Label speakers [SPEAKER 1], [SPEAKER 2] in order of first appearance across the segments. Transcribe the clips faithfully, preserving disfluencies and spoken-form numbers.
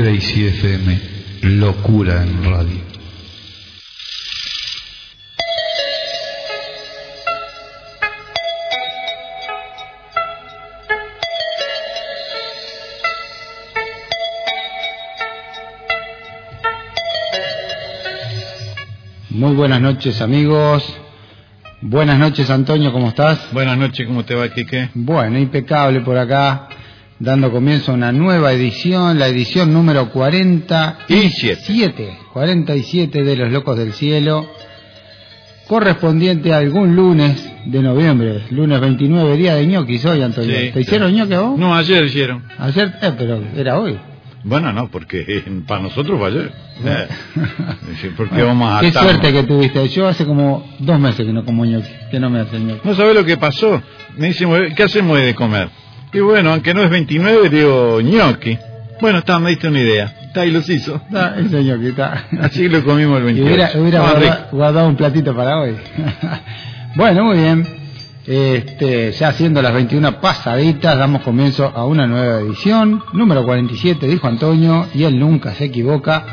[SPEAKER 1] Crazy F M, locura en radio.
[SPEAKER 2] Muy buenas noches, amigos. Buenas noches, Antonio, ¿cómo estás?
[SPEAKER 3] Buenas noches, ¿cómo te va, Quique?
[SPEAKER 2] Bueno, impecable por acá, dando comienzo a una nueva edición, la edición número cuarenta y siete. cuarenta y siete de Los Locos del Cielo, correspondiente a algún lunes de noviembre, lunes veintinueve, día de ñoquis hoy, Antonio.
[SPEAKER 3] Sí,
[SPEAKER 2] ¿Te hicieron
[SPEAKER 3] sí.
[SPEAKER 2] ñoquis a vos?
[SPEAKER 3] No, ayer hicieron.
[SPEAKER 2] Ayer, eh, pero era hoy.
[SPEAKER 3] Bueno, no, porque eh, para nosotros fue ayer. Eh, porque vamos a
[SPEAKER 2] Qué
[SPEAKER 3] atarnos.
[SPEAKER 2] suerte que tuviste. Yo hace como dos meses que no como ñoquis, que no me hacen ñoquis.
[SPEAKER 3] ¿No sabés lo que pasó? Me dicen, ¿qué hacemos de comer? Y bueno, aunque no es veintinueve, digo, ñoqui. Bueno, está, me diste una idea. Está, y los hizo.
[SPEAKER 2] Está, ese ñoqui está.
[SPEAKER 3] Así lo comimos el veintiocho.
[SPEAKER 2] Y hubiera, hubiera
[SPEAKER 3] no,
[SPEAKER 2] guarda, guardado un platito para hoy. Bueno, muy bien. Este, ya siendo las veintiuna pasaditas, damos comienzo a una nueva edición, número cuarenta y siete, dijo Antonio, y él nunca se equivoca,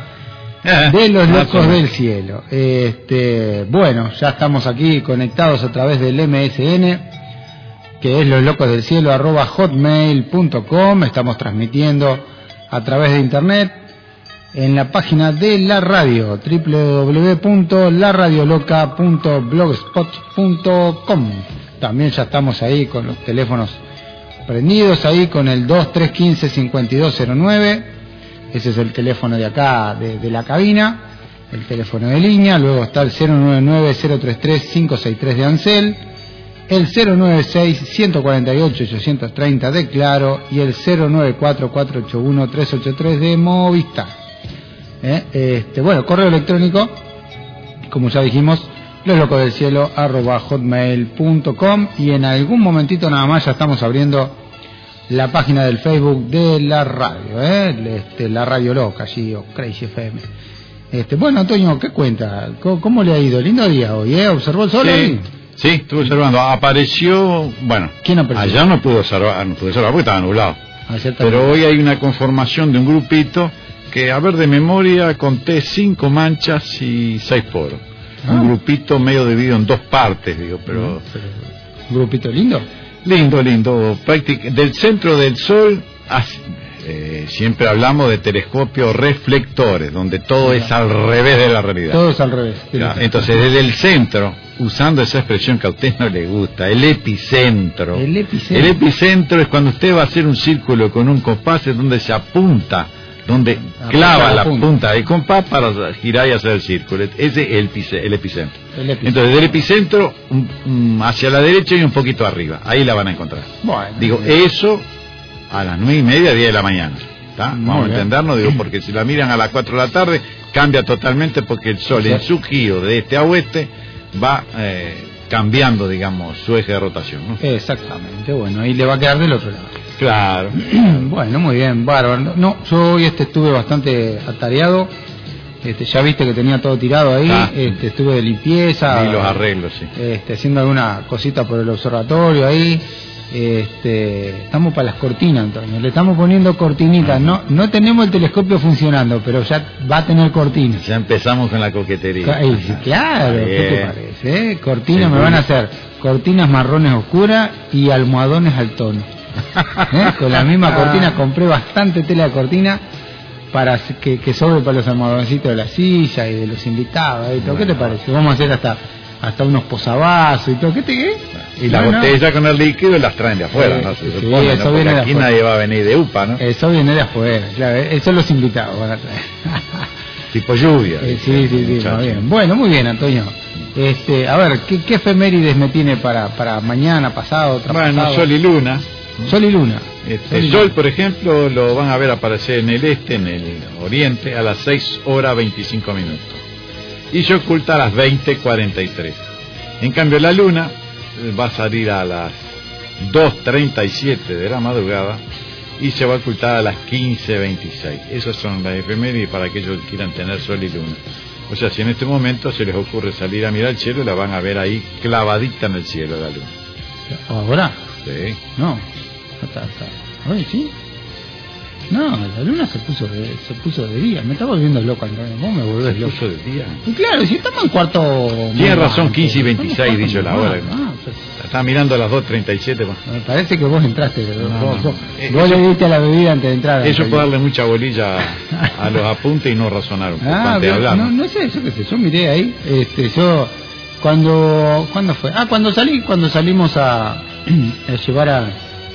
[SPEAKER 2] de Los Locos del Cielo. Este, bueno, ya estamos aquí conectados a través del M S N, que es loslocosdelcielo arroba hotmail punto com. Estamos transmitiendo a través de internet en la página de la radio, doble u doble u doble u punto la radio loca punto blogspot punto com. También ya estamos ahí con los teléfonos prendidos, ahí con el dos tres uno cinco, cinco dos cero nueve. Ese es el teléfono de acá, de, de la cabina, el teléfono de línea. Luego está el cero nueve nueve, cero tres tres, cinco seis tres de Ansel, el cero nueve seis, uno cuatro ocho, ochocientos treinta de Claro y el cero nueve cuatro, cuatro ocho uno, tres ocho tres de Movistar. ¿Eh? Este, bueno, correo electrónico, como ya dijimos, loslocosdelcielo arroba hotmail punto com, y en algún momentito nada más ya estamos abriendo la página del Facebook de la radio, ¿eh? Este, la Radio Loca, allí, o Crazy F M. Este, bueno, Antonio, ¿qué cuenta? ¿Cómo, cómo le ha ido? Lindo día hoy, ¿eh? ¿Observó el sol
[SPEAKER 3] sí,
[SPEAKER 2] ahí?
[SPEAKER 3] Sí, estuve observando. Apareció, bueno,
[SPEAKER 2] ¿Quién apareció?
[SPEAKER 3] Allá no pude observar, no pude observar porque estaba nublado. Pero hoy hay una conformación de un grupito que, a ver, de memoria conté cinco manchas y seis poros. Ah. Un grupito medio dividido en dos partes, digo, pero...
[SPEAKER 2] ¿Un grupito lindo?
[SPEAKER 3] Lindo, lindo. Práctic... Del centro del Sol, eh, siempre hablamos de telescopios reflectores, donde todo es al revés de la realidad.
[SPEAKER 2] Todo es al revés.
[SPEAKER 3] Claro, entonces, desde el centro, usando esa expresión que a usted no le gusta, el epicentro.
[SPEAKER 2] El epicentro.
[SPEAKER 3] El epicentro es cuando usted va a hacer un círculo con un compás, es donde se apunta, donde Apunta clava la, la punta. punta del compás para girar y hacer el círculo. Ese es el, el epicentro. El epicentro. Entonces, del epicentro um, hacia la derecha y un poquito arriba. Ahí la van a encontrar.
[SPEAKER 2] Bueno,
[SPEAKER 3] digo, bien. Eso a las nueve y media, diez de la mañana. ¿Tá? Vamos a entendernos, digo, porque si la miran a las cuatro de la tarde, cambia totalmente porque el Sol, sí, en su giro de este a oeste, va eh, cambiando, digamos, su eje de rotación, ¿no?
[SPEAKER 2] Exactamente, bueno, ahí le va a quedar del otro lado.
[SPEAKER 3] Claro.
[SPEAKER 2] Bueno, muy bien, bárbaro. No, yo hoy este estuve bastante atareado. Este, ya viste que tenía todo tirado ahí. Ah, este, estuve de limpieza.
[SPEAKER 3] Y los arreglos, sí.
[SPEAKER 2] Este, haciendo alguna cosita por el observatorio ahí. Este, estamos para las cortinas, Antonio. Le estamos poniendo cortinitas. No, no tenemos el telescopio funcionando, pero ya va a tener cortinas.
[SPEAKER 3] Ya empezamos con la coquetería.
[SPEAKER 2] Ay, claro, ¿qué te parece? ¿Eh? Cortinas sí, me van a hacer cortinas marrones oscuras y almohadones al tono. ¿Eh? Con la misma cortina compré bastante tela de cortina para que, que sobre para los almohadoncitos de la silla y de los invitados, ¿eh? ¿Qué te parece? Vamos a hacer hasta hasta unos posavasos y todo. ¿Qué te qué?
[SPEAKER 3] Y la no, botella no. con el líquido las traen de afuera, sí, ¿no? Se
[SPEAKER 2] sí,
[SPEAKER 3] supone,
[SPEAKER 2] eso
[SPEAKER 3] ¿no?
[SPEAKER 2] viene de
[SPEAKER 3] aquí
[SPEAKER 2] afuera.
[SPEAKER 3] Nadie va a venir de U P A, ¿no?
[SPEAKER 2] Eso viene de afuera, claro. Eso los invitados van a traer.
[SPEAKER 3] Tipo lluvia.
[SPEAKER 2] Eh, sí, sí, sí, muy bien. Bueno, muy bien, Antonio. Este, a ver, ¿qué, qué efemérides me tiene para, para mañana, pasado, otra
[SPEAKER 3] Bueno,
[SPEAKER 2] pasado?
[SPEAKER 3] Sol y Luna.
[SPEAKER 2] Sol y Luna.
[SPEAKER 3] Este, el Sol, por ejemplo, lo van a ver aparecer en el este, en el oriente, a las seis horas veinticinco minutos. Y se oculta a las veinte cuarenta y tres. En cambio, la Luna va a salir a las dos treinta y siete de la madrugada y se va a ocultar a las quince veintiséis. Esas son las efemérides para aquellos que quieran tener Sol y Luna. O sea, si en este momento se les ocurre salir a mirar el cielo, la van a ver ahí clavadita en el cielo la Luna.
[SPEAKER 2] ¿Ahora?
[SPEAKER 3] Sí.
[SPEAKER 2] No. Está, está. Oye, sí. No, la luna se puso de, se puso de día. Me está volviendo loco, Antonio. Vos me volvés
[SPEAKER 3] Se
[SPEAKER 2] loco.
[SPEAKER 3] puso de día.
[SPEAKER 2] Y claro, si estamos en cuarto...
[SPEAKER 3] Tienes razón,
[SPEAKER 2] más,
[SPEAKER 3] quince y
[SPEAKER 2] estamos
[SPEAKER 3] veintiséis,
[SPEAKER 2] en
[SPEAKER 3] dice la
[SPEAKER 2] cuarto
[SPEAKER 3] hora.
[SPEAKER 2] más, ah, pues,
[SPEAKER 3] Está mirando a las dos treinta y siete.
[SPEAKER 2] me parece que vos entraste, pero
[SPEAKER 3] No,
[SPEAKER 2] vos,
[SPEAKER 3] no.
[SPEAKER 2] vos,
[SPEAKER 3] Eh,
[SPEAKER 2] vos
[SPEAKER 3] eso-
[SPEAKER 2] le diste a la bebida antes de entrar.
[SPEAKER 3] Eso
[SPEAKER 2] Antonio.
[SPEAKER 3] puede darle mucha bolilla a, a los apuntes y no razonar un poco
[SPEAKER 2] Ah,
[SPEAKER 3] antes de
[SPEAKER 2] pero
[SPEAKER 3] hablar.
[SPEAKER 2] no, no sé, yo qué sé, yo miré ahí, este, yo cuando, ¿cuándo fue? Ah, cuando salí, cuando salimos a, a llevar a,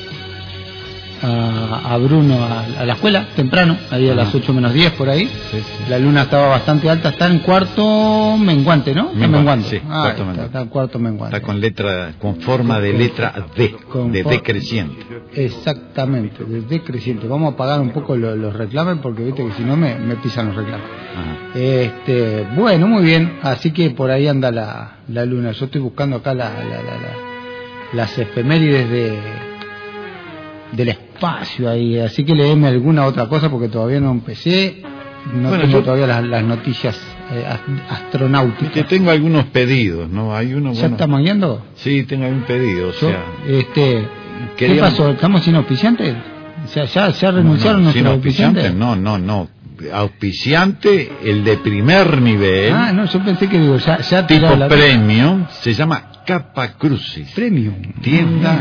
[SPEAKER 2] a, a Bruno a, a la escuela, temprano, ahí a las ocho menos diez por ahí,
[SPEAKER 3] Sí, sí.
[SPEAKER 2] la luna estaba bastante alta, está en cuarto menguante, ¿no? Está
[SPEAKER 3] Menguante,
[SPEAKER 2] menguante.
[SPEAKER 3] sí,
[SPEAKER 2] Ah,
[SPEAKER 3] cuarto
[SPEAKER 2] está,
[SPEAKER 3] menguante.
[SPEAKER 2] está en cuarto menguante.
[SPEAKER 3] Está con letra, con forma de letra D,
[SPEAKER 2] Con
[SPEAKER 3] de
[SPEAKER 2] for-
[SPEAKER 3] decreciente.
[SPEAKER 2] Exactamente, de decreciente. Vamos a pagar un poco lo- los reclames porque viste que si no me, me pisan los reclames.
[SPEAKER 3] Ajá.
[SPEAKER 2] Este, bueno, muy bien, así que por ahí anda la, la luna. Yo estoy buscando acá la, la, la, la- las efemérides de del espacio ahí, así que leeme alguna otra cosa porque todavía no empecé, no
[SPEAKER 3] Bueno,
[SPEAKER 2] tengo
[SPEAKER 3] yo-
[SPEAKER 2] todavía las, las noticias eh, as- astronáuticas.
[SPEAKER 3] Te tengo algunos pedidos, ¿no? Hay uno,
[SPEAKER 2] ¿Ya
[SPEAKER 3] bueno.
[SPEAKER 2] estamos yendo?
[SPEAKER 3] Sí, tengo algún pedido, o
[SPEAKER 2] Yo,
[SPEAKER 3] sea.
[SPEAKER 2] este, ¿qué
[SPEAKER 3] queríamos-
[SPEAKER 2] pasó? ¿Estamos sin auspiciantes? ¿Ya, ya, ya
[SPEAKER 3] No,
[SPEAKER 2] renunciaron
[SPEAKER 3] no, sin
[SPEAKER 2] nuestros
[SPEAKER 3] auspiciante,
[SPEAKER 2] auspiciantes?
[SPEAKER 3] no, no, no. Auspiciante, el de primer nivel,
[SPEAKER 2] Ah, no, yo pensé que digo, ya, ya
[SPEAKER 3] tipo
[SPEAKER 2] tiraron la-
[SPEAKER 3] premium, se llama Capa Crucis.
[SPEAKER 2] Premium.
[SPEAKER 3] Tienda,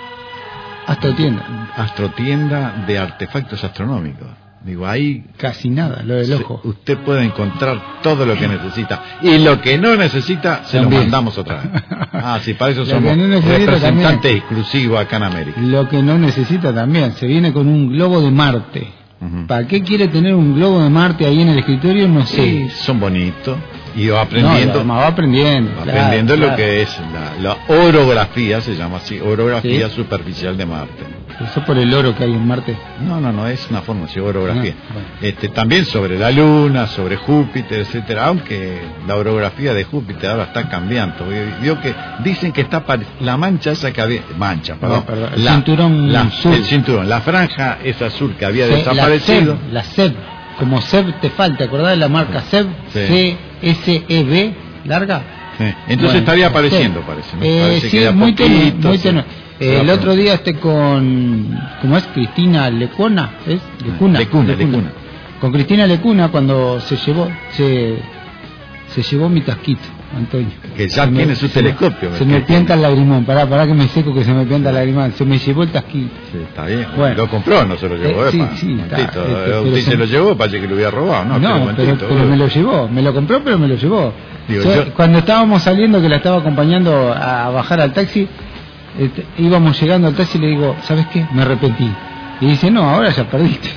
[SPEAKER 2] Astrotienda.
[SPEAKER 3] astrotienda de artefactos astronómicos. Digo, ahí
[SPEAKER 2] Casi nada, lo del
[SPEAKER 3] se-
[SPEAKER 2] ojo.
[SPEAKER 3] usted puede encontrar todo lo que necesita. Y lo que no necesita, se lo
[SPEAKER 2] También.
[SPEAKER 3] mandamos otra vez. Ah, sí, para eso
[SPEAKER 2] Lo
[SPEAKER 3] somos
[SPEAKER 2] que no necesita
[SPEAKER 3] representantes
[SPEAKER 2] también.
[SPEAKER 3] exclusivos acá en América.
[SPEAKER 2] Lo que no necesita también, se viene con un globo de Marte.
[SPEAKER 3] Ujú.
[SPEAKER 2] ¿Para qué quiere tener un globo de Marte ahí en el escritorio? No sé.
[SPEAKER 3] Sí, son bonitos. Y va
[SPEAKER 2] No, y
[SPEAKER 3] aprendiendo.
[SPEAKER 2] además va aprendiendo.
[SPEAKER 3] Va
[SPEAKER 2] claro,
[SPEAKER 3] aprendiendo lo
[SPEAKER 2] claro.
[SPEAKER 3] que es la, la orografía, se llama así, orografía
[SPEAKER 2] Sí.
[SPEAKER 3] superficial de Marte.
[SPEAKER 2] Eso por el oro que hay en Marte.
[SPEAKER 3] No, no, no, es una forma de orografía.
[SPEAKER 2] Ah, bueno.
[SPEAKER 3] Este, también sobre la Luna, sobre Júpiter, etcétera, aunque la orografía de Júpiter ahora está cambiando. Vio que dicen que está pare- la mancha esa que había, mancha, perdón,
[SPEAKER 2] No, perdón, el
[SPEAKER 3] la-
[SPEAKER 2] cinturón
[SPEAKER 3] la-
[SPEAKER 2] azul.
[SPEAKER 3] el cinturón, la franja esa azul que había
[SPEAKER 2] Se-
[SPEAKER 3] desaparecido.
[SPEAKER 2] La SEB, la SEB, como SEB te falta, ¿te acordás de la marca SEB?
[SPEAKER 3] Sí.
[SPEAKER 2] C S E B, larga.
[SPEAKER 3] Sí, entonces
[SPEAKER 2] Bueno,
[SPEAKER 3] estaría
[SPEAKER 2] sí.
[SPEAKER 3] apareciendo, parece. ¿no?
[SPEAKER 2] Eh,
[SPEAKER 3] Parece
[SPEAKER 2] sí,
[SPEAKER 3] que de a
[SPEAKER 2] muy tenue,
[SPEAKER 3] poquito
[SPEAKER 2] muy
[SPEAKER 3] se-
[SPEAKER 2] tenue.
[SPEAKER 3] se
[SPEAKER 2] Eh,
[SPEAKER 3] va
[SPEAKER 2] el
[SPEAKER 3] a
[SPEAKER 2] otro día este con, ¿cómo es? Cristina Lecuna, ¿es? Lecuna.
[SPEAKER 3] Lecuna, Lecuna.
[SPEAKER 2] Con Cristina Lecuna cuando se llevó, se, se llevó mi tasquito, Antonio.
[SPEAKER 3] Que ya
[SPEAKER 2] Se me-
[SPEAKER 3] tiene su
[SPEAKER 2] se me-
[SPEAKER 3] telescopio.
[SPEAKER 2] Se
[SPEAKER 3] ¿me
[SPEAKER 2] me
[SPEAKER 3] entiendes?
[SPEAKER 2] pianta el lagrimón, pará, pará que me seco que se me pianta el lagrimón. Se me llevó el tasquito.
[SPEAKER 3] Sí, está bien.
[SPEAKER 2] Bueno.
[SPEAKER 3] Lo compró, no se lo llevó.
[SPEAKER 2] Eh, sí,
[SPEAKER 3] epa,
[SPEAKER 2] sí,
[SPEAKER 3] un
[SPEAKER 2] está,
[SPEAKER 3] momentito.
[SPEAKER 2] este,
[SPEAKER 3] Eh,
[SPEAKER 2] pero
[SPEAKER 3] usted se
[SPEAKER 2] se-
[SPEAKER 3] lo llevó, parece que lo hubiera robado. No,
[SPEAKER 2] No,
[SPEAKER 3] espera un
[SPEAKER 2] pero,
[SPEAKER 3] momentito,
[SPEAKER 2] pero
[SPEAKER 3] eh.
[SPEAKER 2] me lo llevó, me lo compró, pero me lo llevó.
[SPEAKER 3] Digo,
[SPEAKER 2] Yo,
[SPEAKER 3] yo-
[SPEAKER 2] Cuando estábamos saliendo, que la estaba acompañando a bajar al taxi, este, íbamos llegando al taxi y le digo, ¿sabes qué? Me arrepentí. Y dice, no, ahora ya perdiste.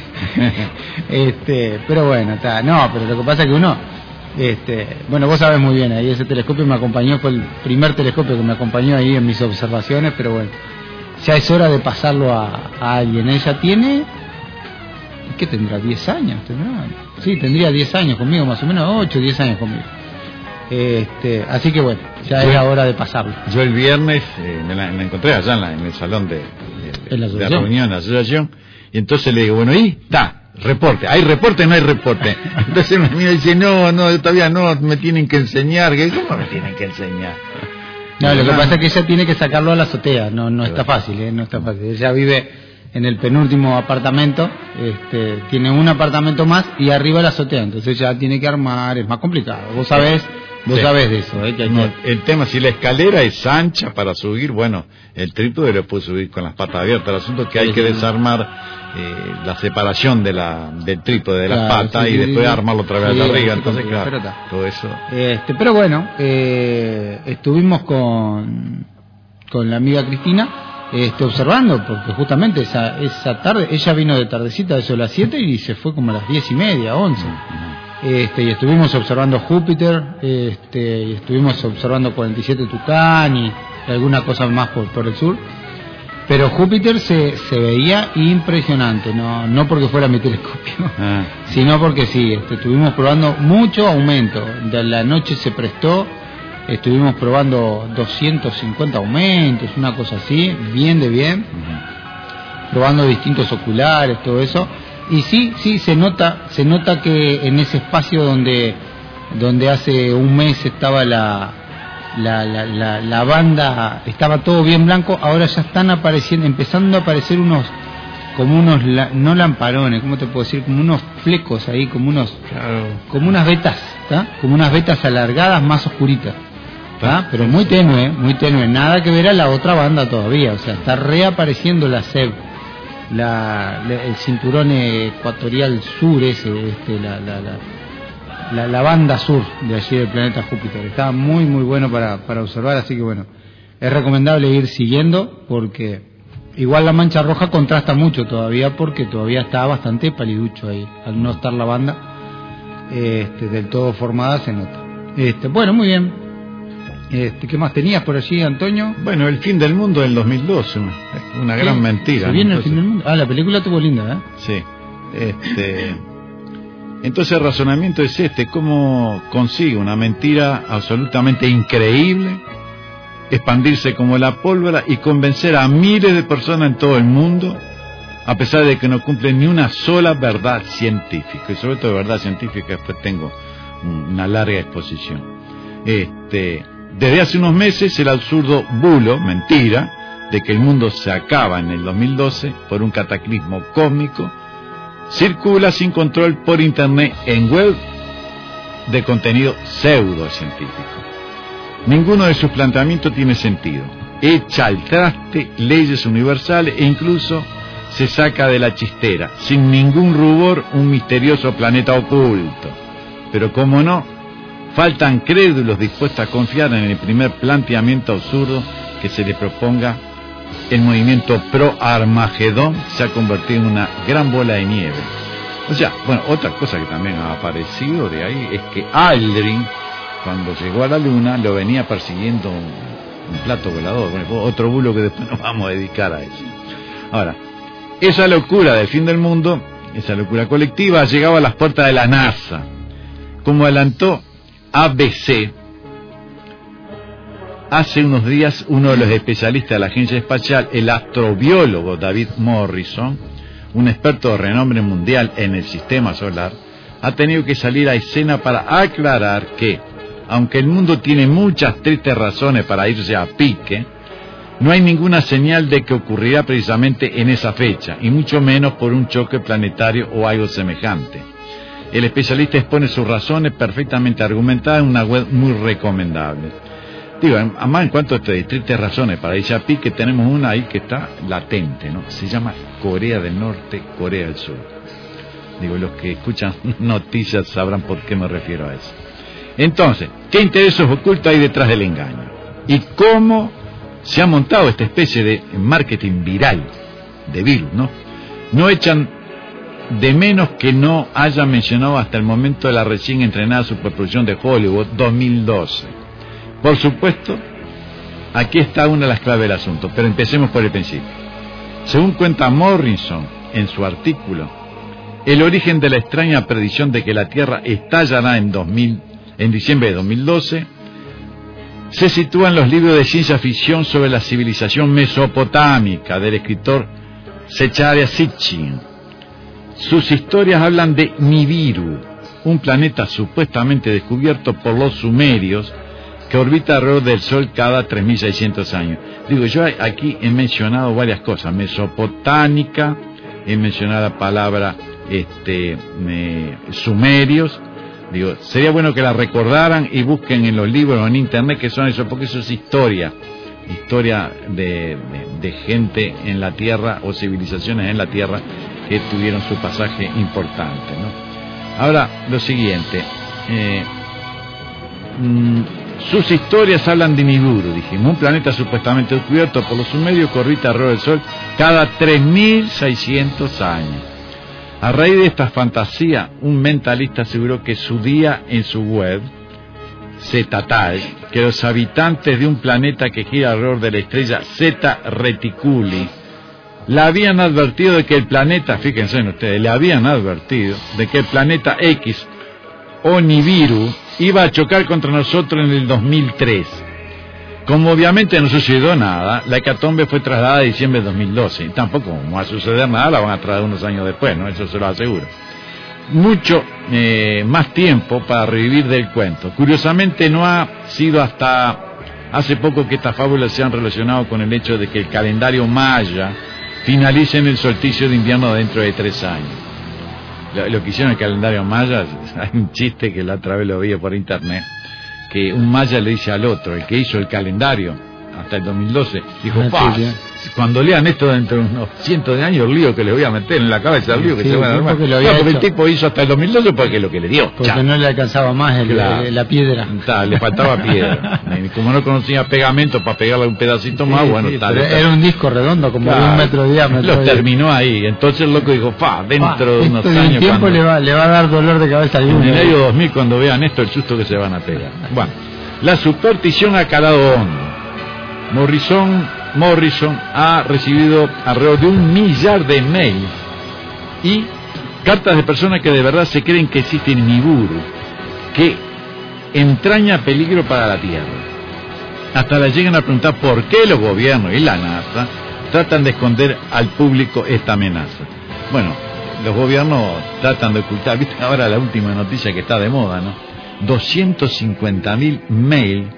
[SPEAKER 2] este, pero bueno, está, no, pero lo que pasa es que uno, este, bueno, vos sabés muy bien, ahí ese telescopio me acompañó, fue el primer telescopio que me acompañó ahí en mis observaciones, pero bueno, ya es hora de pasarlo a, a alguien. Ella tiene, ¿qué tendrá? ¿diez años? ¿Tendrá? Sí, tendría diez años conmigo, más o menos, ocho, diez años conmigo. Este, así que bueno, ya
[SPEAKER 3] Yo-
[SPEAKER 2] era hora de pasarlo.
[SPEAKER 3] Yo el viernes eh, me, la, me encontré allá en, la- en el salón de, de,
[SPEAKER 2] En la
[SPEAKER 3] de
[SPEAKER 2] asociación.
[SPEAKER 3] reunión, la asociación, y entonces le digo, bueno, ¿y? Está, reporte. ¿Hay reporte? No hay reporte. Entonces me mira y dice, no, no, todavía no, me tienen que enseñar. Que, ¿cómo me tienen que enseñar?
[SPEAKER 2] No, lo que
[SPEAKER 3] Ah,
[SPEAKER 2] pasa es que ella tiene que sacarlo a la azotea, no, no está fácil, ¿eh? No está fácil. Ella vive en el penúltimo apartamento, este, tiene un apartamento más y arriba la azotea, entonces ella tiene que armar, es más complicado. Vos sabés, vos
[SPEAKER 3] Sí.
[SPEAKER 2] sabés de eso, ¿eh? Que hay
[SPEAKER 3] No,
[SPEAKER 2] que-
[SPEAKER 3] el tema, si la escalera es ancha para subir, bueno, el trípode lo puede subir con las patas abiertas. El asunto es que hay que desarmar eh, la separación de la, del trípode de las
[SPEAKER 2] Claro,
[SPEAKER 3] patas
[SPEAKER 2] sí,
[SPEAKER 3] y
[SPEAKER 2] sí,
[SPEAKER 3] después
[SPEAKER 2] sí.
[SPEAKER 3] armarlo otra vez
[SPEAKER 2] Sí,
[SPEAKER 3] de arriba.
[SPEAKER 2] sí,
[SPEAKER 3] Entonces,
[SPEAKER 2] sí,
[SPEAKER 3] claro,
[SPEAKER 2] pero está.
[SPEAKER 3] todo eso.
[SPEAKER 2] Este, pero bueno, eh, estuvimos con, con la amiga Cristina este, observando, porque justamente esa, esa tarde, ella vino de tardecita, eso a las siete y se fue como a las diez y media, once. Este, y estuvimos observando Júpiter, este, y estuvimos observando cuarenta y siete Tucán y alguna cosa más por, por el sur. Pero Júpiter se, se veía impresionante, no, no porque fuera mi telescopio,
[SPEAKER 3] Ah.
[SPEAKER 2] sino porque sí, este, estuvimos probando mucho aumento. De la noche se prestó, estuvimos probando doscientos cincuenta aumentos, una cosa así, bien de bien, probando distintos oculares, todo eso. Y sí, sí, se nota, se nota que en ese espacio donde, donde hace un mes estaba la, la, la, la, la banda, estaba todo bien blanco, ahora ya están apareciendo, empezando a aparecer unos como unos, la, no lamparones, ¿cómo te puedo decir? Como unos flecos ahí, como unos,
[SPEAKER 3] Claro.
[SPEAKER 2] como unas vetas, ¿tá? Como unas vetas alargadas más oscuritas, ¿tá? Pero muy tenue, muy tenue, nada que ver a la otra banda todavía, o sea, está reapareciendo la S E B, la, la, el cinturón ecuatorial sur ese, este, la, la, la, la, la banda sur de allí del planeta Júpiter. Está muy muy bueno para, para observar, así que bueno, es recomendable ir siguiendo porque igual la mancha roja contrasta mucho todavía porque todavía está bastante paliducho ahí, al no estar la banda este, del todo formada se nota. Este, bueno, muy bien. Este, ¿qué más tenías por allí, Antonio?
[SPEAKER 3] Bueno, el fin del mundo del dos mil doce, una, una gran
[SPEAKER 2] ¿Qué?
[SPEAKER 3] mentira.
[SPEAKER 2] ¿Se viene
[SPEAKER 3] ¿no?
[SPEAKER 2] el fin del mundo? Ah, la película estuvo linda, ¿eh?
[SPEAKER 3] Sí. Este, entonces el razonamiento es este: ¿cómo consigue una mentira absolutamente increíble expandirse como la pólvora y convencer a miles de personas en todo el mundo, a pesar de que no cumple ni una sola verdad científica? Y sobre todo de verdad científica después tengo una larga exposición. Este, desde hace unos meses el absurdo bulo, mentira, de que el mundo se acaba en el dos mil doce por un cataclismo cósmico, circula sin control por internet en web de contenido pseudocientífico. Ninguno de sus planteamientos tiene sentido. Echa al traste leyes universales e incluso se saca de la chistera, sin ningún rubor, un misterioso planeta oculto. Pero como no, faltan crédulos dispuestos a confiar en el primer planteamiento absurdo que se le proponga. El movimiento pro-Armagedón se ha convertido en una gran bola de nieve. O sea, bueno, otra cosa que también ha aparecido de ahí es que Aldrin, cuando llegó a la Luna, lo venía persiguiendo un, un plato volador. Bueno, otro bulo que después nos vamos a dedicar a eso. Ahora, esa locura del fin del mundo, esa locura colectiva, ha llegado a las puertas de la NASA. Como adelantó A B C, hace unos días uno de los especialistas de la agencia espacial, el astrobiólogo David Morrison, un experto de renombre mundial en el sistema solar, ha tenido que salir a escena para aclarar que, aunque el mundo tiene muchas tristes razones para irse a pique, no hay ninguna señal de que ocurrirá precisamente en esa fecha, y mucho menos por un choque planetario o algo semejante. El especialista expone sus razones perfectamente argumentadas en una web muy recomendable. Digo, además en cuanto a estas tristes razones para irse a pique, tenemos una ahí que está latente, ¿no? Se llama Corea del Norte, Corea del Sur. Digo, los que escuchan noticias sabrán por qué me refiero a eso. Entonces, ¿qué intereses ocultos hay detrás del engaño? ¿Y cómo se ha montado esta especie de marketing viral de virus, ¿no? No echan de menos que no hayan mencionado hasta el momento de la recién entrenada superproducción de Hollywood dos mil doce. Por supuesto, aquí está una de las claves del asunto, pero empecemos por el principio. Según cuenta Morrison en su artículo, el origen de la extraña predicción de que la Tierra estallará en, dos mil, en diciembre de dos mil doce se sitúa en los libros de ciencia ficción sobre la civilización mesopotámica del escritor Zecharia Sitchin. Sus historias hablan de Nibiru, un planeta supuestamente descubierto por los sumerios que orbita alrededor del Sol cada tres mil seiscientos años. Digo, yo aquí he mencionado varias cosas, mesopotámica, he mencionado la palabra este, me, sumerios. Digo, sería bueno que la recordaran y busquen en los libros o en internet qué son eso, porque eso es historia, historia de, de, de gente en la Tierra o civilizaciones en la Tierra que tuvieron su pasaje importante, ¿no? Ahora, lo siguiente, eh, mmm, sus historias hablan de Nibiru, dijimos, un planeta supuestamente descubierto por los sumerios que orbita alrededor del Sol cada tres mil seiscientos años. A raíz de esta fantasía, un mentalista aseguró que su día en su web, Zeta tal, que los habitantes de un planeta que gira alrededor de la estrella Zeta Reticuli le habían advertido de que el planeta, fíjense en ustedes, le habían advertido de que el planeta X o Nibiru iba a chocar contra nosotros en el dos mil tres. Como obviamente no sucedió nada, la hecatombe fue trasladada a diciembre de dos mil doce. Y tampoco, como va a suceder nada, la van a trasladar unos años después, ¿no? Eso se lo aseguro. Mucho eh, más tiempo para revivir del cuento. Curiosamente, no ha sido hasta hace poco que estas fábulas se han relacionado con el hecho de que el calendario maya finalicen el solsticio de invierno dentro de tres años. Lo, lo que hicieron el calendario maya, hay un chiste que la otra vez lo vi por internet, que un maya le dice al otro, el que hizo el calendario hasta el dos mil doce, dijo,
[SPEAKER 2] Ah,
[SPEAKER 3] pa,
[SPEAKER 2] sí, sí.
[SPEAKER 3] cuando lean esto dentro de unos cientos de años, el lío que les voy a meter en la cabeza, el lío que
[SPEAKER 2] Sí,
[SPEAKER 3] se van a
[SPEAKER 2] sí,
[SPEAKER 3] armar.
[SPEAKER 2] porque lo
[SPEAKER 3] No,
[SPEAKER 2] había
[SPEAKER 3] porque el
[SPEAKER 2] hecho.
[SPEAKER 3] tipo hizo hasta el dos mil doce porque es lo que le dio.
[SPEAKER 2] Porque
[SPEAKER 3] Chao.
[SPEAKER 2] no le alcanzaba más el,
[SPEAKER 3] Claro.
[SPEAKER 2] el- la piedra.
[SPEAKER 3] Ta, le faltaba piedra. Y como no conocía pegamento para pegarle un pedacito más,
[SPEAKER 2] Sí,
[SPEAKER 3] bueno,
[SPEAKER 2] sí,
[SPEAKER 3] tal.
[SPEAKER 2] pero era un disco redondo, como
[SPEAKER 3] Claro.
[SPEAKER 2] de un metro de diámetro.
[SPEAKER 3] Lo terminó ahí. Entonces el loco dijo, pa, dentro
[SPEAKER 2] Pa,
[SPEAKER 3] de unos
[SPEAKER 2] esto de un
[SPEAKER 3] años.
[SPEAKER 2] tiempo
[SPEAKER 3] cuando-
[SPEAKER 2] le va, le va a dar dolor de cabeza a
[SPEAKER 3] En
[SPEAKER 2] alguno.
[SPEAKER 3] el año dos mil, cuando vean esto, el susto que se van a pegar. Bueno, la superstición ha calado hondo. Morrison, Morrison ha recibido alrededor de un millar de mails y cartas de personas que de verdad se creen que existe Nibiru, que entraña peligro para la Tierra. Hasta le llegan a preguntar por qué los gobiernos y la NASA tratan de esconder al público esta amenaza. Bueno, los gobiernos tratan de ocultar, viste ahora la última noticia que está de moda, ¿no? doscientos cincuenta mil mails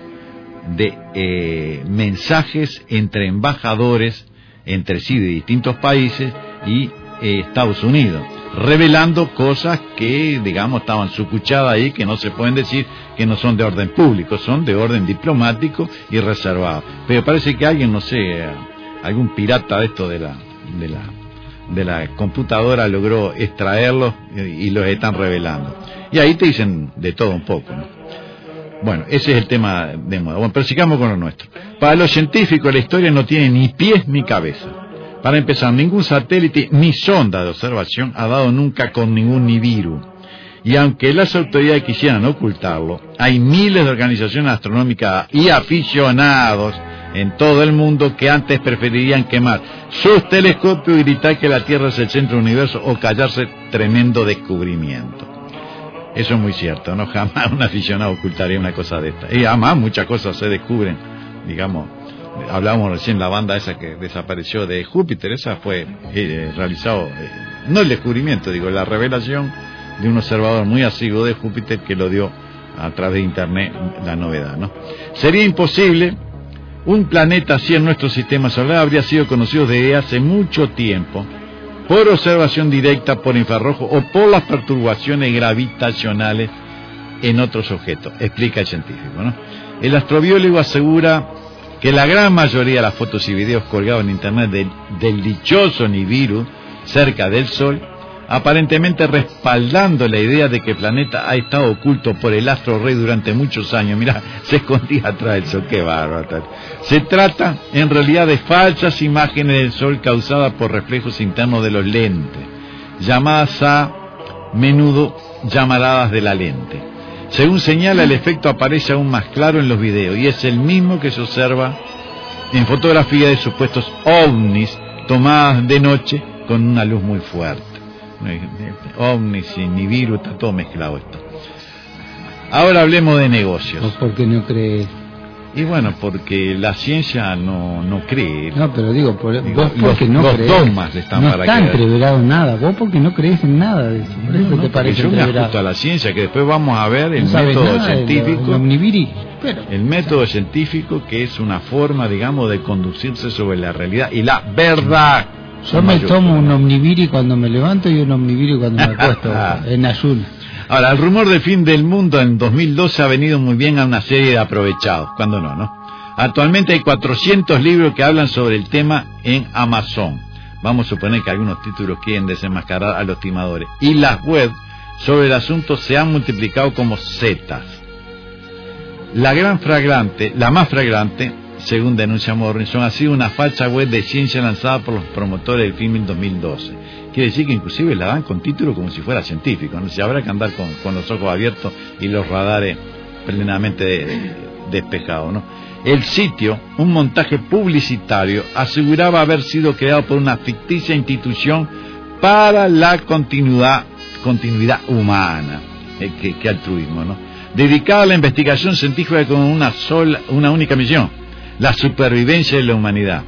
[SPEAKER 3] de eh, mensajes entre embajadores entre sí de distintos países y eh, Estados Unidos, revelando cosas que, digamos, estaban sucuchadas ahí, que no se pueden decir, que no son de orden público, son de orden diplomático y reservado. Pero parece que alguien, no sé, algún pirata de esto de la de la de la computadora logró extraerlos y, y los están revelando. Y ahí te dicen de todo un poco, ¿no? Bueno, ese es el tema de moda. Bueno, pero sigamos con lo nuestro. Para los científicos la historia no tiene ni pies ni cabeza. Para empezar, ningún satélite ni sonda de observación ha dado nunca con ningún Nibiru. Y aunque las autoridades quisieran ocultarlo, hay miles de organizaciones astronómicas y aficionados en todo el mundo que antes preferirían quemar sus telescopios y gritar que la Tierra es el centro del universo o callarse tremendo descubrimiento. Eso es muy cierto, ¿no? Jamás un aficionado ocultaría una cosa de esta. Y además muchas cosas se descubren, digamos, hablábamos recién la banda esa que desapareció de Júpiter, esa fue eh, realizado, eh, no el descubrimiento, digo, la revelación de un observador muy asiduo de Júpiter que lo dio a través de internet la novedad, ¿no? Sería imposible, un planeta así en nuestro sistema solar habría sido conocido desde hace mucho tiempo, por observación directa, por infrarrojo o por las perturbaciones gravitacionales en otros objetos, explica el científico, ¿no? El astrobiólogo asegura que la gran mayoría de las fotos y videos colgados en internet del, del dichoso Nibiru cerca del Sol, aparentemente respaldando la idea de que el planeta ha estado oculto por el astro rey durante muchos años. Mirá, se escondía atrás del Sol, qué bárbaro. Se trata en realidad de falsas imágenes del Sol causadas por reflejos internos de los lentes, llamadas a menudo llamaradas de la lente. Según señala, el efecto aparece aún más claro en los videos y es el mismo que se observa en fotografías de supuestos ovnis tomadas de noche con una luz muy fuerte. Ovnis y Nibiru, está todo mezclado esto. Ahora hablemos de negocios.
[SPEAKER 2] ¿O por qué no crees?
[SPEAKER 3] Y bueno, porque la ciencia no, no cree.
[SPEAKER 2] No, pero digo, por,
[SPEAKER 3] Digo,
[SPEAKER 2] vos porque
[SPEAKER 3] los,
[SPEAKER 2] no
[SPEAKER 3] los
[SPEAKER 2] crees.
[SPEAKER 3] dogmas están
[SPEAKER 2] no
[SPEAKER 3] para
[SPEAKER 2] está
[SPEAKER 3] que...
[SPEAKER 2] entreverado en nada. Vos porque no crees en nada de eso. Por eso
[SPEAKER 3] No, no,
[SPEAKER 2] te
[SPEAKER 3] porque
[SPEAKER 2] parece
[SPEAKER 3] yo me
[SPEAKER 2] entreverado.
[SPEAKER 3] ajusto a la ciencia, que después vamos a ver el
[SPEAKER 2] No sabes
[SPEAKER 3] método
[SPEAKER 2] nada de lo-
[SPEAKER 3] científico.
[SPEAKER 2] de Omnibiri, pero,
[SPEAKER 3] El método científico, que es una forma, digamos, de conducirse sobre la realidad y la verdad.
[SPEAKER 2] yo me tomo un Omnibiri cuando me levanto y un Omnibiri cuando me acuesto en ayuno.
[SPEAKER 3] Ahora, el rumor del fin del mundo en dos mil doce ha venido muy bien a una serie de aprovechados, cuando no, ¿no? Actualmente hay cuatrocientos libros que hablan sobre el tema en Amazon. Vamos a suponer que algunos títulos quieren desenmascarar a los timadores. Y las webs sobre el asunto se han multiplicado como setas. La gran fragrante, la más fragrante, según denuncia Morrison, ha sido una falsa web de ciencia lanzada por los promotores del film en dos mil doce. Quiere decir que inclusive la dan con título como si fuera científico, ¿no? Si habrá que andar con, con los ojos abiertos y los radares plenamente de, de, despejados, ¿no? El sitio, un montaje publicitario, aseguraba haber sido creado por una ficticia institución para la continuidad, continuidad humana. Eh, qué, qué altruismo, ¿no? Dedicada a la investigación científica con una sola, una única misión: la supervivencia de la humanidad.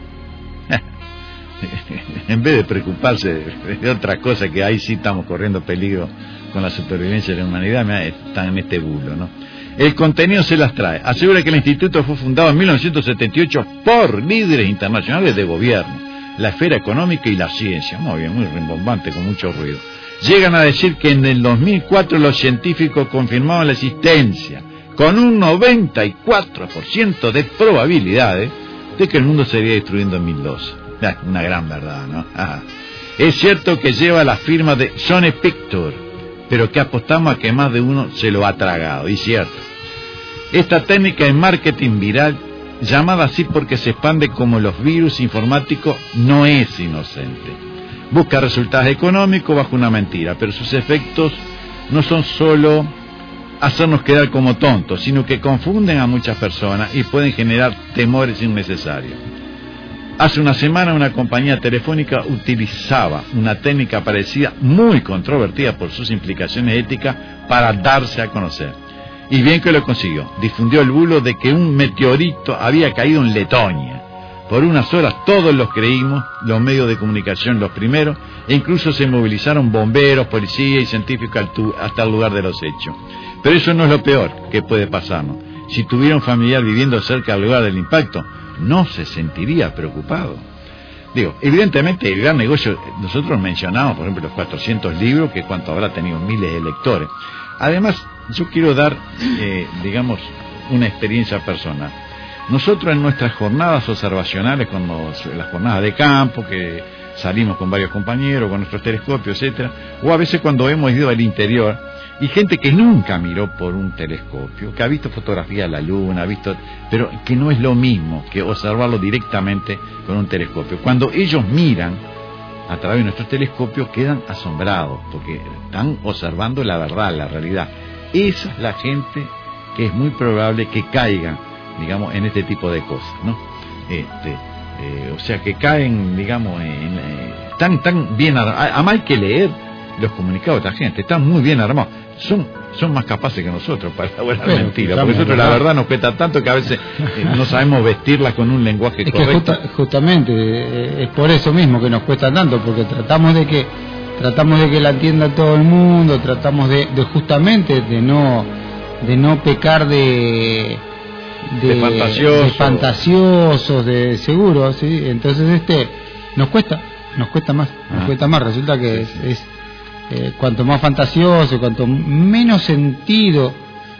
[SPEAKER 3] En vez de preocuparse de, de otra cosa, que ahí sí estamos corriendo peligro con la supervivencia de la humanidad, están en este bulo, ¿no? El contenido se las trae. Asegura que el instituto fue fundado en mil novecientos setenta y ocho por líderes internacionales de gobierno, la esfera económica y la ciencia. Muy bien, muy rimbombante, con mucho ruido. Llegan a decir que en el dos mil cuatro los científicos confirmaban la existencia, con un noventa y cuatro por ciento de probabilidades, de que el mundo se iría destruyendo en mil doce. Una gran verdad, ¿no? Ah. Es cierto que lleva la firma de Sony Pictures, pero que apostamos a que más de uno se lo ha tragado, y cierto. Esta técnica de marketing viral, llamada así porque se expande como los virus informáticos, no es inocente. Busca resultados económicos bajo una mentira, pero sus efectos no son solo hacernos quedar como tontos, sino que confunden a muchas personas y pueden generar temores innecesarios. Hace una semana una compañía telefónica utilizaba una técnica parecida, muy controvertida por sus implicaciones éticas, para darse a conocer. Y bien que lo consiguió. Difundió el bulo de que un meteorito había caído en Letonia. Por unas horas todos los creímos, los medios de comunicación los primeros, e incluso se movilizaron bomberos, policías y científicos hasta el lugar de los hechos. Pero eso no es lo peor que puede pasarnos. Si tuviera un familiar viviendo cerca del lugar del impacto, no se sentiría preocupado. Digo, evidentemente el gran negocio, nosotros mencionamos, por ejemplo, los cuatrocientos libros, que cuánto habrá tenido miles de lectores. Además, yo quiero dar, eh, digamos, una experiencia personal. Nosotros en nuestras jornadas observacionales, con los, las jornadas de campo, que salimos con varios compañeros, con nuestros telescopios, etcétera, o a veces cuando hemos ido al interior, y gente que nunca miró por un telescopio, que ha visto fotografía de la luna, ha visto, pero que no es lo mismo que observarlo directamente con un telescopio. Cuando ellos miran a través de nuestros telescopios, quedan asombrados, porque están observando la verdad, la realidad. Esa es la gente que es muy probable que caiga, digamos, en este tipo de cosas, ¿no? Este, eh, o sea, que caen, digamos, en, eh, tan, tan bien armados. Además hay que leer los comunicados de esta gente, están muy bien armados. Son, son más capaces que nosotros para elaborar
[SPEAKER 2] Pero,
[SPEAKER 3] mentiras, porque nosotros la verdad nos cuesta tanto que a veces eh, no sabemos vestirla con un lenguaje
[SPEAKER 2] es
[SPEAKER 3] correcto.
[SPEAKER 2] que justa, justamente eh, es por eso mismo que nos cuesta tanto, porque tratamos de que tratamos de que la entienda todo el mundo, tratamos de, de justamente de no de no pecar de de,
[SPEAKER 3] de fantasiosos,
[SPEAKER 2] de fantasiosos, de seguros, ¿sí? Entonces este nos cuesta, nos cuesta más, nos
[SPEAKER 3] ah.
[SPEAKER 2] cuesta más. Resulta que
[SPEAKER 3] sí,
[SPEAKER 2] es, es eh, cuanto más fantasioso, cuanto menos sentido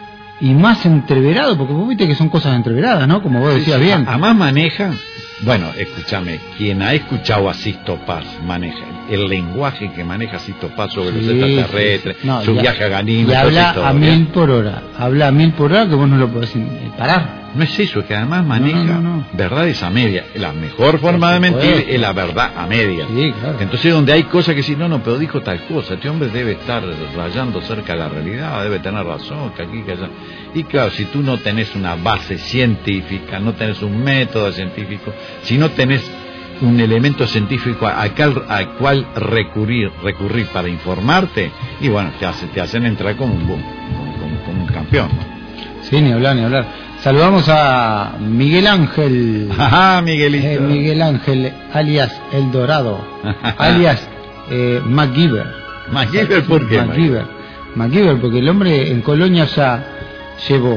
[SPEAKER 2] y más entreverado, porque vos viste que son cosas entreveradas, ¿no? Como vos decías
[SPEAKER 3] sí, sí.
[SPEAKER 2] bien.
[SPEAKER 3] Además manejan, bueno, escúchame, quien ha escuchado a Sisto Paz maneja el lenguaje que maneja Sisto Paz sobre
[SPEAKER 2] Sí,
[SPEAKER 3] los extraterrestres,
[SPEAKER 2] sí, sí. No,
[SPEAKER 3] su
[SPEAKER 2] ya,
[SPEAKER 3] viaje a Ganímedes,
[SPEAKER 2] y habla
[SPEAKER 3] historia.
[SPEAKER 2] a mil por hora, habla a mil por hora que vos no lo podés parar.
[SPEAKER 3] No es eso, es que además maneja
[SPEAKER 2] No, no, no, no.
[SPEAKER 3] verdades a media. La mejor forma
[SPEAKER 2] Por
[SPEAKER 3] de mentir
[SPEAKER 2] supuesto.
[SPEAKER 3] es la verdad a media.
[SPEAKER 2] Sí, claro.
[SPEAKER 3] Entonces, donde hay cosas que dicen, no, no, pero dijo tal cosa, este hombre debe estar rayando cerca de la realidad, debe tener razón, que aquí, que allá. Y claro, si tú no tenés una base científica, no tenés un método científico, si no tenés un elemento científico al cual, al cual recurrir, recurrir para informarte, y bueno, te, hace, te hacen entrar como un, como, como, como un campeón, ¿no?
[SPEAKER 2] Sí, ni hablar, ni hablar. Saludamos a Miguel Ángel.
[SPEAKER 3] Ajá, Miguelito.
[SPEAKER 2] Eh, Miguel Ángel, alias El Dorado, alias eh, MacGyver.
[SPEAKER 3] MacGyver, ¿por qué?
[SPEAKER 2] MacGyver. MacGyver, porque el hombre en Colonia ya llevó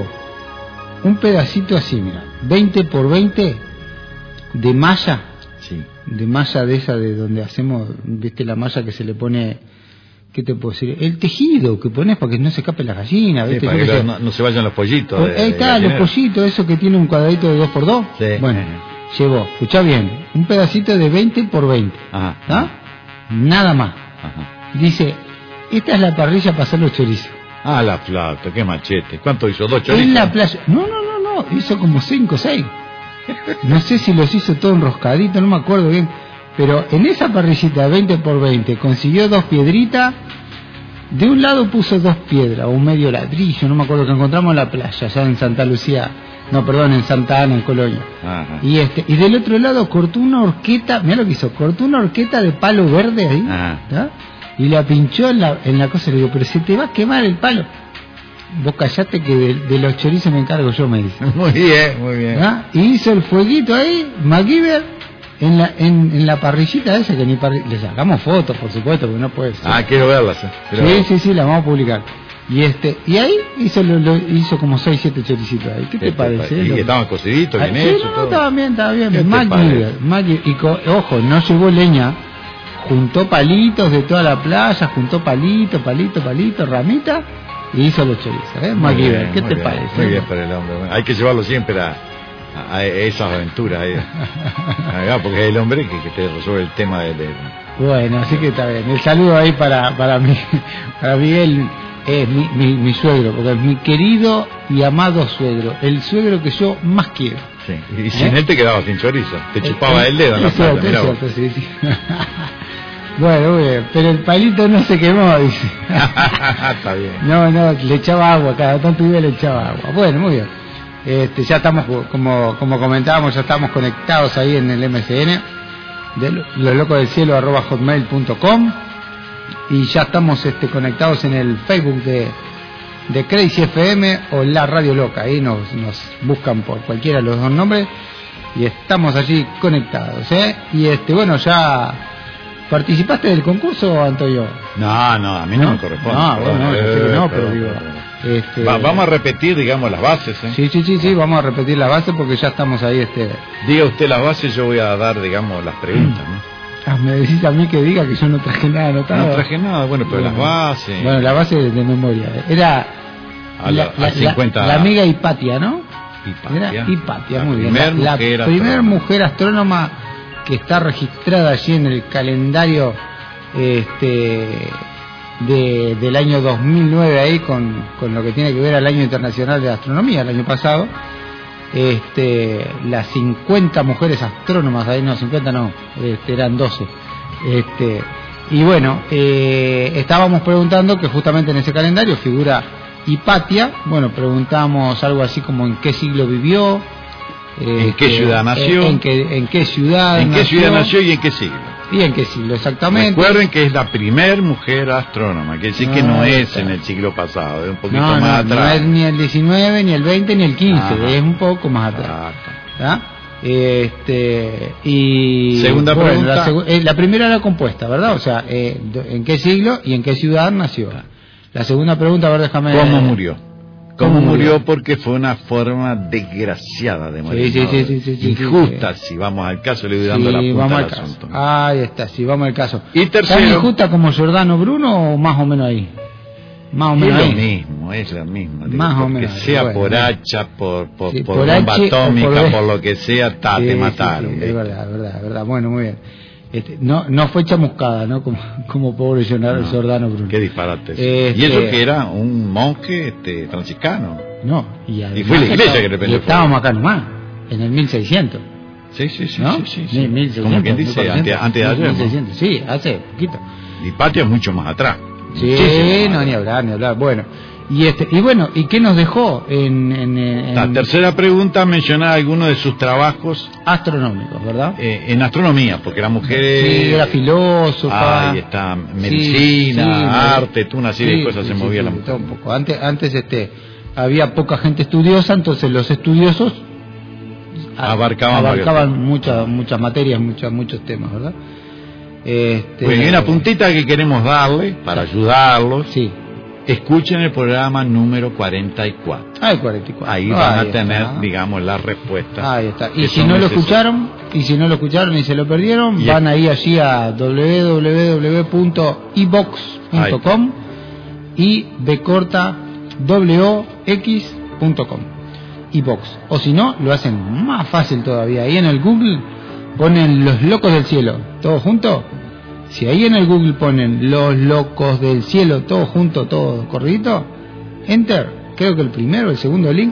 [SPEAKER 2] un pedacito así, mira, veinte por veinte de malla,
[SPEAKER 3] Sí.
[SPEAKER 2] de malla de esa de donde hacemos, viste la malla que se le pone, ¿qué te puedo decir? El tejido que pones para que no se escape la gallina,
[SPEAKER 3] Sí,
[SPEAKER 2] ¿viste?
[SPEAKER 3] para
[SPEAKER 2] Yo
[SPEAKER 3] que
[SPEAKER 2] qué
[SPEAKER 3] lo-
[SPEAKER 2] sé.
[SPEAKER 3] no, no se vayan los pollitos. de-
[SPEAKER 2] Ahí
[SPEAKER 3] de
[SPEAKER 2] está, los
[SPEAKER 3] gallinero.
[SPEAKER 2] pollitos, eso que tiene un cuadradito de dos por dos.
[SPEAKER 3] Sí.
[SPEAKER 2] Bueno, llevó, escuchá bien, un pedacito de veinte por veinte.
[SPEAKER 3] Ajá.
[SPEAKER 2] ¿Ah? Nada más.
[SPEAKER 3] Ajá.
[SPEAKER 2] Dice, esta es la parrilla para hacer los chorizos.
[SPEAKER 3] Ah, la flauta, qué machete. ¿Cuánto hizo? ¿Dos chorizos?
[SPEAKER 2] En la playa. No, no, no, no, hizo como cinco o seis. No sé si los hizo todo enroscadito, no me acuerdo bien. Pero en esa parrillita de veinte por veinte consiguió dos piedritas. De un lado puso dos piedras, o un medio ladrillo, no me acuerdo, que encontramos en la playa, allá en Santa Lucía. No, perdón, en Santa Ana, en Colonia.
[SPEAKER 3] Ajá.
[SPEAKER 2] Y este y del otro lado cortó una horqueta, mira lo que hizo, cortó una horqueta de palo verde ahí,
[SPEAKER 3] Ajá.
[SPEAKER 2] ¿tá? Y la pinchó en la, en la cosa. Le digo, pero se te va a quemar el palo. Vos callate que de, de los chorizos me encargo yo, me dice.
[SPEAKER 3] Muy bien, muy bien.
[SPEAKER 2] ¿Ah? Y hizo el fueguito ahí, MacGyver, en la, en, en la parrillita esa, que ni parri... Le sacamos fotos, por supuesto, porque no puede ser.
[SPEAKER 3] Ah, quiero verlas. eh. Quiero
[SPEAKER 2] sí,
[SPEAKER 3] verlas.
[SPEAKER 2] sí, sí, la vamos a publicar. Y este y ahí hizo lo, lo- hizo como seis siete choricitos ahí. ¿Qué te parece?
[SPEAKER 3] Y
[SPEAKER 2] Lo-
[SPEAKER 3] estaban cociditos,
[SPEAKER 2] Ah,
[SPEAKER 3] bien
[SPEAKER 2] sí,
[SPEAKER 3] hechos,
[SPEAKER 2] no,
[SPEAKER 3] todo.
[SPEAKER 2] estaba bien, estaba
[SPEAKER 3] ¿Qué
[SPEAKER 2] bien.
[SPEAKER 3] te
[SPEAKER 2] MacGyver,
[SPEAKER 3] parece?
[SPEAKER 2] MacGyver. Y co- ojo, no llevó leña, juntó palitos de toda la playa, juntó palitos, palitos, palitos, ramitas y hizo los chorizos, ¿eh?
[SPEAKER 3] Muy
[SPEAKER 2] MacGyver,
[SPEAKER 3] bien,
[SPEAKER 2] ¿qué
[SPEAKER 3] muy
[SPEAKER 2] te
[SPEAKER 3] bien,
[SPEAKER 2] parece?
[SPEAKER 3] Muy bien para el hombre. Bueno, hay que llevarlo siempre a, a- a esas aventuras ahí. Ahí, porque es el hombre que, que te resuelve el tema de, de-
[SPEAKER 2] Bueno, así que está bien. El saludo ahí para para mí, para Miguel, es mi, mi, mi suegro, porque es mi querido y amado suegro, el suegro que yo más quiero.
[SPEAKER 3] sí. Y sin
[SPEAKER 2] ¿Eh?
[SPEAKER 3] él te quedabas sin chorizo, te chupaba
[SPEAKER 2] Eh,
[SPEAKER 3] el dedo en la
[SPEAKER 2] es cierto,
[SPEAKER 3] playa, mirá
[SPEAKER 2] es
[SPEAKER 3] vos.
[SPEAKER 2] cierto, sí, sí. Bueno, muy bien, pero el palito no se quemó, dice.
[SPEAKER 3] Está bien.
[SPEAKER 2] No, no, le echaba agua, cada tanto iba y le echaba agua. Bueno, muy bien. Este, ya estamos, como, como comentábamos, ya estamos conectados ahí en el M S N, de los locos del cielo arroba hotmail punto com, y ya estamos este, conectados en el Facebook de, de Crazy F M o La Radio Loca. Ahí nos, nos buscan por cualquiera de los dos nombres y estamos allí conectados, ¿eh? Y este, bueno, ya participaste del concurso, Antonio.
[SPEAKER 3] No, no, a mí no, me corresponde.
[SPEAKER 2] No, bueno, no, yo sé que no,
[SPEAKER 3] Eh,
[SPEAKER 2] pero
[SPEAKER 3] perdón,
[SPEAKER 2] digo,
[SPEAKER 3] perdón.
[SPEAKER 2] este,
[SPEAKER 3] Va- vamos a repetir, digamos, las bases. ¿eh?
[SPEAKER 2] Sí, sí, sí, sí, vamos a repetir la base porque ya estamos ahí, este...
[SPEAKER 3] Diga usted las bases, yo voy a dar, digamos, las preguntas. ¿no?
[SPEAKER 2] Ah, me decís a mí que diga que yo no traje nada anotado.
[SPEAKER 3] No traje nada, bueno, pero las bases.
[SPEAKER 2] Bueno, la base de, de memoria. Era
[SPEAKER 3] a, la, a cincuenta.
[SPEAKER 2] la amiga Hipatia, ¿no?
[SPEAKER 3] Hipatia.
[SPEAKER 2] Era Hipatia,
[SPEAKER 3] La
[SPEAKER 2] muy bien.
[SPEAKER 3] primer
[SPEAKER 2] La,
[SPEAKER 3] mujer
[SPEAKER 2] la primer
[SPEAKER 3] astrónoma.
[SPEAKER 2] mujer astrónoma que está registrada allí en el calendario este de, del año dos mil nueve ahí con, con lo que tiene que ver al año internacional de astronomía el año pasado. Este, las cincuenta mujeres astrónomas, ahí no, cincuenta no, este, eran doce. Este, y bueno, eh, estábamos preguntando que justamente en ese calendario figura Hipatia. Bueno, preguntamos algo así como en qué siglo vivió,
[SPEAKER 3] ¿En qué
[SPEAKER 2] este,
[SPEAKER 3] ciudad nació?
[SPEAKER 2] en, en qué, en qué ciudad
[SPEAKER 3] ¿En qué
[SPEAKER 2] nació,
[SPEAKER 3] ciudad nació y en qué siglo?
[SPEAKER 2] y en qué siglo exactamente.
[SPEAKER 3] Recuerden que es la primer mujer astrónoma, quiere decir que no
[SPEAKER 2] Ah,
[SPEAKER 3] es
[SPEAKER 2] está.
[SPEAKER 3] en el siglo pasado, es un poquito
[SPEAKER 2] no,
[SPEAKER 3] más
[SPEAKER 2] no,
[SPEAKER 3] atrás.
[SPEAKER 2] no es ni el diecinueve, ni el veinte, ni el quince,
[SPEAKER 3] Ajá.
[SPEAKER 2] es un poco más atrás.
[SPEAKER 3] Exacto.
[SPEAKER 2] ¿Tá? Este, y
[SPEAKER 3] Segunda
[SPEAKER 2] bueno,
[SPEAKER 3] pregunta.
[SPEAKER 2] La, segu- eh, la primera era compuesta, ¿verdad? O sea, eh, do- ¿en qué siglo y en qué ciudad nació? La segunda pregunta, a ver, déjame.
[SPEAKER 3] ¿Cómo murió? ¿Cómo,
[SPEAKER 2] ¿Cómo
[SPEAKER 3] murió?
[SPEAKER 2] murió?
[SPEAKER 3] Porque fue una forma desgraciada de morir.
[SPEAKER 2] Sí, sí,
[SPEAKER 3] ¿no?
[SPEAKER 2] sí, sí, sí, sí,
[SPEAKER 3] Injusta,
[SPEAKER 2] sí.
[SPEAKER 3] si vamos al caso, le voy dando
[SPEAKER 2] Sí,
[SPEAKER 3] la punta
[SPEAKER 2] vamos
[SPEAKER 3] al
[SPEAKER 2] al caso.
[SPEAKER 3] asunto.
[SPEAKER 2] Ahí está, sí, vamos al caso.
[SPEAKER 3] Y tercero-
[SPEAKER 2] ¿Tan injusta como Giordano Bruno o más o menos ahí? Más o
[SPEAKER 3] Es
[SPEAKER 2] menos
[SPEAKER 3] lo
[SPEAKER 2] ahí.
[SPEAKER 3] mismo, es lo mismo. digo,
[SPEAKER 2] Más o
[SPEAKER 3] porque
[SPEAKER 2] menos,
[SPEAKER 3] sea
[SPEAKER 2] bueno,
[SPEAKER 3] por
[SPEAKER 2] bueno.
[SPEAKER 3] hacha, por, por,
[SPEAKER 2] Sí,
[SPEAKER 3] por
[SPEAKER 2] por
[SPEAKER 3] bomba
[SPEAKER 2] H o por
[SPEAKER 3] atómica,
[SPEAKER 2] B.
[SPEAKER 3] por lo que sea, ta,
[SPEAKER 2] Sí,
[SPEAKER 3] te
[SPEAKER 2] sí,
[SPEAKER 3] mataron.
[SPEAKER 2] sí, es
[SPEAKER 3] ¿viste?
[SPEAKER 2] verdad, es verdad, es verdad. Bueno, muy bien. Este, no, no fue chamuscada, ¿no? Como, como pobre Giordano,
[SPEAKER 3] No,
[SPEAKER 2] Giordano Bruno.
[SPEAKER 3] Qué disparate.
[SPEAKER 2] Este-
[SPEAKER 3] Y eso que era un monje este, franciscano.
[SPEAKER 2] No, y, además
[SPEAKER 3] fue la iglesia
[SPEAKER 2] está-
[SPEAKER 3] que le prendió
[SPEAKER 2] y estábamos acá nomás, en el mil seiscientos,
[SPEAKER 3] Sí, sí, sí.
[SPEAKER 2] ¿no?
[SPEAKER 3] sí, sí, sí.
[SPEAKER 2] Mil- mil seiscientos,
[SPEAKER 3] Como quien dice,
[SPEAKER 2] mil
[SPEAKER 3] antes,
[SPEAKER 2] cuatrocientos,
[SPEAKER 3] antes de ayer.
[SPEAKER 2] mil
[SPEAKER 3] ¿no?
[SPEAKER 2] seiscientos, sí, hace poquito.
[SPEAKER 3] Hipatia es mucho más atrás.
[SPEAKER 2] Sí,
[SPEAKER 3] Muchísimo
[SPEAKER 2] no,
[SPEAKER 3] más
[SPEAKER 2] ni
[SPEAKER 3] atrás.
[SPEAKER 2] hablar, ni hablar. Bueno, y este y bueno, ¿y qué nos dejó en, en, en-
[SPEAKER 3] La tercera pregunta menciona algunos de sus trabajos
[SPEAKER 2] astronómicos, verdad?
[SPEAKER 3] eh, en astronomía, porque la mujer
[SPEAKER 2] Sí, era filósofa.
[SPEAKER 3] ahí está,
[SPEAKER 2] Sí,
[SPEAKER 3] medicina,
[SPEAKER 2] sí,
[SPEAKER 3] arte, toda una serie
[SPEAKER 2] sí,
[SPEAKER 3] de cosas
[SPEAKER 2] sí,
[SPEAKER 3] se
[SPEAKER 2] sí,
[SPEAKER 3] movía
[SPEAKER 2] sí,
[SPEAKER 3] la
[SPEAKER 2] de
[SPEAKER 3] mujer.
[SPEAKER 2] todo un poco. Antes, antes este, había poca gente estudiosa, entonces los estudiosos a-
[SPEAKER 3] Abarcaban
[SPEAKER 2] abarcaban
[SPEAKER 3] varios
[SPEAKER 2] muchas muchas materias, muchos muchos temas, ¿verdad? Este,
[SPEAKER 3] Bueno, y una puntita que queremos darle para ayudarlos.
[SPEAKER 2] Sí.
[SPEAKER 3] Escuchen el programa número cuarenta y cuatro.
[SPEAKER 2] Ah, el cuarenta y cuatro.
[SPEAKER 3] Ahí
[SPEAKER 2] Ah,
[SPEAKER 3] van a
[SPEAKER 2] ahí
[SPEAKER 3] tener,
[SPEAKER 2] está.
[SPEAKER 3] digamos, las respuestas.
[SPEAKER 2] Ahí está. Y
[SPEAKER 3] que
[SPEAKER 2] si
[SPEAKER 3] son
[SPEAKER 2] no lo
[SPEAKER 3] necesarias.
[SPEAKER 2] escucharon, y si no lo escucharon y se lo perdieron,
[SPEAKER 3] Y
[SPEAKER 2] van ahí allí a w w w punto i box punto com y b corta w o x punto com. iBox. O si no, lo hacen más fácil todavía. Ahí en el Google ponen Los Locos del Cielo, todo junto. Si ahí en el Google ponen Los Locos del Cielo, todo junto, todo corridito, enter, creo que el primero, el segundo link,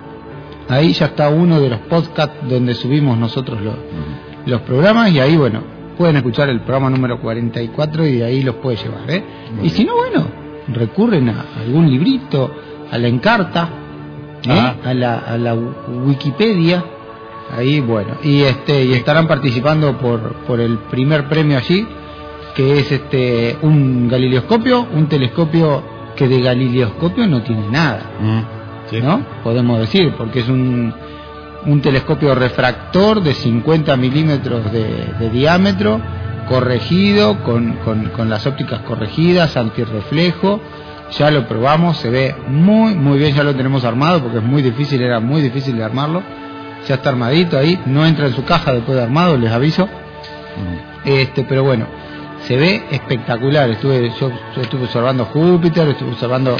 [SPEAKER 2] ahí ya está uno de los podcasts donde subimos nosotros los, los programas, y ahí, bueno, pueden escuchar el programa número cuarenta y cuatro y de ahí los puede llevar, ¿eh?
[SPEAKER 3] Muy
[SPEAKER 2] Y si no, bueno, recurren a algún librito, a la Encarta, ¿eh?
[SPEAKER 3] Ah.
[SPEAKER 2] a la a la Wikipedia, ahí, bueno, y este y estarán participando por por el primer premio allí, que es este un galileoscopio, un telescopio que de galileoscopio no tiene nada,
[SPEAKER 3] Mm, sí.
[SPEAKER 2] ¿no? Podemos decir, porque es un, un telescopio refractor de cincuenta milímetros de, de diámetro, corregido, con, con, con las ópticas corregidas, antirreflejo, ya lo probamos, se ve muy, muy bien, ya lo tenemos armado, porque es muy difícil, era muy difícil de armarlo. Ya está armadito ahí, no entra en su caja después de armado, les aviso. Mm. Este, pero bueno, se ve espectacular. Estuve, yo, yo estuve observando Júpiter, estuve observando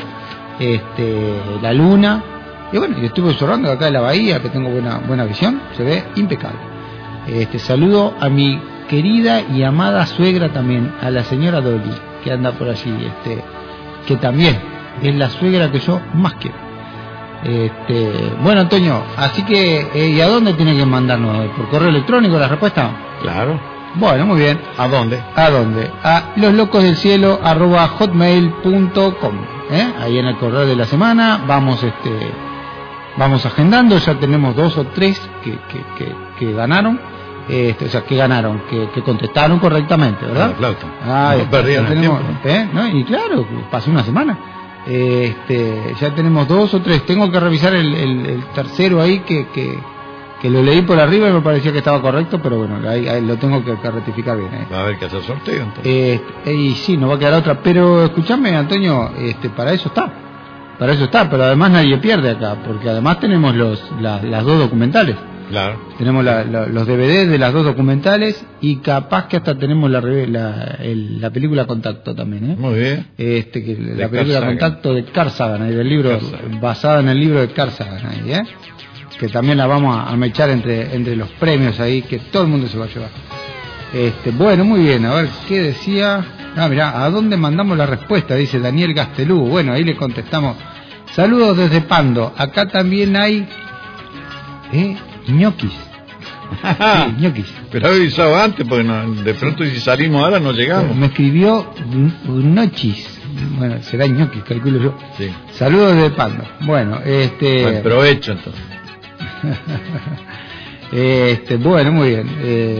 [SPEAKER 2] este, la Luna, y bueno, y estuve observando acá en la bahía, que tengo buena, buena visión, se ve impecable. Este, saludo a mi querida y amada suegra también, a la señora Dolly, que anda por allí, este, que también es la suegra que yo más quiero. Este, bueno, Antonio, así que, eh, ¿y a dónde tiene que mandarnos? ¿Por correo electrónico la respuesta?
[SPEAKER 3] Claro.
[SPEAKER 2] Bueno, muy bien.
[SPEAKER 3] ¿A dónde?
[SPEAKER 2] ¿A dónde? A loslocosdelcielo arroba hotmail punto com, ¿eh? Ahí en el correo de la semana vamos, este, vamos agendando. Ya tenemos dos o tres que, que, que, que ganaron, este, o sea, que ganaron, que, que contestaron correctamente, ¿verdad?
[SPEAKER 3] Ah,
[SPEAKER 2] no perdieron el tiempo. ¿eh? ¿No? Y claro, pasó una semana. Este, ya tenemos dos o tres. Tengo que revisar el, el, el tercero ahí que, que, que lo leí por arriba y me parecía que estaba correcto, pero bueno, ahí, ahí lo tengo que, que rectificar bien. ¿eh?
[SPEAKER 3] Va a haber que hacer sorteo entonces.
[SPEAKER 2] Eh, y sí, nos va a quedar otra. Pero escúchame, Antonio, este, para eso está. Para eso está, pero además nadie pierde acá, porque además tenemos los, la, las dos documentales.
[SPEAKER 3] Claro.
[SPEAKER 2] Tenemos la, la, los D V D de las dos documentales y capaz que hasta tenemos la la, el, la película Contacto también, ¿eh?
[SPEAKER 3] Muy bien.
[SPEAKER 2] Este, que la película Contacto de Carl Sagan, ahí del libro, basada en el libro de Carl Sagan, ahí, ¿eh? Que también la vamos a, a mechar entre, entre los premios ahí, que todo el mundo se va a llevar. Este, bueno, muy bien, a ver, ¿qué decía? Ah, mirá, ¿a dónde mandamos la respuesta? Dice Daniel Gastelú. Bueno, ahí le contestamos. Saludos desde Pando. Acá también hay... ¿Eh? ñoquis. Sí, ñoquis.
[SPEAKER 3] Pero he avisado antes, porque no, de pronto si salimos ahora no llegamos.
[SPEAKER 2] Me escribió nochis. Bueno, será ñoquis, calculo yo.
[SPEAKER 3] Sí.
[SPEAKER 2] Saludos de Pando. Bueno, este...
[SPEAKER 3] Buen provecho entonces.
[SPEAKER 2] este, bueno, muy bien.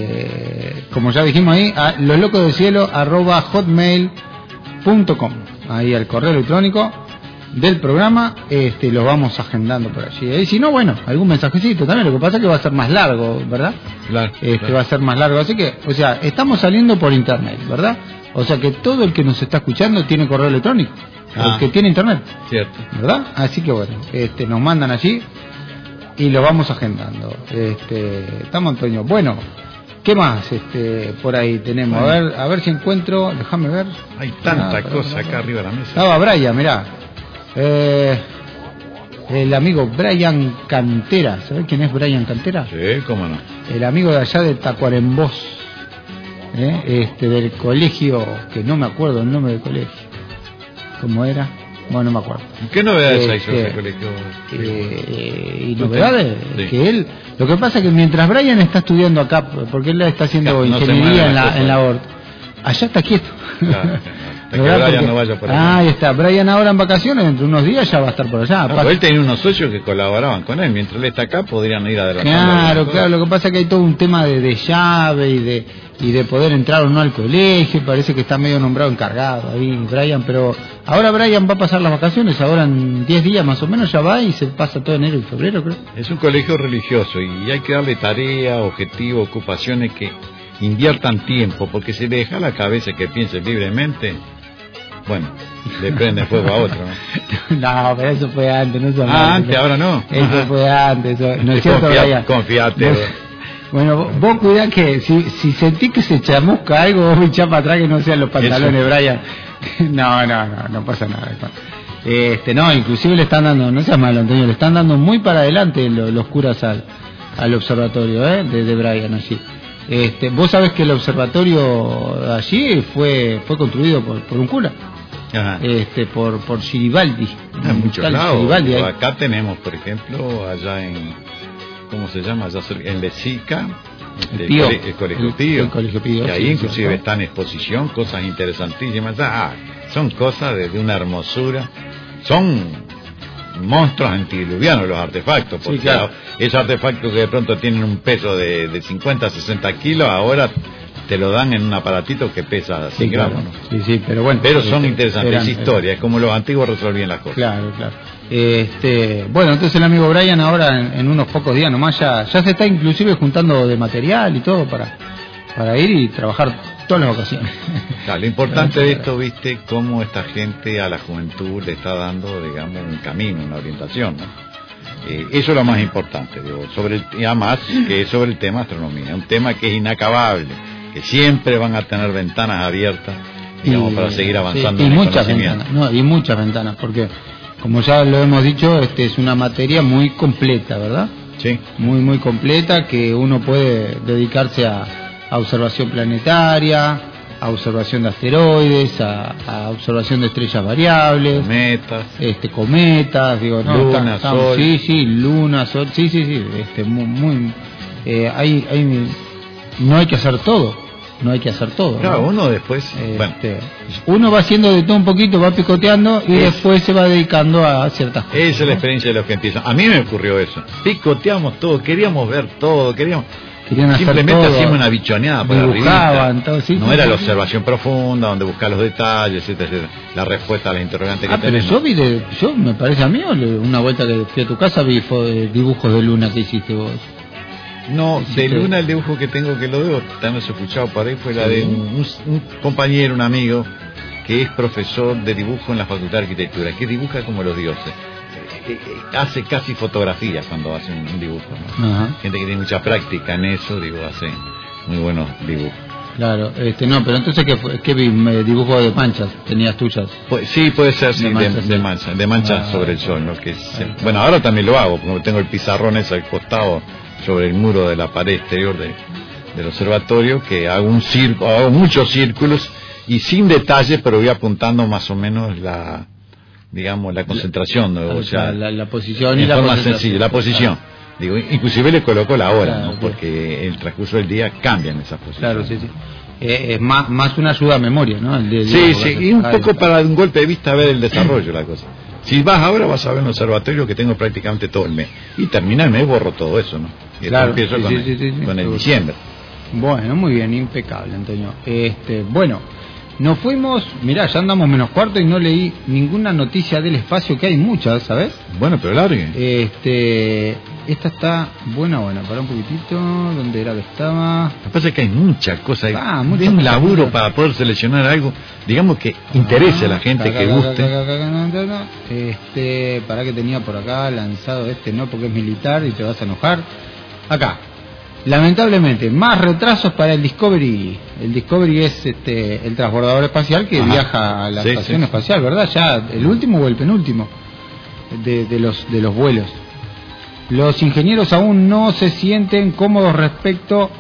[SPEAKER 2] Eh, como ya dijimos ahí, a loslocosdelcielo arroba hotmail punto com. Ahí al correo electrónico del programa, este, lo vamos agendando por allí. Y si no, bueno, algún mensajecito también. Lo que pasa es que va a ser más largo, ¿verdad?
[SPEAKER 3] Claro.
[SPEAKER 2] Este,
[SPEAKER 3] claro.
[SPEAKER 2] Va a ser más largo. Así que, o sea, estamos saliendo por internet, ¿verdad? O sea que todo el que nos está escuchando tiene correo electrónico. Ah, el que tiene internet.
[SPEAKER 3] Cierto.
[SPEAKER 2] ¿Verdad? Así que bueno, este, nos mandan allí y lo vamos agendando. Este, estamos, Antonio. Bueno, ¿qué más este, por ahí tenemos? A ver, a ver si encuentro, déjame ver.
[SPEAKER 3] Hay tanta
[SPEAKER 2] ah,
[SPEAKER 3] cosa
[SPEAKER 2] para, para,
[SPEAKER 3] acá arriba de la mesa.
[SPEAKER 2] Estaba Brian, mirá. Eh, el amigo Brian Cantera. ¿Sabés quién es Brian Cantera?
[SPEAKER 3] Sí, cómo no.
[SPEAKER 2] El amigo de allá de Tacuarembós, ¿eh? Este, del colegio, que no me acuerdo el nombre del colegio. ¿Cómo era? Bueno, no me acuerdo.
[SPEAKER 3] ¿Qué novedades
[SPEAKER 2] este,
[SPEAKER 3] hay sobre ese colegio?
[SPEAKER 2] Eh, y novedades,
[SPEAKER 3] sí.
[SPEAKER 2] Que él, lo que pasa es que mientras Brian está estudiando acá, porque él está haciendo no ingeniería en la, en la O R T, allá está quieto.
[SPEAKER 3] Claro. Que Brian porque, no vaya por allá.
[SPEAKER 2] Ah, ahí está. Brian ahora en vacaciones, dentro de unos días ya va a estar por allá.
[SPEAKER 3] No, él tenía unos socios que colaboraban con él. Mientras él está acá, podrían ir adelantando.
[SPEAKER 2] Claro, claro. Lo que pasa es que hay todo un tema de, de llave y de y de poder entrar o no al colegio. Parece que está medio nombrado encargado ahí, Brian. Pero ahora Brian va a pasar las vacaciones. Ahora en diez días más o menos ya va y se pasa todo enero y febrero, creo.
[SPEAKER 3] Es un colegio religioso y hay que darle tarea, objetivo, ocupaciones que inviertan tiempo. Porque si le deja la cabeza que piense libremente... Bueno, le prende fuego a otro, ¿no?
[SPEAKER 2] No, pero eso fue antes, no son
[SPEAKER 3] Ah, antes, ahora no.
[SPEAKER 2] Eso Ajá. fue antes, eso, no es cierto,
[SPEAKER 3] Confía,
[SPEAKER 2] Brian.
[SPEAKER 3] Confiate.
[SPEAKER 2] Vos, bueno, vos, vos cuidá que si, si sentís que se chamusca algo, vos echá para atrás que no sean los pantalones, eso. Brian. No, no, no, no pasa nada. Este, no, inclusive le están dando, no seas malo, Antonio, le están dando muy para adelante los, los curas al, al observatorio, ¿eh? De, de Brian, allí. Este, vos sabés que el observatorio allí fue fue construido por, por un cura.
[SPEAKER 3] Ajá.
[SPEAKER 2] Este, por por Giribaldi.
[SPEAKER 3] En muchos lados. Acá tenemos, por ejemplo, allá en, ¿cómo se llama? Allá en Lezica, este, el, el, el Colegio Pío. El Colegio Pío. Que ahí sí, inclusive sí, está en exposición, cosas interesantísimas. Ah, son cosas de, de una hermosura. Son monstruos antidiluvianos los artefactos, porque sí, claro. Esos artefactos que de pronto tienen un peso de, de cincuenta a sesenta kilos, ahora te lo dan en un aparatito que pesa cien sí, gramos, claro. ¿No?
[SPEAKER 2] Sí, sí, pero bueno.
[SPEAKER 3] Pero son interesantes, eran, es historia, es como los antiguos resolvían las cosas.
[SPEAKER 2] Claro, claro. Este, bueno, entonces el amigo Brian ahora en, en unos pocos días nomás ya, ya se está inclusive juntando de material y todo para, para ir y trabajar todas las vacaciones.
[SPEAKER 3] Claro, lo importante de esto, viste, cómo esta gente a la juventud le está dando, digamos, un camino, una orientación, ¿no? Eh, eso es lo más importante, digo, sobre el, y además que es sobre el tema astronomía, un tema que es inacabable, que siempre van a tener ventanas abiertas, digamos, y, para seguir avanzando
[SPEAKER 2] sí, y
[SPEAKER 3] en el
[SPEAKER 2] muchas
[SPEAKER 3] conocimiento.
[SPEAKER 2] Ventanas, no, y muchas ventanas, porque como ya lo hemos dicho, este es una materia muy completa, ¿verdad?
[SPEAKER 3] Sí.
[SPEAKER 2] Muy, muy completa, que uno puede dedicarse a, a observación planetaria, a observación de asteroides, a, a observación de estrellas variables,
[SPEAKER 3] Cometas,
[SPEAKER 2] este, cometas, digo, no,
[SPEAKER 3] luna,
[SPEAKER 2] está, está,
[SPEAKER 3] sol.
[SPEAKER 2] Sí, sí, luna, sol, sí, sí, sí, este, muy, muy eh, hay, hay, no hay que hacer todo, no hay que hacer todo.
[SPEAKER 3] Claro,
[SPEAKER 2] ¿no?
[SPEAKER 3] uno después,
[SPEAKER 2] Este,
[SPEAKER 3] bueno,
[SPEAKER 2] uno va haciendo de todo un poquito, va picoteando y
[SPEAKER 3] es,
[SPEAKER 2] después se va dedicando a ciertas cosas.
[SPEAKER 3] esa es la experiencia de los que empiezan. A mí me ocurrió eso. Picoteamos todo, queríamos ver todo, queríamos.
[SPEAKER 2] Querían hacer
[SPEAKER 3] Simplemente
[SPEAKER 2] todo,
[SPEAKER 3] hacíamos una bichoneada por
[SPEAKER 2] dibujaban, todo, sí,
[SPEAKER 3] no
[SPEAKER 2] sí,
[SPEAKER 3] era
[SPEAKER 2] sí,
[SPEAKER 3] la
[SPEAKER 2] sí.
[SPEAKER 3] observación profunda, donde buscar los detalles, etcétera, etcétera, la respuesta a las interrogantes
[SPEAKER 2] Ah,
[SPEAKER 3] que
[SPEAKER 2] pero
[SPEAKER 3] tenemos.
[SPEAKER 2] yo vi, de, yo me parece a mí, o le- una vuelta que fui a tu casa vi fo- eh, dibujos de luna que hiciste vos.
[SPEAKER 3] No,
[SPEAKER 2] Sí,
[SPEAKER 3] de
[SPEAKER 2] sí.
[SPEAKER 3] Luna el dibujo que tengo, que lo debo tener escuchado por ahí, fue la
[SPEAKER 2] Sí.
[SPEAKER 3] de un, un- un compañero, un amigo, que es profesor de dibujo en la Facultad de Arquitectura, que dibuja como los dioses. Eh, eh, Hace casi fotografías cuando hace un, un dibujo, ¿no?
[SPEAKER 2] Ajá.
[SPEAKER 3] Gente que tiene mucha práctica en eso, digo, hace muy buenos dibujos.
[SPEAKER 2] Claro, este no, pero entonces qué fue, qué vi, me dibujo de manchas, tenías tuyas.
[SPEAKER 3] Pues, sí, puede ser, sí,
[SPEAKER 2] De
[SPEAKER 3] de,
[SPEAKER 2] manchas,
[SPEAKER 3] de
[SPEAKER 2] sí.
[SPEAKER 3] mancha, de manchas
[SPEAKER 2] Ah,
[SPEAKER 3] sobre el sol, ¿no? Que es-
[SPEAKER 2] ah,
[SPEAKER 3] bueno, ahora también lo hago, porque tengo el pizarrón ese al costado sobre el muro de la pared exterior de, del observatorio, que hago un círculo, hago muchos círculos y sin detalles, pero voy apuntando más o menos la, digamos, la concentración, ¿no? O sea,
[SPEAKER 2] la, la posición y
[SPEAKER 3] en
[SPEAKER 2] la
[SPEAKER 3] forma
[SPEAKER 2] concentración.
[SPEAKER 3] sencilla, la posición. Digo, inclusive le coloco la hora,
[SPEAKER 2] Claro,
[SPEAKER 3] ¿no?
[SPEAKER 2] sí.
[SPEAKER 3] Porque el transcurso del día cambian esas posiciones.
[SPEAKER 2] Claro, sí, sí. Eh, es más, más una ayuda a memoria, ¿no? El de-
[SPEAKER 3] Sí,
[SPEAKER 2] dibujo,
[SPEAKER 3] sí,
[SPEAKER 2] que
[SPEAKER 3] y un
[SPEAKER 2] hace-
[SPEAKER 3] poco para un golpe de vista ver el desarrollo la cosa. Si vas ahora vas a ver un observatorio que tengo prácticamente todo el mes. Y termina el mes, borro todo eso, ¿no? Y después
[SPEAKER 2] Claro,
[SPEAKER 3] empiezo
[SPEAKER 2] sí,
[SPEAKER 3] con,
[SPEAKER 2] sí,
[SPEAKER 3] el,
[SPEAKER 2] sí, sí, sí.
[SPEAKER 3] con el
[SPEAKER 2] Seguro.
[SPEAKER 3] diciembre.
[SPEAKER 2] Bueno, muy bien, impecable, Antonio. Este, bueno, nos fuimos, mirá, ya andamos menos cuarto y no leí ninguna noticia del espacio, que hay muchas, ¿sabes?
[SPEAKER 3] Bueno, pero larguen.
[SPEAKER 2] Este, esta está buena, buena, para un poquitito, ¿dónde era que estaba?
[SPEAKER 3] Lo que pasa es que hay muchas cosas,
[SPEAKER 2] Ah,
[SPEAKER 3] hay
[SPEAKER 2] muchas
[SPEAKER 3] un
[SPEAKER 2] cosas.
[SPEAKER 3] laburo para poder seleccionar algo, digamos que interese a la gente, que guste.
[SPEAKER 2] Este, para que tenía por acá lanzado este, no, porque es militar y te vas a enojar. Acá. Lamentablemente, más retrasos para el Discovery. El Discovery es este el transbordador espacial que
[SPEAKER 3] Ajá.
[SPEAKER 2] viaja a la
[SPEAKER 3] Sí,
[SPEAKER 2] estación
[SPEAKER 3] sí.
[SPEAKER 2] espacial, ¿verdad? Ya el último o el penúltimo de, de los de los vuelos. Los ingenieros aún no se sienten cómodos respecto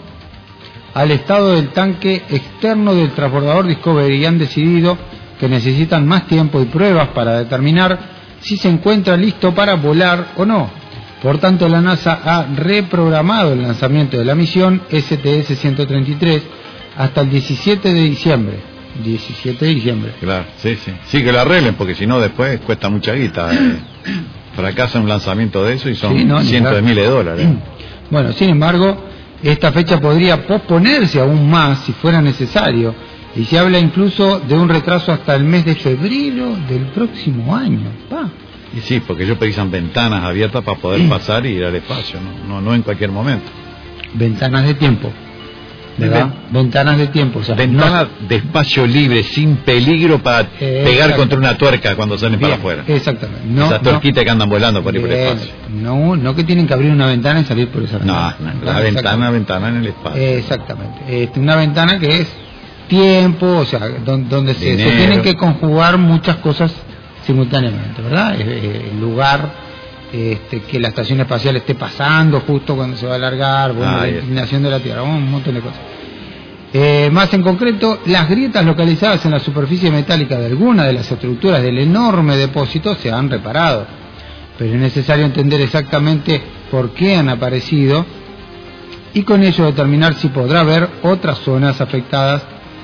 [SPEAKER 2] al estado del tanque externo del transbordador Discovery y han decidido que necesitan más tiempo y pruebas para determinar si se encuentra listo para volar o no. Por tanto, la NASA ha reprogramado el lanzamiento de la misión S T S ciento treinta y tres hasta el diecisiete de diciembre. diecisiete de diciembre.
[SPEAKER 3] Claro, sí, sí. Sí, que lo arreglen, porque si no después cuesta mucha guita. Eh. Fracasa un lanzamiento de eso y son
[SPEAKER 2] Sí, no, ni
[SPEAKER 3] cientos de
[SPEAKER 2] hablar.
[SPEAKER 3] miles de dólares.
[SPEAKER 2] Bueno, sin embargo, esta fecha podría posponerse aún más si fuera necesario, y se habla incluso de un retraso hasta el mes de febrero del próximo año. Pa.
[SPEAKER 3] Y sí, porque ellos precisan ventanas abiertas para poder pasar y ir al espacio, ¿no? No, no en cualquier momento.
[SPEAKER 2] Ventanas de tiempo, ¿verdad? Ventanas de tiempo, o sea,
[SPEAKER 3] Ventanas
[SPEAKER 2] no-
[SPEAKER 3] de espacio libre, sin peligro para
[SPEAKER 2] Eh,
[SPEAKER 3] pegar
[SPEAKER 2] exacto.
[SPEAKER 3] contra una tuerca cuando salen para
[SPEAKER 2] Bien,
[SPEAKER 3] afuera.
[SPEAKER 2] exactamente. No,
[SPEAKER 3] Esas
[SPEAKER 2] no-
[SPEAKER 3] tuerquitas que andan volando por ahí por el
[SPEAKER 2] Bien,
[SPEAKER 3] espacio.
[SPEAKER 2] no, no que tienen que abrir una ventana y salir por esa
[SPEAKER 3] No,
[SPEAKER 2] ventana.
[SPEAKER 3] no, la
[SPEAKER 2] Exactamente.
[SPEAKER 3] ventana, ventana en el espacio.
[SPEAKER 2] Exactamente. Este, una ventana que es tiempo, o sea, don- donde se, se
[SPEAKER 3] Dinero.
[SPEAKER 2] tienen que conjugar muchas cosas simultáneamente, ¿verdad? Eh, eh, El lugar, este, que la estación espacial esté pasando justo cuando se va a alargar, bueno,
[SPEAKER 3] Ah,
[SPEAKER 2] la
[SPEAKER 3] ya.
[SPEAKER 2] inclinación de la Tierra, un montón de cosas. Eh, más en concreto, las grietas localizadas en la superficie metálica de alguna de las estructuras del enorme depósito se han reparado, pero es necesario entender exactamente por qué han aparecido y con ello determinar si podrá haber otras zonas afectadas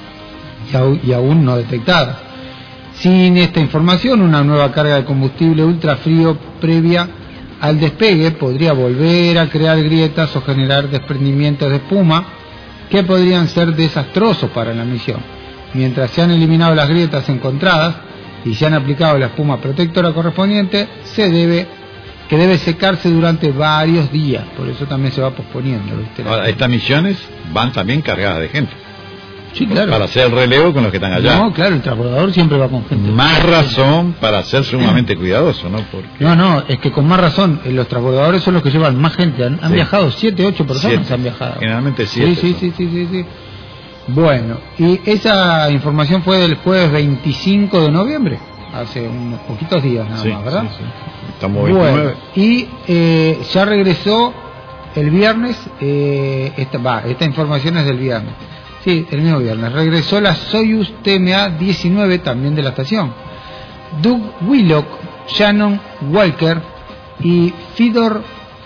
[SPEAKER 2] y, au- y aún no detectadas. Sin esta información, una nueva carga de combustible ultrafrío previa al despegue podría volver a crear grietas o generar desprendimientos de espuma que podrían ser desastrosos para la misión. Mientras se han eliminado las grietas encontradas y se han aplicado la espuma protectora correspondiente, se debe que debe secarse durante varios días, por eso también se va posponiendo, ¿viste?
[SPEAKER 3] Ahora, estas misiones van también cargadas de gente.
[SPEAKER 2] Sí, claro.
[SPEAKER 3] Para hacer el relevo con los que están allá.
[SPEAKER 2] No, claro, el transbordador siempre va con gente.
[SPEAKER 3] Más razón para ser sumamente cuidadoso, ¿no? Porque...
[SPEAKER 2] No, no, es que con más razón, eh, los transbordadores son los que llevan más gente. Han, han
[SPEAKER 3] Sí.
[SPEAKER 2] viajado siete, ocho personas,
[SPEAKER 3] Siete.
[SPEAKER 2] han viajado.
[SPEAKER 3] Generalmente siete.
[SPEAKER 2] Sí, sí, sí, sí, sí, sí. Bueno, y esa información fue del jueves veinticinco de noviembre, hace unos poquitos días nada
[SPEAKER 3] Sí,
[SPEAKER 2] más, ¿verdad?
[SPEAKER 3] sí, sí. Estamos veintinueve.
[SPEAKER 2] Bueno, y eh, ya regresó el viernes, eh, esta, va, esta información es del viernes. Sí, el mismo viernes. Regresó la Soyuz T M A diecinueve, también de la estación. Doug Willock, Shannon Walker y Fedor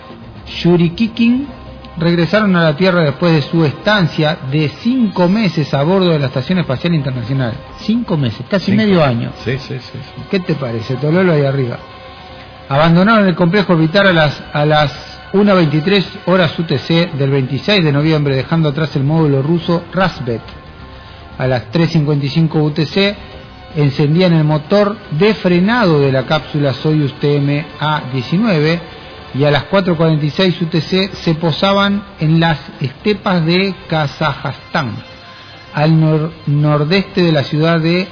[SPEAKER 2] Shurikikin regresaron a la Tierra después de su estancia de cinco meses a bordo de la Estación Espacial Internacional. Cinco meses, casi
[SPEAKER 3] Cinco.
[SPEAKER 2] medio año.
[SPEAKER 3] Sí, sí, sí, sí.
[SPEAKER 2] ¿Qué te parece, Tololo, ahí arriba? Abandonaron el complejo orbital a las a las una veintitrés horas U T C del veintiséis de noviembre, dejando atrás el módulo ruso Rasvet. A las tres cincuenta y cinco U T C encendían el motor de frenado de la cápsula Soyuz T M A diecinueve y a las cuatro cuarenta y seis U T C se posaban en las estepas de Kazajstán, al nor- nordeste de la ciudad de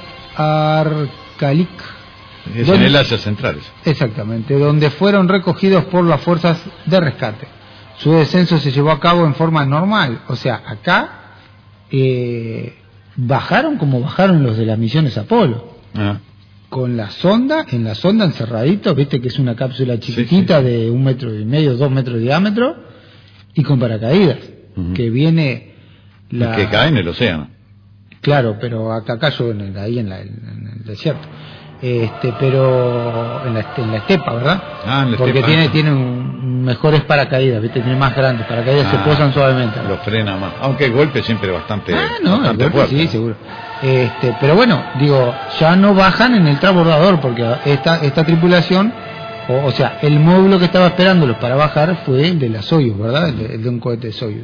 [SPEAKER 2] Arkalik.
[SPEAKER 3] Es
[SPEAKER 2] ¿Dónde?
[SPEAKER 3] en el Asia Central. eso.
[SPEAKER 2] Exactamente, donde fueron recogidos por las fuerzas de rescate. Su descenso se llevó a cabo en forma normal, o sea, acá eh, bajaron como bajaron los de las misiones Apolo,
[SPEAKER 3] Ah,
[SPEAKER 2] con la sonda, en la sonda encerradito, viste que es una cápsula chiquitita
[SPEAKER 3] sí, sí.
[SPEAKER 2] de un metro y medio, dos metros de diámetro, y con paracaídas,
[SPEAKER 3] Ujú.
[SPEAKER 2] que viene la...
[SPEAKER 3] que cae en el océano.
[SPEAKER 2] Claro, pero acá cayó en el, ahí en, la, en el desierto. Este, pero en la, en la estepa, ¿verdad?
[SPEAKER 3] Ah, en la
[SPEAKER 2] Porque
[SPEAKER 3] estepa.
[SPEAKER 2] tiene tiene un, mejores paracaídas, ¿viste? Tiene más grandes paracaídas,
[SPEAKER 3] Ah,
[SPEAKER 2] se posan suavemente.
[SPEAKER 3] Lo frena más. Aunque el golpe siempre es bastante,
[SPEAKER 2] Ah, no, el
[SPEAKER 3] bastante
[SPEAKER 2] golpe
[SPEAKER 3] fuerte.
[SPEAKER 2] sí,
[SPEAKER 3] ¿no?
[SPEAKER 2] seguro. Este, pero bueno, digo, ya no bajan en el transbordador porque esta esta tripulación, o, o sea, el módulo que estaba esperándolos para bajar fue el de la Soyuz, ¿verdad? El de, el de un cohete Soyuz.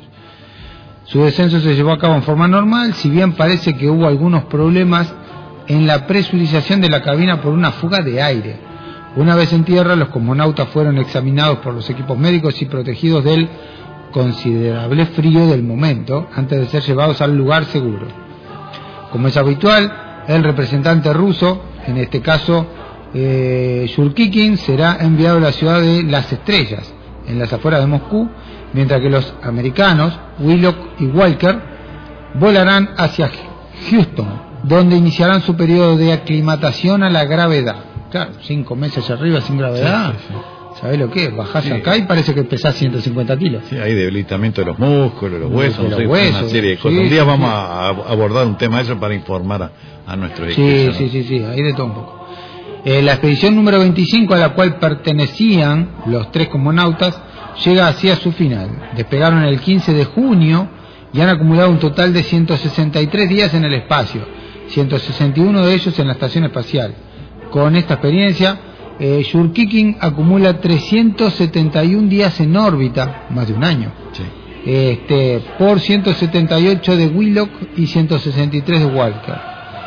[SPEAKER 2] Su descenso se llevó a cabo en forma normal, si bien parece que hubo algunos problemas en la presurización de la cabina por una fuga de aire. Una vez en tierra, los cosmonautas fueron examinados por los equipos médicos y protegidos del considerable frío del momento antes de ser llevados al lugar seguro. Como es habitual, el representante ruso, en este caso eh, Shurkikin, será enviado a la ciudad de Las Estrellas, en las afueras de Moscú, mientras que los americanos, Willock y Walker, volarán hacia Houston, donde iniciarán su periodo de aclimatación a la gravedad. Claro, cinco meses allá arriba sin gravedad.
[SPEAKER 3] Sí, sí, sí.
[SPEAKER 2] ¿Sabés lo que es? Bajás
[SPEAKER 3] Sí.
[SPEAKER 2] acá y parece que pesás ciento cincuenta kilos.
[SPEAKER 3] Sí, hay debilitamiento de los músculos, los
[SPEAKER 2] De
[SPEAKER 3] huesos,
[SPEAKER 2] los
[SPEAKER 3] no sé,
[SPEAKER 2] huesos,
[SPEAKER 3] una serie de cosas.
[SPEAKER 2] sí,
[SPEAKER 3] un día
[SPEAKER 2] sí,
[SPEAKER 3] vamos
[SPEAKER 2] sí.
[SPEAKER 3] a a abordar un tema de eso para informar a, a nuestros
[SPEAKER 2] Sí,
[SPEAKER 3] egresos,
[SPEAKER 2] sí,
[SPEAKER 3] ¿no?
[SPEAKER 2] sí, sí, hay de todo un poco. Eh, la expedición número veinticinco, a la cual pertenecían los tres cosmonautas, llega hacia su final. Despegaron el quince de junio y han acumulado un total de ciento sesenta y tres días en el espacio, ciento sesenta y uno de ellos en la estación espacial. Con esta experiencia, eh, Shurkikin acumula trescientos setenta y un días en órbita, más de un año,
[SPEAKER 3] Sí.
[SPEAKER 2] este, por ciento setenta y ocho de Willock y ciento sesenta y tres de Walker.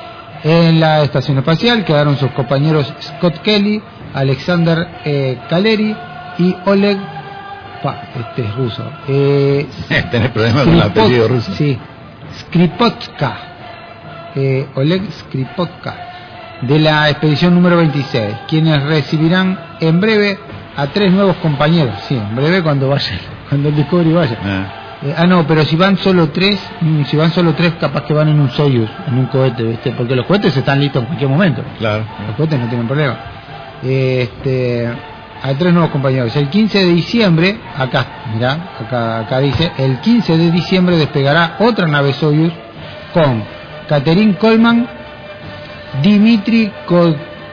[SPEAKER 2] En la estación espacial quedaron sus compañeros Scott Kelly, Alexander eh, Kaleri y Oleg, pa, este es ruso, eh,
[SPEAKER 3] Tenés problemas con el
[SPEAKER 2] Skripot-
[SPEAKER 3] apellido ruso.
[SPEAKER 2] Sí, Skripotka, eh, Oleg Skripotka, de la expedición número veintiséis, quienes recibirán en breve a tres nuevos compañeros. Sí, en breve cuando vayan, cuando el Discovery vaya.
[SPEAKER 3] Ah,
[SPEAKER 2] Eh, ah, no, pero si van solo tres, mm, si van solo tres, capaz que van en un Soyuz, en un cohete, ¿viste? Porque los cohetes están listos en cualquier momento.
[SPEAKER 3] claro.
[SPEAKER 2] Los cohetes no tienen problema. Este, a tres nuevos compañeros. El quince de diciembre, acá, mirá, acá, acá dice, el quince de diciembre despegará otra nave Soyuz con Katerin Coleman, Dmitry Ko-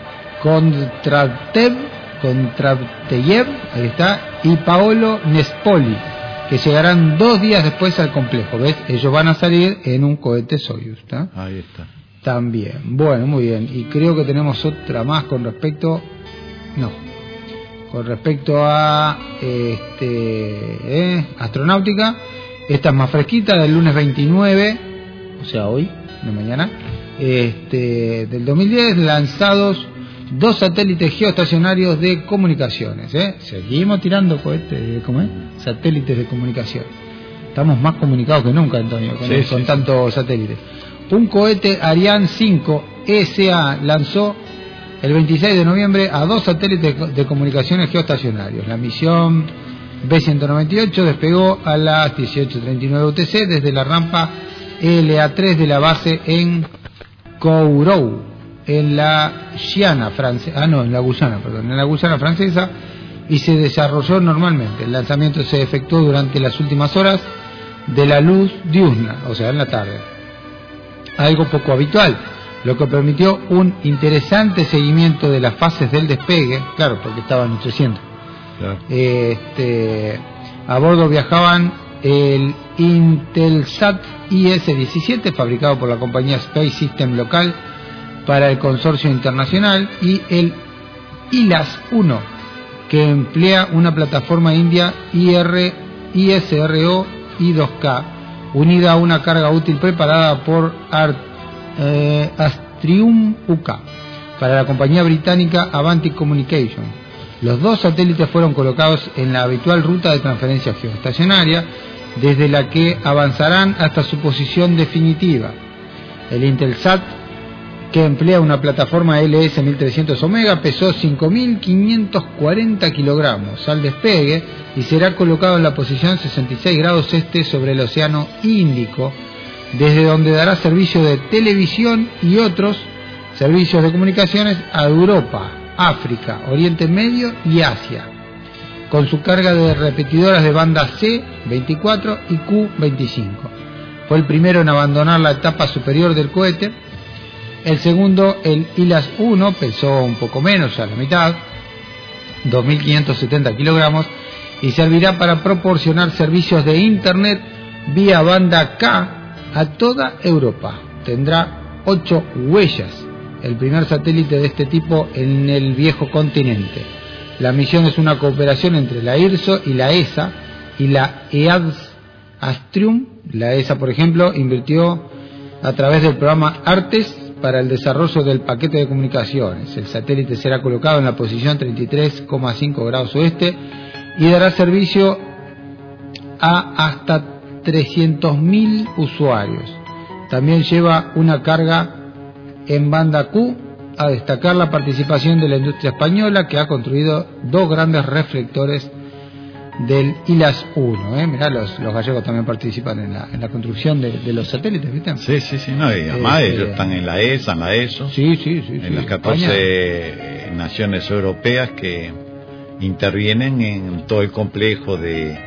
[SPEAKER 2] Kontratev, Kontrateyev, ahí está, y Paolo Nespoli, que llegarán dos días después al complejo. ¿Ves? Ellos van a salir en un cohete Soyuz, ¿está?
[SPEAKER 3] Ahí está.
[SPEAKER 2] También. Bueno, muy bien. Y creo que tenemos otra más con respecto... No. Con respecto a este eh, astronáutica. Esta es más fresquita, del lunes veintinueve, o sea, hoy, de mañana, este, del dos mil diez, lanzados dos satélites geoestacionarios de comunicaciones. ¿eh? Seguimos tirando cohetes, ¿cómo es? Satélites de comunicación. Estamos más comunicados que nunca, Antonio, con,
[SPEAKER 3] sí,
[SPEAKER 2] el, con
[SPEAKER 3] sí,
[SPEAKER 2] tantos
[SPEAKER 3] sí.
[SPEAKER 2] satélites. Un cohete Ariane cinco S A lanzó el veintiséis de noviembre a dos satélites de comunicaciones geoestacionarios. La misión B ciento noventa y ocho despegó a las dieciocho treinta y nueve U T C desde la rampa L A tres de la base en Kourou, en la Guyana francesa, ah no, en la Guyana, perdón, en la Guyana francesa, y se desarrolló normalmente. El lanzamiento se efectuó durante las últimas horas de la luz diurna, o sea, en la tarde. Algo poco habitual, lo que permitió un interesante seguimiento de las fases del despegue, claro, porque estaba anocheciendo. Claro. Este, a bordo viajaban el Intelsat I S diecisiete, fabricado por la compañía Space System local para el consorcio internacional, y el I L A S uno, que emplea una plataforma india I S R O I dos K, unida a una carga útil preparada por Art, eh, Astrium U K para la compañía británica Avanti Communication. Los dos satélites fueron colocados en la habitual ruta de transferencia geoestacionaria, desde la que avanzarán hasta su posición definitiva. El Intelsat, que emplea una plataforma L S mil trescientos Omega, pesó cinco mil quinientos cuarenta kilogramos al despegue y será colocado en la posición sesenta y seis grados este sobre el Océano Índico, desde donde dará servicio de televisión y otros servicios de comunicaciones a Europa, África, Oriente Medio y Asia, con su carga de repetidoras de banda C veinticuatro y Q veinticinco. Fue el primero en abandonar la etapa superior del cohete. El segundo, el I L A S uno, pesó un poco menos, a la mitad, dos mil quinientos setenta kilogramos, y servirá para proporcionar servicios de Internet vía banda K a toda Europa. Tendrá ocho huellas, el primer satélite de este tipo en el viejo continente. La misión es una cooperación entre la I R S O y la E S A y la E A D S Astrium. La E S A, por ejemplo, invirtió a través del programa ARTES para el desarrollo del paquete de comunicaciones. El satélite será colocado en la posición treinta y tres coma cinco grados oeste y dará servicio a hasta trescientos mil usuarios. También lleva una carga en banda Q, a destacar la participación de la industria española, que ha construido dos grandes reflectores del I L A S uno. ¿eh? Mirá, los, los gallegos también participan en la, en la construcción de, de los satélites, ¿viste?
[SPEAKER 3] Sí, sí, sí, no, y además
[SPEAKER 2] eh,
[SPEAKER 3] ellos están en la E S A, en la E S O,
[SPEAKER 2] sí, sí, sí,
[SPEAKER 3] en
[SPEAKER 2] sí,
[SPEAKER 3] las catorce España. Naciones europeas que intervienen en todo el complejo de,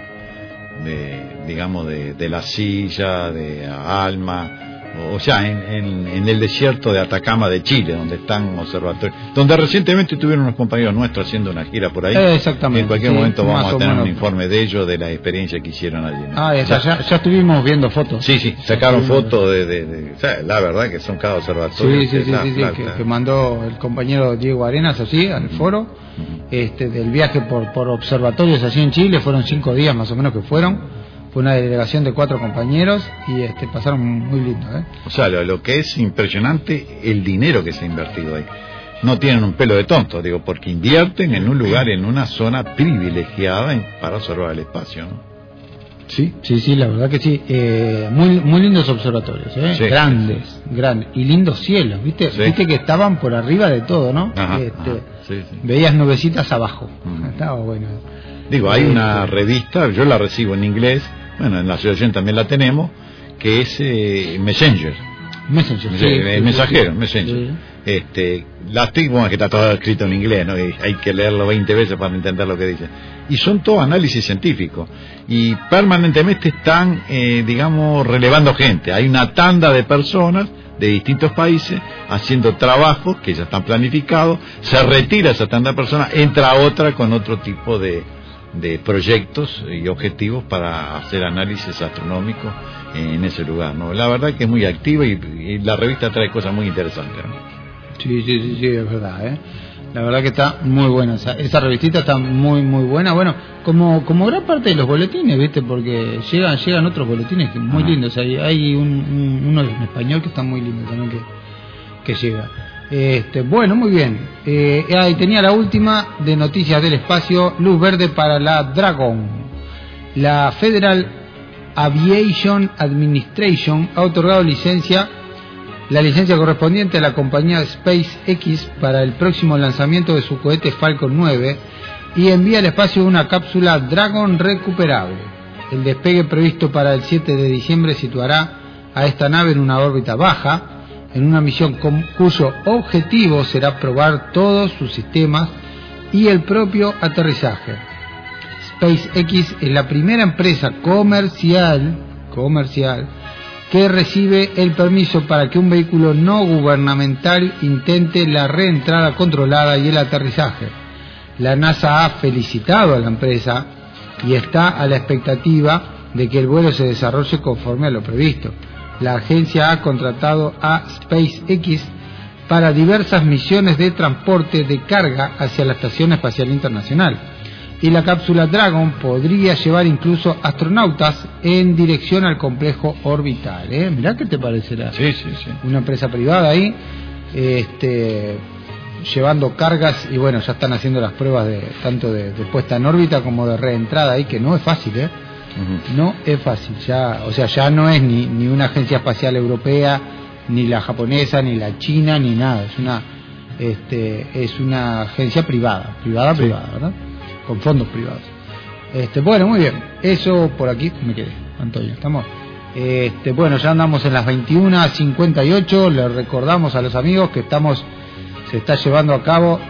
[SPEAKER 3] de digamos, de, de La Silla, de Alma, o sea, en, en, en el desierto de Atacama de Chile, donde están observatorios, donde recientemente tuvieron unos compañeros nuestros haciendo una gira por ahí.
[SPEAKER 2] Eh, exactamente.
[SPEAKER 3] En cualquier
[SPEAKER 2] sí,
[SPEAKER 3] momento vamos a tener
[SPEAKER 2] menos.
[SPEAKER 3] un informe de ellos, de la experiencia que hicieron allí, ¿no?
[SPEAKER 2] Ah, ya, ya, ya estuvimos viendo fotos.
[SPEAKER 3] Sí, sí, sacaron fotos de, de, de, o sea, la verdad que son cada observatorio.
[SPEAKER 2] Sí, sí, sí,
[SPEAKER 3] la,
[SPEAKER 2] sí, sí
[SPEAKER 3] la,
[SPEAKER 2] que,
[SPEAKER 3] la...
[SPEAKER 2] que mandó el compañero Diego Arenas así al foro, uh-huh. este, del viaje por, por observatorios así en Chile. Fueron cinco días más o menos que fueron. Fue una delegación de cuatro compañeros y este, pasaron muy lindo, ¿eh?
[SPEAKER 3] O sea, lo, lo que es impresionante, el dinero que se ha invertido ahí. No tienen un pelo de tonto, digo, porque invierten en un lugar, en una zona privilegiada en, para observar el espacio, ¿no?
[SPEAKER 2] Sí, sí, sí, la verdad que sí. Eh, muy, muy lindos observatorios, ¿eh?
[SPEAKER 3] Sí,
[SPEAKER 2] grandes,
[SPEAKER 3] sí.
[SPEAKER 2] grandes y lindos cielos, ¿viste?
[SPEAKER 3] Sí.
[SPEAKER 2] Viste que estaban por arriba de todo, ¿no?
[SPEAKER 3] Ajá,
[SPEAKER 2] este,
[SPEAKER 3] ajá, sí, sí.
[SPEAKER 2] Veías nubecitas abajo.
[SPEAKER 3] Mm.
[SPEAKER 2] Estaba bueno.
[SPEAKER 3] Digo, hay
[SPEAKER 2] este...
[SPEAKER 3] una revista, yo la recibo en inglés, bueno, en la asociación también la tenemos, que es eh, Messenger.
[SPEAKER 2] Messenger,
[SPEAKER 3] sí,
[SPEAKER 2] sí,
[SPEAKER 3] el
[SPEAKER 2] sí,
[SPEAKER 3] mensajero,
[SPEAKER 2] sí,
[SPEAKER 3] Messenger.
[SPEAKER 2] sí.
[SPEAKER 3] Este, la estoy, bueno, que está todo escrito en inglés, ¿no? Y hay que leerlo veinte veces para entender lo que dice. Y son todo análisis científicos. Y permanentemente están, eh, digamos, relevando gente. Hay una tanda de personas de distintos países haciendo trabajos que ya están planificados. Se retira esa tanda de personas, entra otra con otro tipo de, de proyectos y objetivos para hacer análisis astronómicos en ese lugar, ¿no? La verdad que es muy activa y, y la revista trae cosas muy interesantes, ¿no?
[SPEAKER 2] Sí, sí, sí, sí, es verdad, ¿eh? La verdad que está muy buena, esa, esa revistita está muy, muy buena. Bueno, como como gran parte de los boletines, ¿viste? Porque llegan llegan otros boletines que muy
[SPEAKER 3] ah.
[SPEAKER 2] lindos. Hay, hay un, un, uno en español que está muy lindo también que, que llega. Este, bueno, muy bien. Eh, ahí tenía la última de noticias del espacio, luz verde para la Dragon. La Federal Aviation Administration ha otorgado licencia, la licencia correspondiente a la compañía SpaceX para el próximo lanzamiento de su cohete Falcon nueve y envía al espacio una cápsula Dragon recuperable. El despegue previsto para el siete de diciembre situará a esta nave en una órbita baja, en una misión con, cuyo objetivo será probar todos sus sistemas y el propio aterrizaje. SpaceX es la primera empresa comercial, comercial que recibe el permiso para que un vehículo no gubernamental intente la reentrada controlada y el aterrizaje. La NASA ha felicitado a la empresa y está a la expectativa de que el vuelo se desarrolle conforme a lo previsto. La agencia ha contratado a SpaceX para diversas misiones de transporte de carga hacia la Estación Espacial Internacional. Y la cápsula Dragon podría llevar incluso astronautas en dirección al complejo orbital. ¿eh? Mirá qué te parecerá.
[SPEAKER 3] Sí, sí, sí.
[SPEAKER 2] Una empresa privada ahí, este, llevando cargas, y bueno, ya están haciendo las pruebas de tanto de, de puesta en órbita como de reentrada ahí, que no es fácil, ¿eh? Uh-huh. No es fácil, ya, o sea, ya no es ni, ni una agencia espacial europea, ni la japonesa, ni la china, ni nada. Es una, este, es una agencia privada, privada, sí. privada, ¿verdad? Con fondos privados. Este, bueno, muy bien. Eso por aquí me quedé, Antonio. Estamos. Este, bueno, ya andamos en las veintiuna cincuenta y ocho. Les recordamos a los amigos que estamos, se está llevando a cabo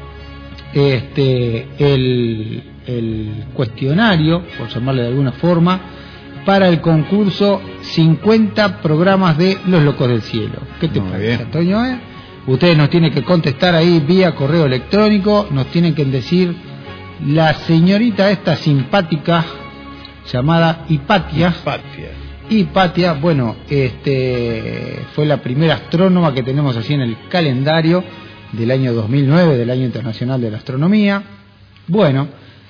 [SPEAKER 2] este el, el cuestionario, por llamarle de alguna forma, para el concurso cincuenta programas de Los Locos del Cielo. ¿Qué te muy parece, bien. Antonio? Eh? Ustedes nos tienen que contestar ahí vía correo electrónico, nos tienen que decir la señorita esta simpática llamada Hipatia.
[SPEAKER 3] Hipatia.
[SPEAKER 2] Hipatia, bueno, este fue la primera astrónoma que tenemos así en el calendario del año dos mil nueve, del Año Internacional de la Astronomía. Bueno,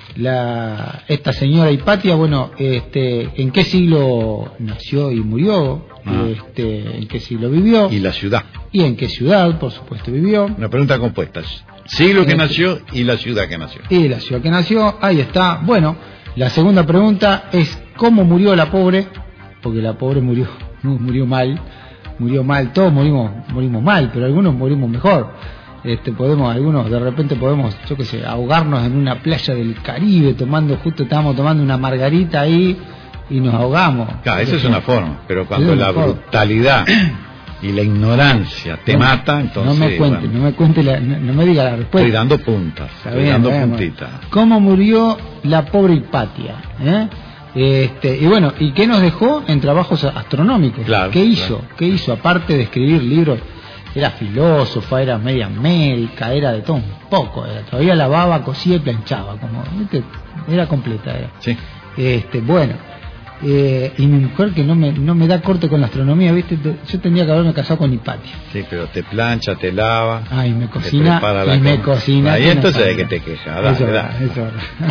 [SPEAKER 2] la esta señora Hipatia, bueno, este ¿en qué siglo nació y murió? Ah. Este, ¿en qué siglo vivió?
[SPEAKER 3] Y la ciudad.
[SPEAKER 2] Y en qué ciudad, por supuesto, vivió.
[SPEAKER 3] Una pregunta compuesta. Siglo que nació y la ciudad que nació.
[SPEAKER 2] Y la ciudad que nació, ahí está. Bueno, la segunda pregunta es ¿cómo murió la pobre? Porque la pobre murió, murió mal, murió mal, todos morimos, morimos mal, pero algunos morimos mejor. Este, podemos, algunos de repente podemos, yo qué sé, ahogarnos en una playa del Caribe, tomando, justo estábamos tomando una margarita ahí y nos ahogamos.
[SPEAKER 3] Claro, esa es una forma, pero cuando la brutalidad y la ignorancia te no, mata, entonces...
[SPEAKER 2] No me cuente, bueno, no me cuente, la, no, no me diga la respuesta.
[SPEAKER 3] Estoy dando puntas, estoy bien, dando bien, puntitas.
[SPEAKER 2] ¿Cómo murió la pobre Hipatia? ¿Eh? Este, y bueno, ¿y qué nos dejó en trabajos astronómicos?
[SPEAKER 3] Claro,
[SPEAKER 2] ¿Qué hizo?
[SPEAKER 3] Claro.
[SPEAKER 2] ¿Qué hizo? Aparte de escribir libros, era filósofa, era media médica, era de todo un poco, era, todavía lavaba, cosía y planchaba, como, ¿viste? Era completa, era.
[SPEAKER 3] Sí.
[SPEAKER 2] Este, bueno... Eh, y mi mujer que no me no me da corte con la astronomía, ¿viste? Yo tendría que haberme casado con Hipatia.
[SPEAKER 3] Sí, pero te plancha, te lava.
[SPEAKER 2] Ay, me cocina, y me cocina.
[SPEAKER 3] Ahí entonces hay que te quejas. Dale,
[SPEAKER 2] eso,
[SPEAKER 3] dale.
[SPEAKER 2] Eso.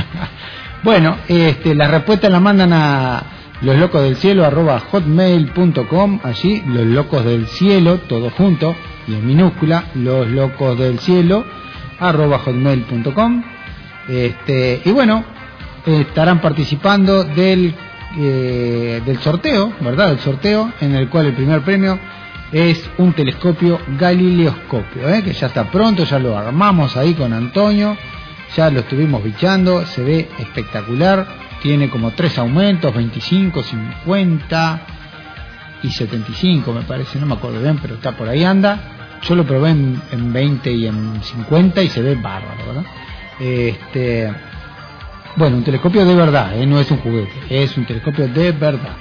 [SPEAKER 2] Bueno, este, la respuesta la mandan a loslocosdelcielo arroba hotmail punto com. Allí, Los Locos del Cielo, todo junto y en minúscula, loslocosdelcielo arroba hotmail punto com. Este, y bueno, estarán participando del Eh, del sorteo, ¿verdad? Del sorteo en el cual el primer premio es un telescopio Galileoscopio, ¿eh? Que ya está pronto, ya lo armamos ahí con Antonio, ya lo estuvimos bichando, se ve espectacular, tiene como tres aumentos, veinticinco, cincuenta y setenta y cinco me parece, no me acuerdo bien, pero está por ahí anda. Yo lo probé en, en veinte y en cincuenta y se ve bárbaro, ¿verdad? Este... Bueno, un telescopio de verdad, ¿eh? No es un juguete, es un telescopio de verdad,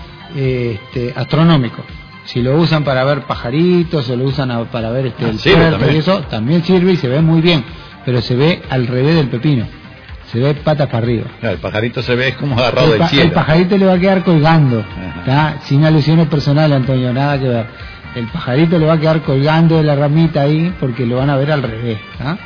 [SPEAKER 2] este, astronómico. Si lo usan para ver pajaritos o lo usan a, para ver este, ah, el puerto y eso, también sirve y se ve muy bien, pero se ve al revés del pepino, se ve patas para arriba.
[SPEAKER 3] Claro, el pajarito se ve como agarrado
[SPEAKER 2] el
[SPEAKER 3] del cielo.
[SPEAKER 2] El pajarito le va a quedar colgando, ¿tá? Sin alusiones personales, Antonio, nada que ver. El pajarito le va a quedar colgando de la ramita ahí porque lo van a ver al revés, ¿tá?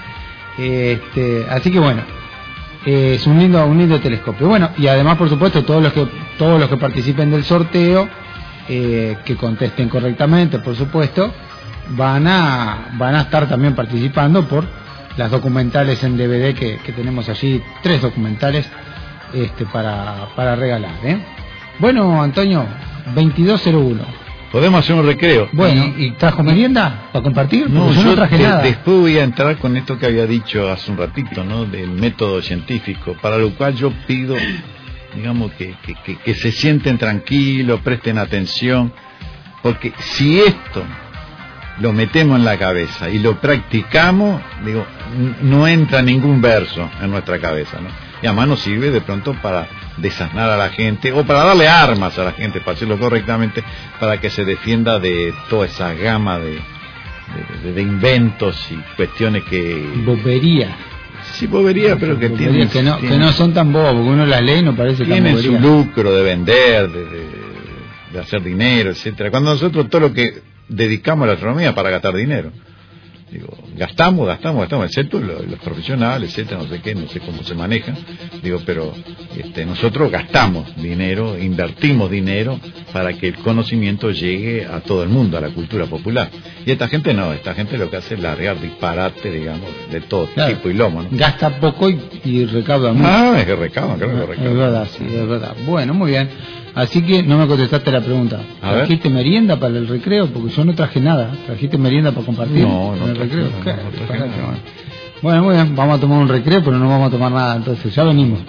[SPEAKER 2] Este, así que bueno. Eh, es un lindo un lindo telescopio. Bueno, y además, por supuesto, todos los que todos los que participen del sorteo, eh, que contesten correctamente, por supuesto, van a van a estar también participando por las documentales en D V D que, que tenemos allí, tres documentales este para, para regalar, ¿eh? Bueno, Antonio, veintidós cero uno.
[SPEAKER 3] Podemos hacer un recreo.
[SPEAKER 2] Bueno, ¿y trajo merienda para compartir?
[SPEAKER 3] No,
[SPEAKER 2] yo
[SPEAKER 3] yo
[SPEAKER 2] no traje
[SPEAKER 3] de,
[SPEAKER 2] nada.
[SPEAKER 3] Después voy a entrar con esto que había dicho hace un ratito, ¿no? Del método científico, para lo cual yo pido, digamos, que, que, que, que se sienten tranquilos, presten atención, porque si esto lo metemos en la cabeza y lo practicamos, digo, no entra ningún verso en nuestra cabeza, ¿no? Y además nos sirve de pronto para desasnar a la gente, o para darle armas a la gente, para hacerlo correctamente, para que se defienda de toda esa gama de, de, de inventos y cuestiones que...
[SPEAKER 2] Bobería.
[SPEAKER 3] Sí, bobería, pero que
[SPEAKER 2] bobería,
[SPEAKER 3] tienen...
[SPEAKER 2] Que no,
[SPEAKER 3] tienen,
[SPEAKER 2] que no son tan bobos, porque uno las lee y no parece tan
[SPEAKER 3] tienen
[SPEAKER 2] bobería.
[SPEAKER 3] su lucro de vender, de, de, de hacer dinero, etcétera. Cuando nosotros todo lo que dedicamos a la astronomía para gastar dinero, digo, gastamos, gastamos, gastamos, excepto los, los profesionales, etcétera, no sé qué, no sé cómo se manejan, digo, pero este, nosotros gastamos dinero, invertimos dinero para que el conocimiento llegue a todo el mundo, a la cultura popular. Y esta gente no, esta gente lo que hace es largar disparate, digamos, de todo
[SPEAKER 2] Claro,
[SPEAKER 3] tipo y lomo, ¿no?
[SPEAKER 2] Gasta poco y, y recauda mucho.
[SPEAKER 3] Ah, es que recaudan, creo que recaudan.
[SPEAKER 2] Es verdad, sí, es verdad. Bueno, muy bien. Así que no me contestaste la pregunta.
[SPEAKER 3] A ver.
[SPEAKER 2] ¿Trajiste merienda para el recreo? Porque yo no traje nada. ¿Trajiste merienda para compartir
[SPEAKER 3] No, no
[SPEAKER 2] en el
[SPEAKER 3] traje
[SPEAKER 2] recreo?
[SPEAKER 3] nada,
[SPEAKER 2] ¿Qué?
[SPEAKER 3] no traje
[SPEAKER 2] Disparate,
[SPEAKER 3] nada.
[SPEAKER 2] bueno. Bueno, muy bien. Vamos a tomar un recreo, pero no vamos a tomar nada. Entonces, ya venimos.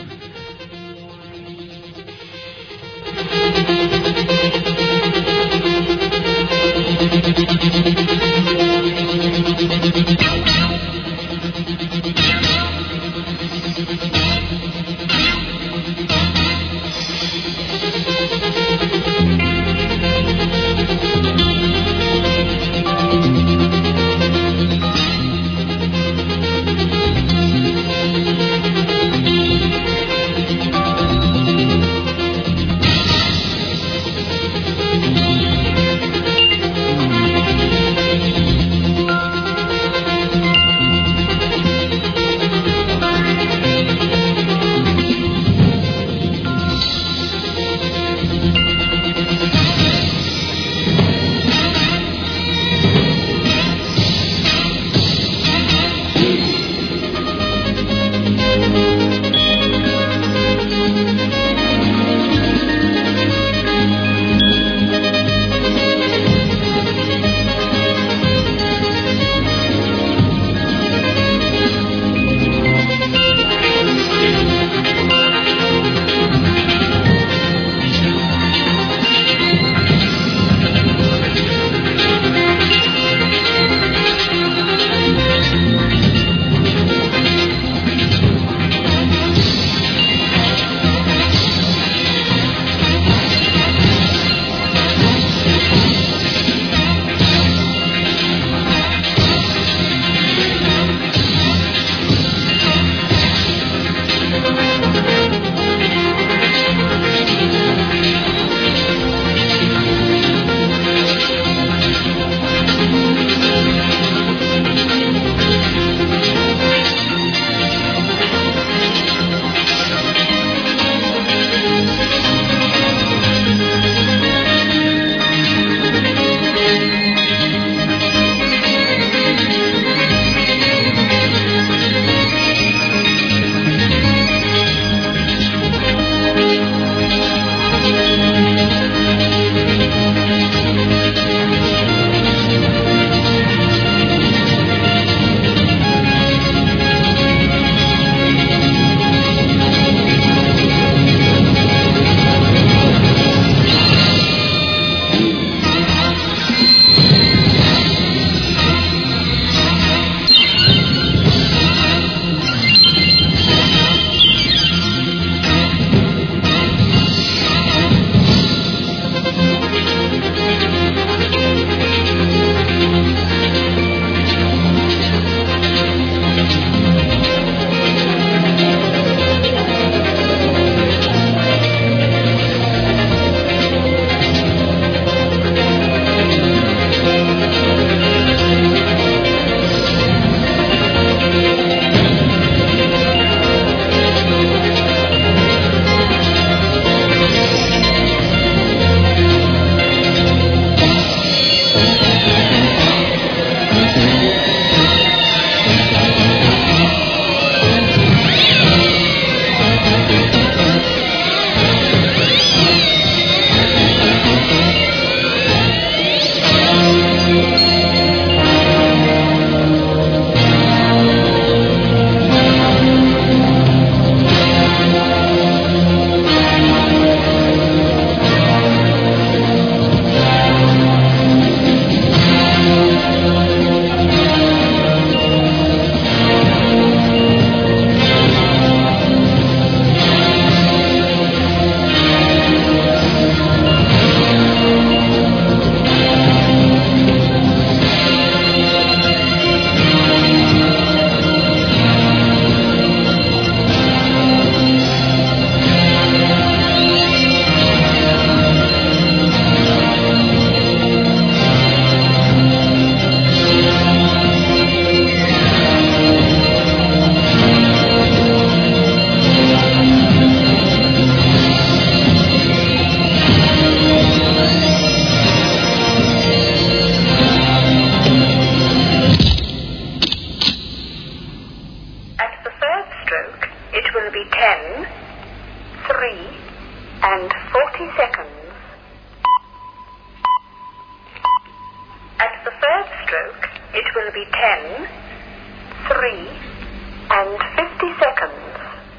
[SPEAKER 4] third stroke, it will be ten, three, and fifty seconds.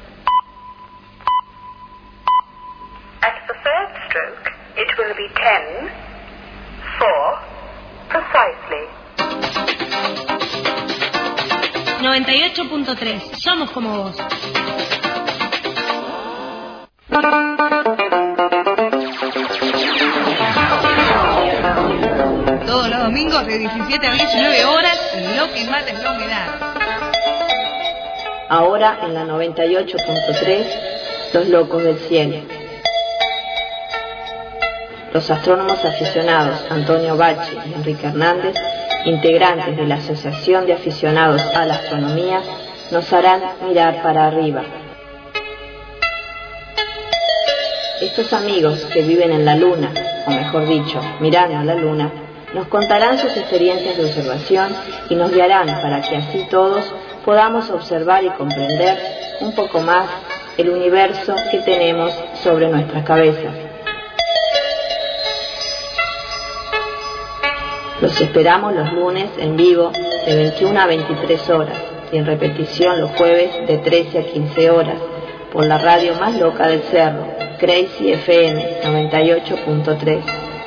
[SPEAKER 4] At the third stroke, it will be ten, four, precisely.
[SPEAKER 5] noventa y ocho punto tres. Somos como vos.
[SPEAKER 6] Todos los domingos de diecisiete a diecinueve horas, lo que mata es la humedad.
[SPEAKER 7] Ahora en la noventa y ocho punto tres, Los Locos del Cielo. Los astrónomos aficionados Antonio Bachi y Enrique Hernández, integrantes de la Asociación de Aficionados a la Astronomía, nos harán mirar para arriba. Estos amigos que viven en la Luna, o mejor dicho, mirando a la Luna, nos contarán sus experiencias de observación y nos guiarán para que así todos podamos observar y comprender un poco más el universo que tenemos sobre nuestras cabezas. Los esperamos los lunes en vivo de veintiuna a veintitrés horas y en repetición los jueves de trece a quince horas por la radio más loca del cerro, Crazy F M noventa y ocho punto tres.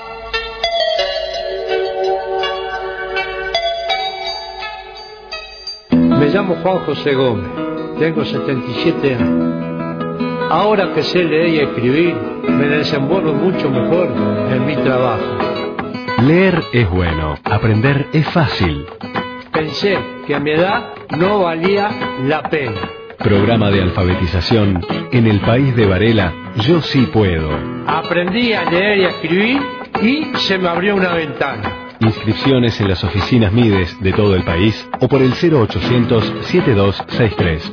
[SPEAKER 8] Me llamo Juan José Gómez, tengo setenta y siete años. Ahora que sé leer y escribir, me desenvuelvo mucho mejor en mi trabajo.
[SPEAKER 9] Leer es bueno, aprender es fácil.
[SPEAKER 8] Pensé que a mi edad no valía la pena.
[SPEAKER 9] Programa de alfabetización en el país de Varela, Yo Sí Puedo.
[SPEAKER 8] Aprendí a leer y a escribir y se me abrió una ventana.
[SPEAKER 9] Inscripciones en las oficinas Mides de todo el país o por el cero ochocientos setenta y dos sesenta y tres.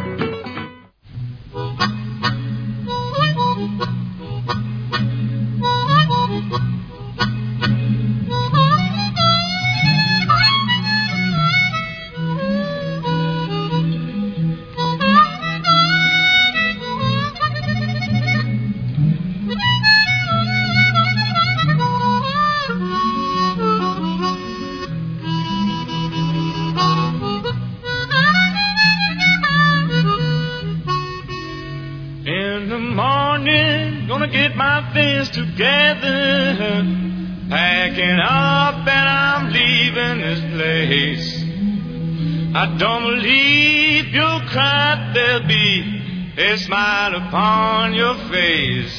[SPEAKER 10] I don't believe you'll cry, there'll be a smile upon your face.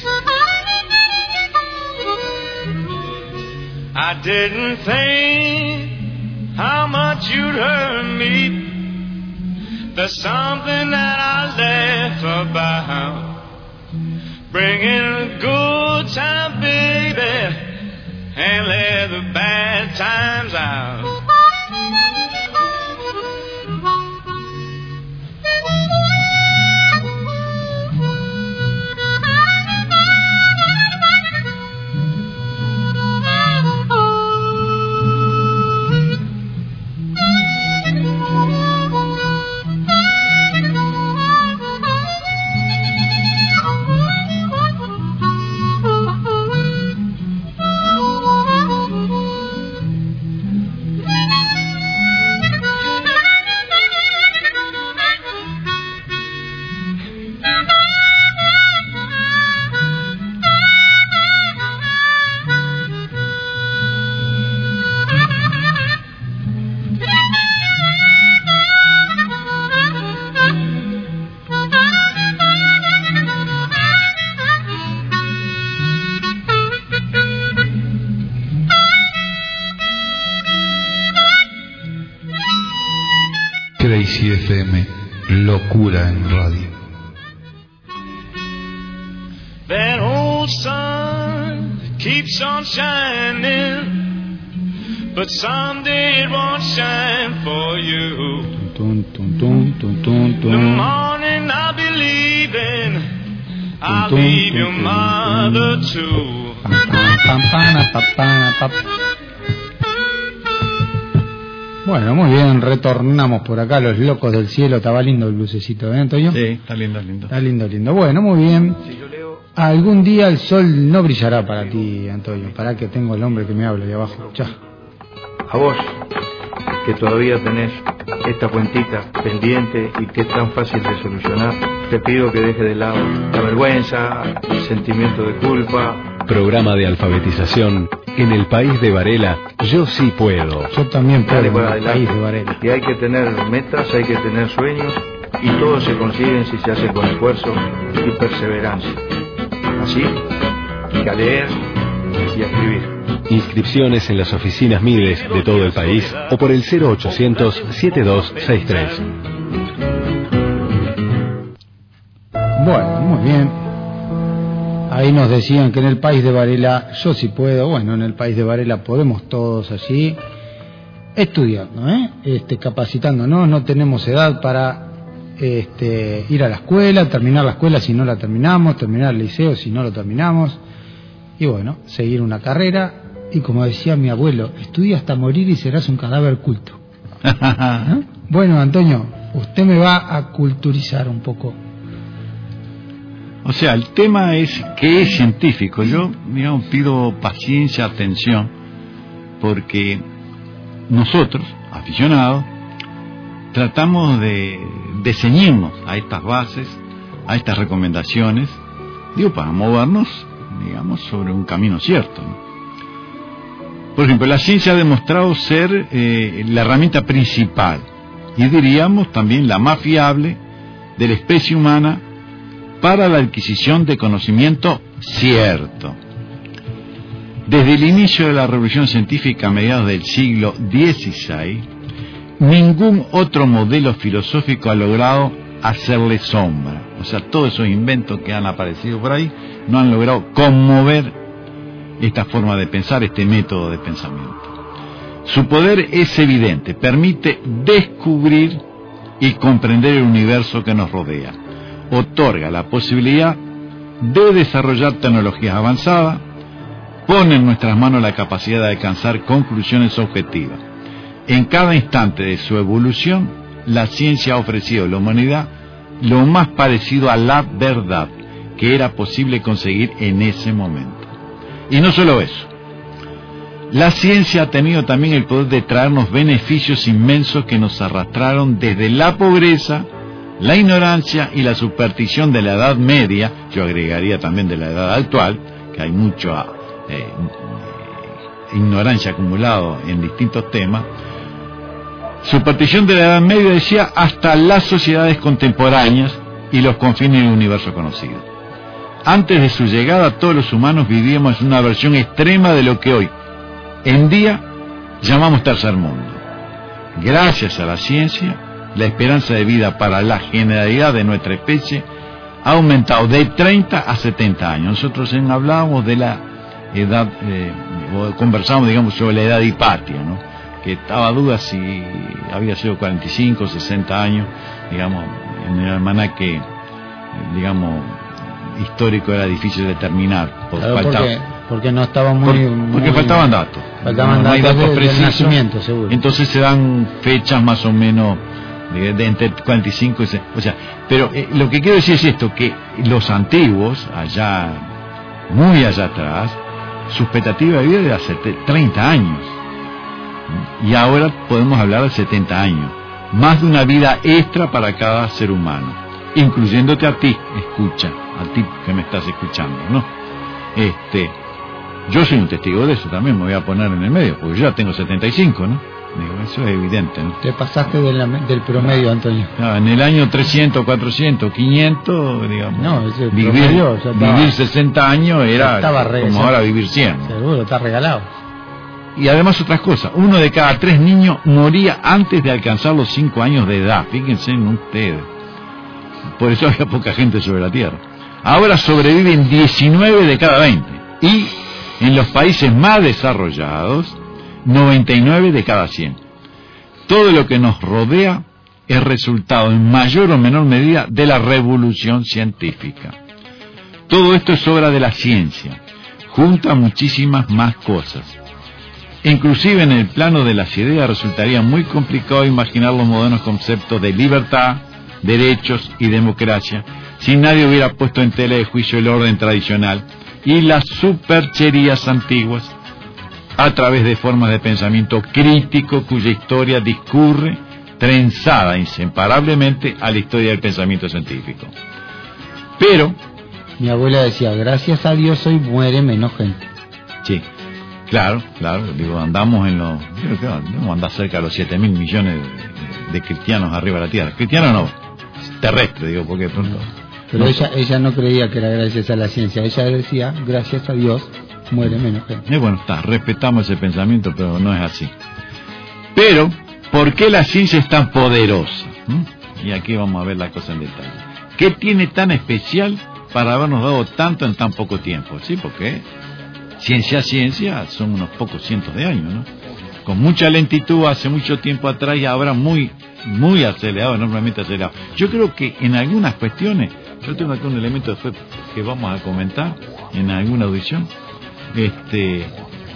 [SPEAKER 10] I didn't think how much you'd hurt me. There's something that I left about, bringing a good time, baby, and let the bad times out.
[SPEAKER 1] Crazy F M, locura en radio.
[SPEAKER 10] That old sun keeps on shining, but someday it won't shine for you.
[SPEAKER 2] Tum, tum, tum, tum, tum, tum.
[SPEAKER 10] The morning I'll be leaving, I'll leave your mother too.
[SPEAKER 2] Pam, pam, pam, pam, pam. Bueno, muy bien, retornamos por acá, Los Locos del Cielo. Estaba lindo el blusecito, ¿eh, Antonio?
[SPEAKER 3] Sí, está lindo, lindo.
[SPEAKER 2] Está lindo, lindo. Bueno, muy bien.
[SPEAKER 3] Si yo leo...
[SPEAKER 2] Algún día el sol no brillará para ti, Antonio. Para que tengo el hombre que me habla ahí abajo. Ya.
[SPEAKER 11] A vos, que todavía tenés esta cuentita pendiente y que es tan fácil de solucionar, te pido que dejes de lado la vergüenza, el sentimiento de culpa.
[SPEAKER 9] Programa de alfabetización en el país de Varela. Yo sí puedo.
[SPEAKER 2] Yo también puedo.
[SPEAKER 11] Dale para
[SPEAKER 2] en el país de Varela.
[SPEAKER 11] Y hay que tener metas, hay que tener sueños, y todos se consiguen si se hace con esfuerzo y perseverancia. Así que a leer y a escribir.
[SPEAKER 9] Inscripciones en las oficinas Mides de todo el país o por el cero ochocientos setenta y dos sesenta y tres.
[SPEAKER 2] Bueno, muy bien. Ahí nos decían que en el país de Varela yo sí puedo. Bueno, en el país de Varela podemos todos allí estudiando, ¿eh? este, capacitándonos. No tenemos edad para este, ir a la escuela, terminar la escuela si no la terminamos, terminar el liceo si no lo terminamos. Y bueno, seguir una carrera. Y como decía mi abuelo, estudia hasta morir y serás un cadáver culto. ¿Eh? Bueno, Antonio, usted me va a culturizar un poco.
[SPEAKER 3] O sea, el tema es que es científico. Yo, digamos, pido paciencia, atención, porque nosotros, aficionados, tratamos de, de ceñirnos a estas bases, a estas recomendaciones, digo, para movernos, digamos, sobre un camino cierto, ¿no? Por ejemplo, la ciencia ha demostrado ser eh, la herramienta principal y diríamos también la más fiable de la especie humana para la adquisición de conocimiento cierto. Desde el inicio de la revolución científica a mediados del siglo dieciséis, ningún otro modelo filosófico ha logrado hacerle sombra. O sea, todos esos inventos que han aparecido por ahí no han logrado conmover esta forma de pensar, este método de pensamiento. Su poder es evidente, permite descubrir y comprender el universo que nos rodea, otorga la posibilidad de desarrollar tecnologías avanzadas, pone en nuestras manos la capacidad de alcanzar conclusiones objetivas. En cada instante de su evolución, la ciencia ha ofrecido a la humanidad lo más parecido a la verdad que era posible conseguir en ese momento. Y no solo eso, la ciencia ha tenido también el poder de traernos beneficios inmensos que nos arrastraron desde la pobreza, la ignorancia y la superstición de la Edad Media, yo agregaría también de la edad actual, que hay mucha eh, ignorancia acumulada en distintos temas, superstición de la Edad Media, decía, hasta las sociedades contemporáneas y los confines del universo conocido. Antes de su llegada, todos los humanos vivíamos una versión extrema de lo que hoy, en día, llamamos tercer mundo. Gracias a la ciencia, la esperanza de vida para la generalidad de nuestra especie ha aumentado de treinta a setenta años. Nosotros en, hablábamos de la edad, eh, o conversamos, digamos, sobre la edad Hipatia, ¿no? Que estaba duda si había sido cuarenta y cinco, sesenta años, digamos, en el almanaque, digamos, histórico era difícil de determinar. Por
[SPEAKER 2] claro,
[SPEAKER 3] faltaba,
[SPEAKER 2] porque, porque no estaba muy...
[SPEAKER 3] Por, porque
[SPEAKER 2] muy,
[SPEAKER 3] faltaban datos.
[SPEAKER 2] Faltaban
[SPEAKER 3] no,
[SPEAKER 2] datos,
[SPEAKER 3] no hay datos
[SPEAKER 2] de,
[SPEAKER 3] precisos.
[SPEAKER 2] del nacimiento, seguro.
[SPEAKER 3] Entonces se dan fechas más o menos de, de entre cuarenta y cinco y... O sea, pero eh, lo que quiero decir es esto, que los antiguos, allá, muy allá atrás, su expectativa de vida era treinta años. Y ahora podemos hablar de setenta años. Más de una vida extra para cada ser humano, incluyéndote a ti, escucha, a ti que me estás escuchando, ¿no? Este, yo soy un testigo de eso también, me voy a poner en el medio, porque yo ya tengo setenta y cinco, ¿no? Digo, eso es evidente, ¿no?
[SPEAKER 2] Te pasaste de la, del promedio, Antonio.
[SPEAKER 3] No, en el año trescientos, cuatrocientos, quinientos, digamos,
[SPEAKER 2] no, ese
[SPEAKER 3] vivir,
[SPEAKER 2] promedio, ya estaba,
[SPEAKER 3] vivir sesenta años era como ahora vivir cien.
[SPEAKER 2] Seguro, está regalado.
[SPEAKER 3] Y además otras cosas, uno de cada tres niños moría antes de alcanzar los cinco años de edad, fíjense en ustedes. Por eso había poca gente sobre la Tierra. Ahora sobreviven diecinueve de cada veinte. Y en los países más desarrollados, noventa y nueve de cada cien. Todo lo que nos rodea es resultado en mayor o menor medida de la revolución científica. Todo esto es obra de la ciencia, junto a muchísimas más cosas. Inclusive en el plano de las ideas resultaría muy complicado imaginar los modernos conceptos de libertad, derechos y democracia si nadie hubiera puesto en tela de juicio el orden tradicional y las supercherías antiguas a través de formas de pensamiento crítico cuya historia discurre trenzada inseparablemente a la historia del pensamiento científico. Pero
[SPEAKER 2] mi abuela decía, gracias a Dios hoy muere menos gente.
[SPEAKER 3] Sí, claro, claro, digo, andamos en los, creo que vamos a andar cerca de los siete mil millones de, de cristianos arriba de la tierra. Cristianos no, terrestre, digo, porque pronto.
[SPEAKER 2] Pero
[SPEAKER 3] no,
[SPEAKER 2] ella ella no creía que era gracias a la ciencia, ella decía, gracias a Dios muere menos gente.
[SPEAKER 3] Y bueno, está, respetamos ese pensamiento, pero no es así. Pero, ¿por qué la ciencia es tan poderosa? ¿Mm? Y aquí vamos a ver la cosa en detalle. ¿Qué tiene tan especial para habernos dado tanto en tan poco tiempo? Sí, porque ciencia, ciencia, son unos pocos cientos de años, ¿no? Con mucha lentitud hace mucho tiempo atrás y ahora muy, muy acelerado, enormemente acelerado. Yo creo que en algunas cuestiones, yo tengo aquí un elemento después que vamos a comentar en alguna audición, este,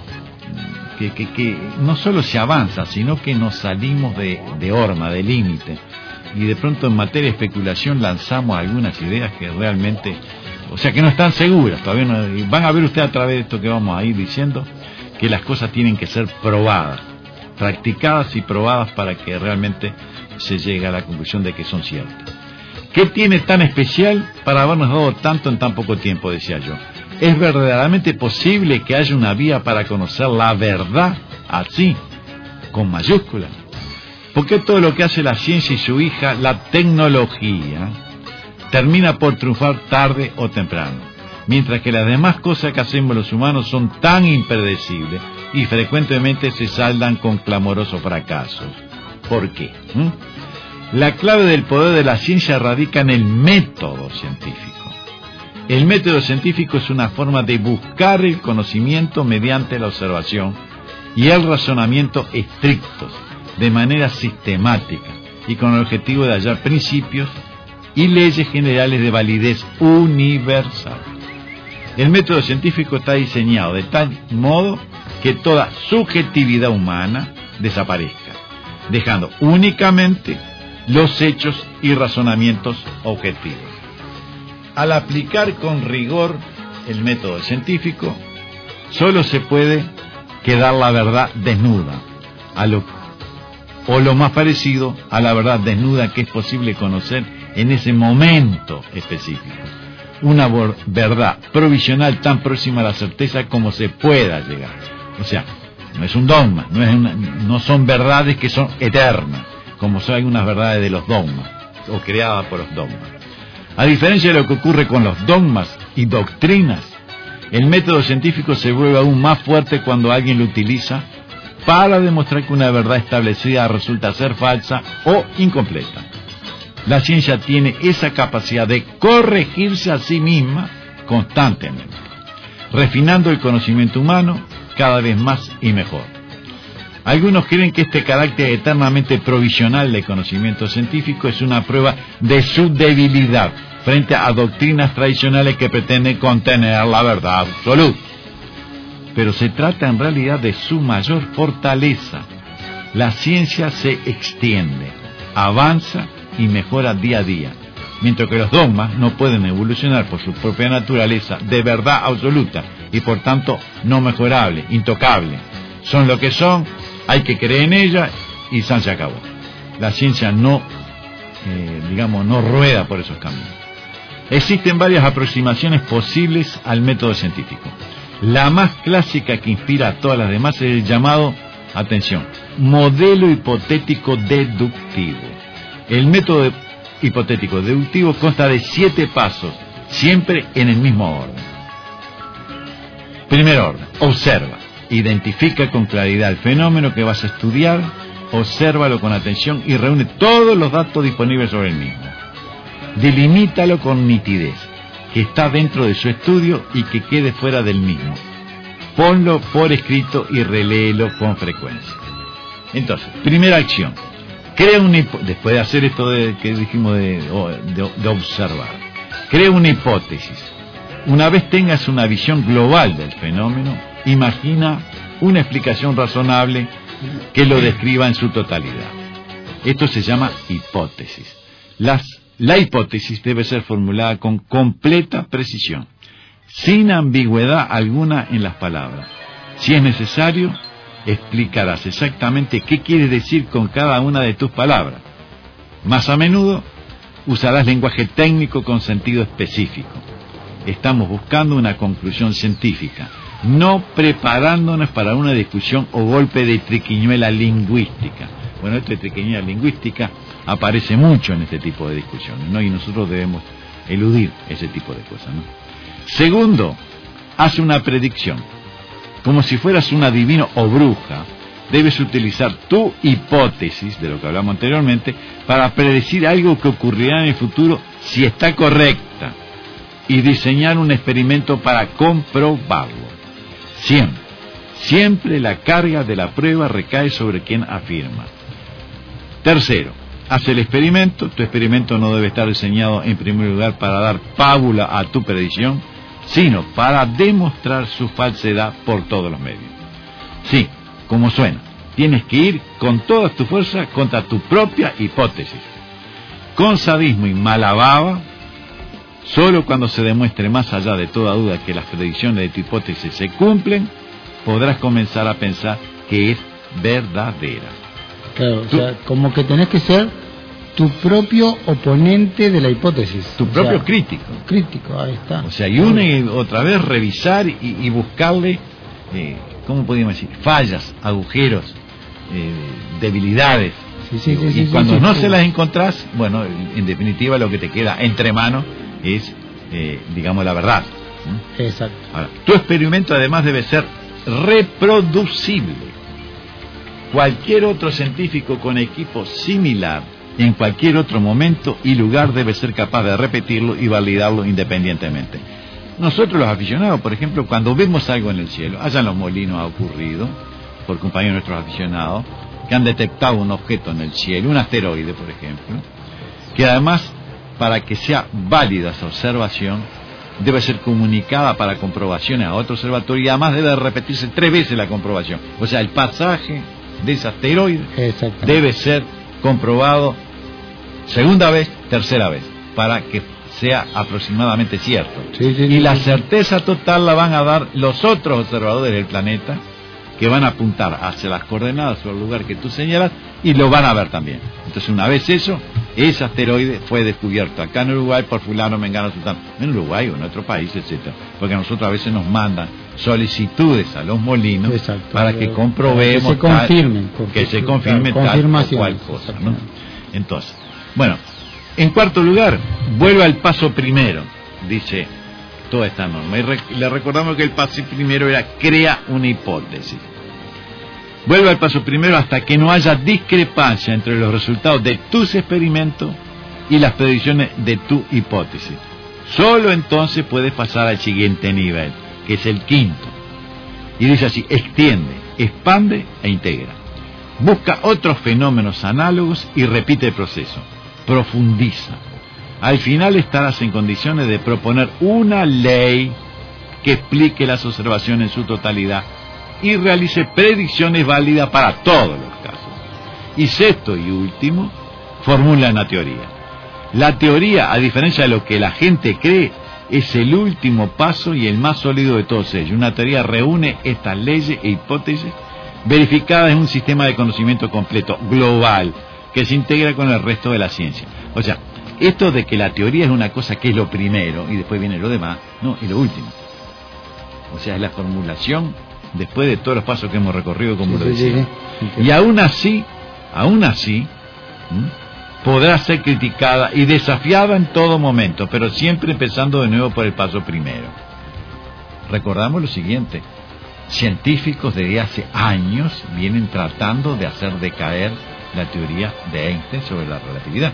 [SPEAKER 3] que, que, que no solo se avanza, sino que nos salimos de, de horma, de límite, y de pronto en materia de especulación lanzamos algunas ideas que realmente, o sea, que no están seguras, todavía no, y van a ver ustedes a través de esto que vamos a ir diciendo, que las cosas tienen que ser probadas, practicadas y probadas para que realmente se llegue a la conclusión de que son ciertas. ¿Qué tiene tan especial para habernos dado tanto en tan poco tiempo? Decía yo. ¿Es verdaderamente posible que haya una vía para conocer la verdad así, con mayúsculas? ¿Por qué todo lo que hace la ciencia y su hija, la tecnología, termina por triunfar tarde o temprano? Mientras que las demás cosas que hacemos los humanos son tan impredecibles y frecuentemente se saldan con clamorosos fracasos. ¿Por qué? ¿Mm? La clave del poder de la ciencia radica en el método científico. El método científico es una forma de buscar el conocimiento mediante la observación y el razonamiento estrictos, de manera sistemática y con el objetivo de hallar principios y leyes generales de validez universal. El método científico está diseñado de tal modo que toda subjetividad humana desaparezca, dejando únicamente los hechos y razonamientos objetivos. Al aplicar con rigor el método científico, solo se puede quedar la verdad desnuda, a lo, o lo más parecido a la verdad desnuda que es posible conocer en ese momento específico. Una verdad provisional tan próxima a la certeza como se pueda llegar. O sea, no es un dogma, no, es una, no son verdades que son eternas, como son algunas verdades de los dogmas, o creadas por los dogmas. A diferencia de lo que ocurre con los dogmas y doctrinas, el método científico se vuelve aún más fuerte cuando alguien lo utiliza para demostrar que una verdad establecida resulta ser falsa o incompleta. La ciencia tiene esa capacidad de corregirse a sí misma constantemente, refinando el conocimiento humano cada vez más y mejor. Algunos creen que este carácter eternamente provisional del conocimiento científico es una prueba de su debilidad frente a doctrinas tradicionales que pretenden contener la verdad absoluta. Pero se trata en realidad de su mayor fortaleza. La ciencia se extiende, avanza y mejora día a día, mientras que los dogmas no pueden evolucionar por su propia naturaleza de verdad absoluta y por tanto no mejorable, intocable. Son lo que son, hay que creer en ella y san se acabó. La ciencia no, eh, digamos, no rueda por esos caminos. Existen varias aproximaciones posibles al método científico. La más clásica que inspira a todas las demás es el llamado, atención, modelo hipotético deductivo. El método hipotético deductivo consta de siete pasos, siempre en el mismo orden. Primer orden, observa. Identifica con claridad el fenómeno que vas a estudiar, obsérvalo con atención y reúne todos los datos disponibles sobre el mismo. Delimítalo con nitidez, que está dentro de su estudio y que quede fuera del mismo. Ponlo por escrito y reléelo con frecuencia. Entonces, primera acción. Crea una hipótesis, después de hacer esto de, que dijimos de, de, de observar, crea una hipótesis. Una vez tengas una visión global del fenómeno, imagina una explicación razonable que lo describa en su totalidad. Esto se llama hipótesis. Las, la hipótesis debe ser formulada con completa precisión, sin ambigüedad alguna en las palabras, Si es necesario, explicarás exactamente qué quieres decir con cada una de tus palabras. Más a menudo, usarás lenguaje técnico con sentido específico. Estamos buscando una conclusión científica, no preparándonos para una discusión o golpe de triquiñuela lingüística. Bueno, esto de triquiñuela lingüística aparece mucho en este tipo de discusiones, ¿no? Y nosotros debemos eludir ese tipo de cosas, ¿no? Segundo, hace una predicción. Como si fueras un adivino o bruja, debes utilizar tu hipótesis, de lo que hablamos anteriormente, para predecir algo que ocurrirá en el futuro si está correcta, y diseñar un experimento para comprobarlo. Siempre, siempre la carga de la prueba recae sobre quien afirma. Tercero, haz el experimento. Tu experimento no debe estar diseñado en primer lugar para dar pábula a tu predicción, sino para demostrar su falsedad por todos los medios. Sí, como suena, tienes que ir con toda tu fuerza contra tu propia hipótesis. Con sadismo y mala baba, solo cuando se demuestre más allá de toda duda que las predicciones de tu hipótesis se cumplen, podrás comenzar a pensar que es verdadera.
[SPEAKER 2] Claro, o sea, como que tenés que ser tu propio oponente de la hipótesis.
[SPEAKER 3] Tu propio
[SPEAKER 2] o sea,
[SPEAKER 3] crítico.
[SPEAKER 2] Crítico, ahí está.
[SPEAKER 3] O sea, y una y otra vez revisar y, y buscarle, eh, ¿cómo podríamos decir? Fallas, agujeros, eh, debilidades.
[SPEAKER 2] Sí, sí, sí,
[SPEAKER 3] y
[SPEAKER 2] sí,
[SPEAKER 3] cuando
[SPEAKER 2] sí,
[SPEAKER 3] no
[SPEAKER 2] sí.
[SPEAKER 3] se las encontrás, bueno, en definitiva lo que te queda entre manos es, eh, digamos, la verdad. ¿Mm?
[SPEAKER 2] Exacto.
[SPEAKER 3] Ahora, tu experimento además debe ser reproducible. Cualquier otro científico con equipo similar en cualquier otro momento y lugar debe ser capaz de repetirlo y validarlo independientemente. Nosotros los aficionados, por ejemplo, cuando vemos algo en el cielo, allá en Los Molinos ha ocurrido, por compañeros de nuestros aficionados, que han detectado un objeto en el cielo, un asteroide, por ejemplo, que además, para que sea válida esa observación, debe ser comunicada para comprobaciones a otro observatorio y además debe repetirse tres veces la comprobación. O sea, el pasaje de ese asteroide debe ser comprobado segunda vez, tercera vez, para que sea aproximadamente cierto.
[SPEAKER 2] Sí, sí,
[SPEAKER 3] y
[SPEAKER 2] sí,
[SPEAKER 3] la
[SPEAKER 2] sí.
[SPEAKER 3] certeza total la van a dar los otros observadores del planeta, que van a apuntar hacia las coordenadas o el lugar que tú señalas y lo van a ver también. Entonces, una vez eso, ese asteroide fue descubierto acá en Uruguay por fulano, mengano, sultano, en Uruguay o en otro país, etcétera. Porque a nosotros a veces nos mandan solicitudes a Los Molinos. Exacto, para que comprobemos
[SPEAKER 2] para que se confirmen,
[SPEAKER 3] tal, que se confirme
[SPEAKER 2] claro,
[SPEAKER 3] tal o cual cosa, ¿no? Entonces, bueno, en cuarto lugar, vuelve al paso primero, dice toda esta norma. Y rec- le recordamos que el paso primero era crea una hipótesis. Vuelve al paso primero hasta que no haya discrepancia entre los resultados de tus experimentos y las predicciones de tu hipótesis. Solo entonces puedes pasar al siguiente nivel, que es el quinto. Y dice así: extiende, expande e integra. Busca otros fenómenos análogos y repite el proceso. Profundiza. Al final estarás en condiciones de proponer una ley que explique las observaciones en su totalidad y realice predicciones válidas para todos los casos. Y sexto y último, formula una teoría. La teoría, a diferencia de lo que la gente cree, es el último paso y el más sólido de todos ellos. Una teoría reúne estas leyes e hipótesis verificadas en un sistema de conocimiento completo, global, que se integra con el resto de la ciencia. O sea, esto de que la teoría es una cosa que es lo primero y después viene lo demás, no, es lo último. O sea, es la formulación después de todos los pasos que hemos recorrido, como
[SPEAKER 2] sí,
[SPEAKER 3] lo
[SPEAKER 2] sí,
[SPEAKER 3] decía.
[SPEAKER 2] Sí, sí.
[SPEAKER 3] Y aún así, aún así, ¿m? podrá ser criticada y desafiada en todo momento, pero siempre empezando de nuevo por el paso primero. Recordamos lo siguiente: científicos desde hace años vienen tratando de hacer decaer la teoría de Einstein sobre la relatividad.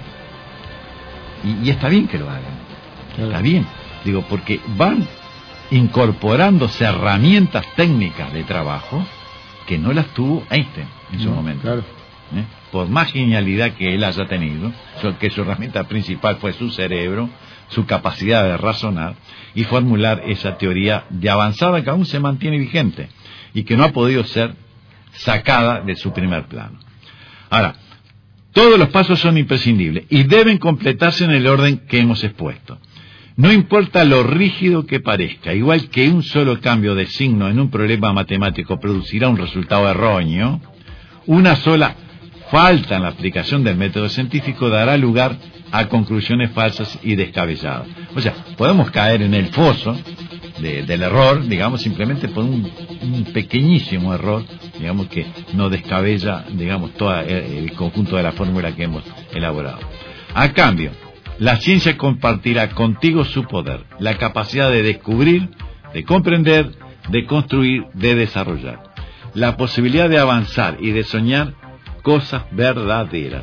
[SPEAKER 3] Y, y está bien que lo hagan, claro. Está bien, digo, porque van incorporándose herramientas técnicas de trabajo que no las tuvo Einstein en su
[SPEAKER 2] no,
[SPEAKER 3] momento.
[SPEAKER 2] Claro.
[SPEAKER 3] ¿Eh? Por más genialidad que él haya tenido, que su herramienta principal fue su cerebro, su capacidad de razonar y formular esa teoría de avanzada que aún se mantiene vigente y que no ha podido ser sacada de su primer plano. Ahora, todos los pasos son imprescindibles y deben completarse en el orden que hemos expuesto. No importa lo rígido que parezca, igual que un solo cambio de signo en un problema matemático producirá un resultado erróneo, una sola falta en la aplicación del método científico dará lugar a conclusiones falsas y descabelladas. O sea, podemos caer en el foso de, del error, digamos, simplemente por un, un pequeñísimo error, digamos, que no descabella, digamos, todo el, el conjunto de la fórmula que hemos elaborado. A cambio, la ciencia compartirá contigo su poder, la capacidad de descubrir, de comprender, de construir, de desarrollar, la posibilidad de avanzar y de soñar cosas verdaderas.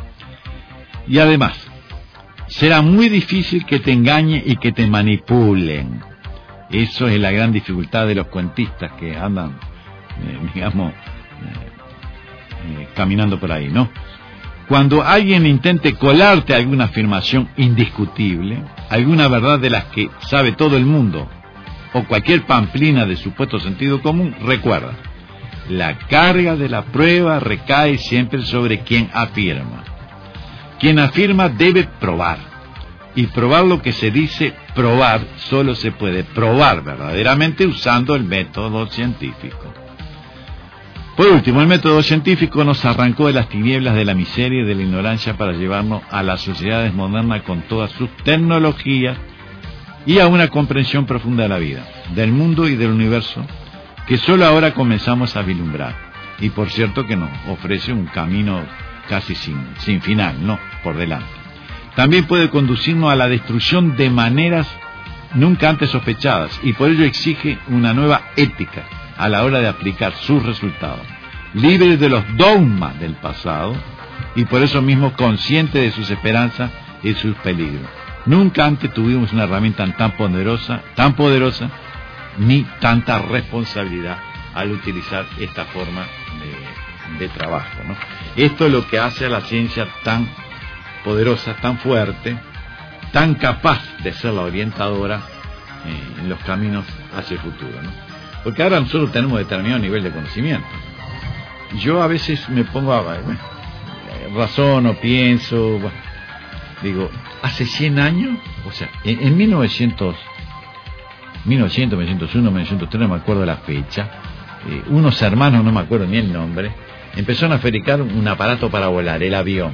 [SPEAKER 3] Y además, será muy difícil que te engañen y que te manipulen. Eso es la gran dificultad de los cuentistas que andan, eh, digamos, eh, eh, caminando por ahí, ¿no? Cuando alguien intente colarte alguna afirmación indiscutible, alguna verdad de las que sabe todo el mundo, o cualquier pamplina de supuesto sentido común, recuerda, la carga de la prueba recae siempre sobre quien afirma. Quien afirma debe probar, y probar lo que se dice probar solo se puede probar verdaderamente usando el método científico. Por último, el método científico nos arrancó de las tinieblas de la miseria y de la ignorancia para llevarnos a las sociedades modernas con todas sus tecnologías y a una comprensión profunda de la vida, del mundo y del universo, que solo ahora comenzamos a vislumbrar. Y por cierto que nos ofrece un camino casi sin, sin final, ¿no? Por delante. También puede conducirnos a la destrucción de maneras nunca antes sospechadas, y por ello exige una nueva ética a la hora de aplicar sus resultados, libre de los dogmas del pasado y por eso mismo consciente de sus esperanzas y sus peligros. Nunca antes tuvimos una herramienta tan poderosa, tan poderosa, ni tanta responsabilidad al utilizar esta forma de, de trabajo, ¿no? Esto es lo que hace a la ciencia tan poderosa, tan fuerte, tan capaz de ser la orientadora eh, en los caminos hacia el futuro, ¿no? Porque ahora nosotros tenemos determinado nivel de conocimiento. Yo a veces me pongo a... Bueno, razono, pienso... Bueno, digo, hace cien años, o sea, en, en mil novecientos, mil novecientos, mil novecientos uno, mil novecientos tres, no me acuerdo la fecha, eh, unos hermanos, no me acuerdo ni el nombre, empezaron a fabricar un aparato para volar, el avión.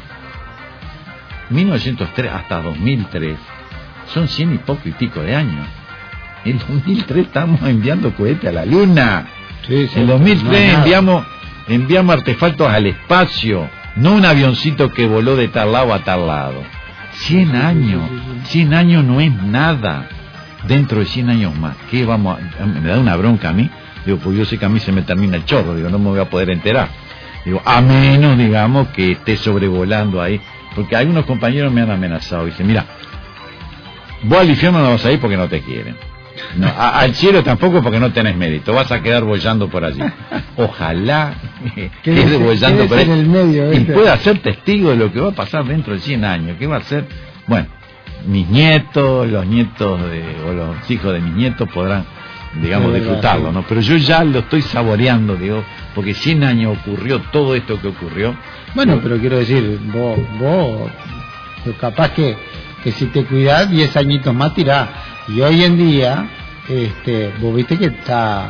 [SPEAKER 3] mil novecientos tres hasta dos mil tres, son cien y poco y pico de años. En dos mil tres estamos enviando cohetes a la luna. Sí, sí, en dos mil tres no enviamos, enviamos artefactos al espacio, no un avioncito que voló de tal lado a tal lado. cien años, cien años no es nada. Dentro de cien años más, ¿qué vamos a...? Me da una bronca a mí. Digo, pues yo sé que a mí se me termina el chorro, digo, no me voy a poder enterar. Digo, a menos, digamos, que esté sobrevolando ahí. Porque algunos compañeros me han amenazado. Dicen, mira, vos al infierno no vas a ir porque no te quieren. No, a, al cielo tampoco porque no tenés mérito, vas a quedar bollando por allí. Ojalá quede bollando por ahí el medio, y pueda ser testigo de lo que va a pasar dentro de cien años. ¿Qué va a ser? Bueno, mis nietos, los nietos de, o los hijos de mis nietos podrán, digamos, sí, disfrutarlo, ¿no? Pero yo ya lo estoy saboreando, digo, porque cien años ocurrió todo esto que ocurrió.
[SPEAKER 2] Bueno, pero quiero decir, vos, vos, capaz que, que si te cuidás, diez añitos más tirás. Y hoy en día, este, vos viste que está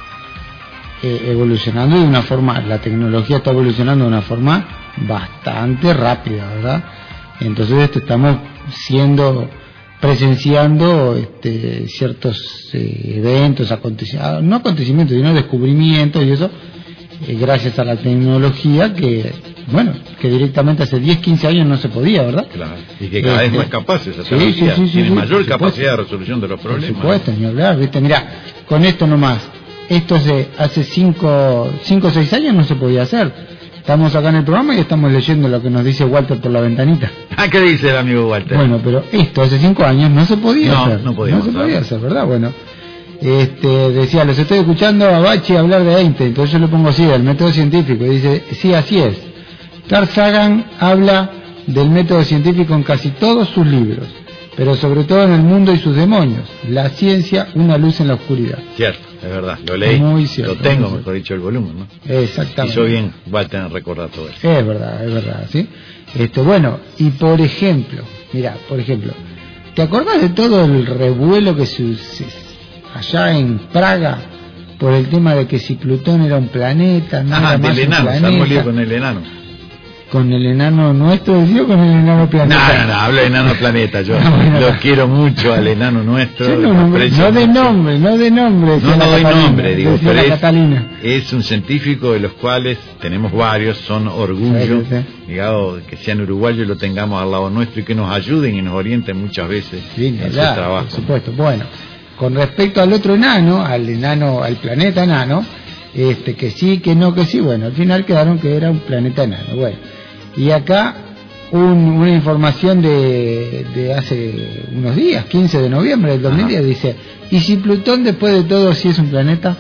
[SPEAKER 2] eh, evolucionando de una forma, la tecnología está evolucionando de una forma bastante rápida, ¿verdad? Entonces este, estamos siendo, presenciando este, ciertos eh, eventos, acontecimientos, no acontecimientos, sino descubrimientos y eso, eh, gracias a la tecnología que, bueno, que directamente hace diez, quince años no se podía, ¿verdad?
[SPEAKER 3] Claro, y que cada vez más capaces, esa sí, sí, sí, tiene sí, mayor sí, capacidad de resolución de los problemas.
[SPEAKER 2] Por supuesto, ni hablar, ¿viste? Mirá, con esto nomás, esto hace, hace cinco, cinco o seis años no se podía hacer. Estamos acá en el programa y estamos leyendo lo que nos dice Walter por la ventanita.
[SPEAKER 3] Ah, ¿qué dice el amigo Walter?
[SPEAKER 2] Bueno, pero esto hace cinco años no se podía
[SPEAKER 3] no,
[SPEAKER 2] hacer.
[SPEAKER 3] No, podía
[SPEAKER 2] no se podía hacer, ¿verdad? Bueno, este, decía, los estoy escuchando a Bachi hablar de Einstein, entonces yo le pongo así, el método científico, y dice, sí, así es. Carl Sagan habla del método científico en casi todos sus libros, pero sobre todo en El mundo y sus demonios, la ciencia, una luz en la oscuridad.
[SPEAKER 3] Cierto, es verdad, lo leí, muy cierto, lo tengo, mejor dicho, el volumen, ¿no?
[SPEAKER 2] Exactamente.
[SPEAKER 3] Hizo bien Walter en recordar todo eso.
[SPEAKER 2] Es verdad, es verdad, ¿sí? Este, bueno, y por ejemplo, mira, por ejemplo, ¿Te acordás de todo el revuelo que se, se, allá en Praga por el tema de que si Plutón era un planeta, no
[SPEAKER 3] ah,
[SPEAKER 2] era más
[SPEAKER 3] del enano,
[SPEAKER 2] un
[SPEAKER 3] se
[SPEAKER 2] planeta?
[SPEAKER 3] armó lío con el enano.
[SPEAKER 2] ¿Con el enano nuestro decía o con el enano planeta?
[SPEAKER 3] No, no, no, hablo de enano planeta, yo no, bueno, lo quiero mucho al enano nuestro.
[SPEAKER 2] No, no, no de nombre, no de nombre.
[SPEAKER 3] No, no doy
[SPEAKER 2] Catalina,
[SPEAKER 3] nombre, digo, pero es,
[SPEAKER 2] Catalina.
[SPEAKER 3] es un científico de los cuales tenemos varios, son orgullo, sí, sí. digamos, que sean uruguayos y lo tengamos al lado nuestro y que nos ayuden y nos orienten muchas veces
[SPEAKER 2] sí,
[SPEAKER 3] en
[SPEAKER 2] claro,
[SPEAKER 3] su trabajo.
[SPEAKER 2] Por supuesto, bueno, con respecto al otro enano, al enano, al planeta enano, este, que sí, que no, que sí, bueno, al final quedaron que era un planeta enano, bueno. Y acá un, una información de, de hace unos días, quince de noviembre del dos mil diez, ajá, dice, ¿y si Plutón después de todo sí es un planeta?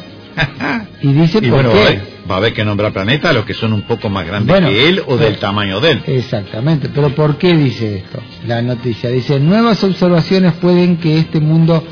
[SPEAKER 2] Y dice,
[SPEAKER 3] y
[SPEAKER 2] ¿por
[SPEAKER 3] bueno,
[SPEAKER 2] qué?
[SPEAKER 3] Va a, haber, va a haber que nombrar planetas a los que son un poco más grandes bueno, que él o del tamaño de él.
[SPEAKER 2] Exactamente, pero ¿por qué dice esto? La noticia dice, nuevas observaciones pueden que este mundo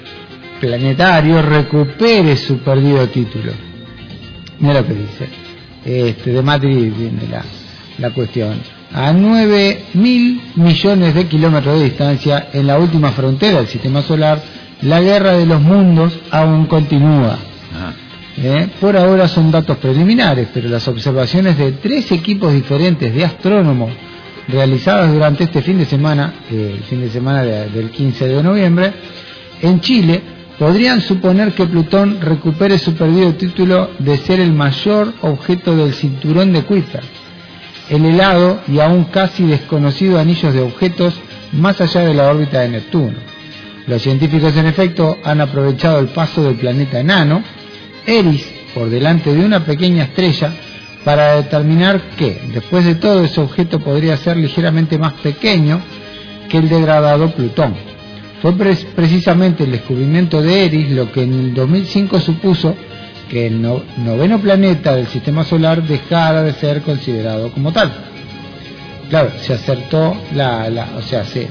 [SPEAKER 2] planetario recupere su perdido título. Mira lo que dice, este, de Madrid viene la... la cuestión. A nueve mil millones de kilómetros de distancia, en la última frontera del sistema solar, la guerra de los mundos aún continúa. ¿Eh? Por ahora son datos preliminares, pero las observaciones de tres equipos diferentes de astrónomos realizadas durante este fin de semana, eh, el fin de semana de, del quince de noviembre, en Chile, podrían suponer que Plutón recupere su perdido título de ser el mayor objeto del cinturón de Kuiper, el helado y aún casi desconocido anillo de objetos más allá de la órbita de Neptuno. Los científicos, en efecto, han aprovechado el paso del planeta enano, Eris, por delante de una pequeña estrella, para determinar que, después de todo, ese objeto podría ser ligeramente más pequeño que el degradado Plutón. Fue pre- precisamente el descubrimiento de Eris lo que en el dos mil cinco supuso que el no, noveno planeta del sistema solar dejara de ser considerado como tal. Claro, se acertó la, la o sea, se,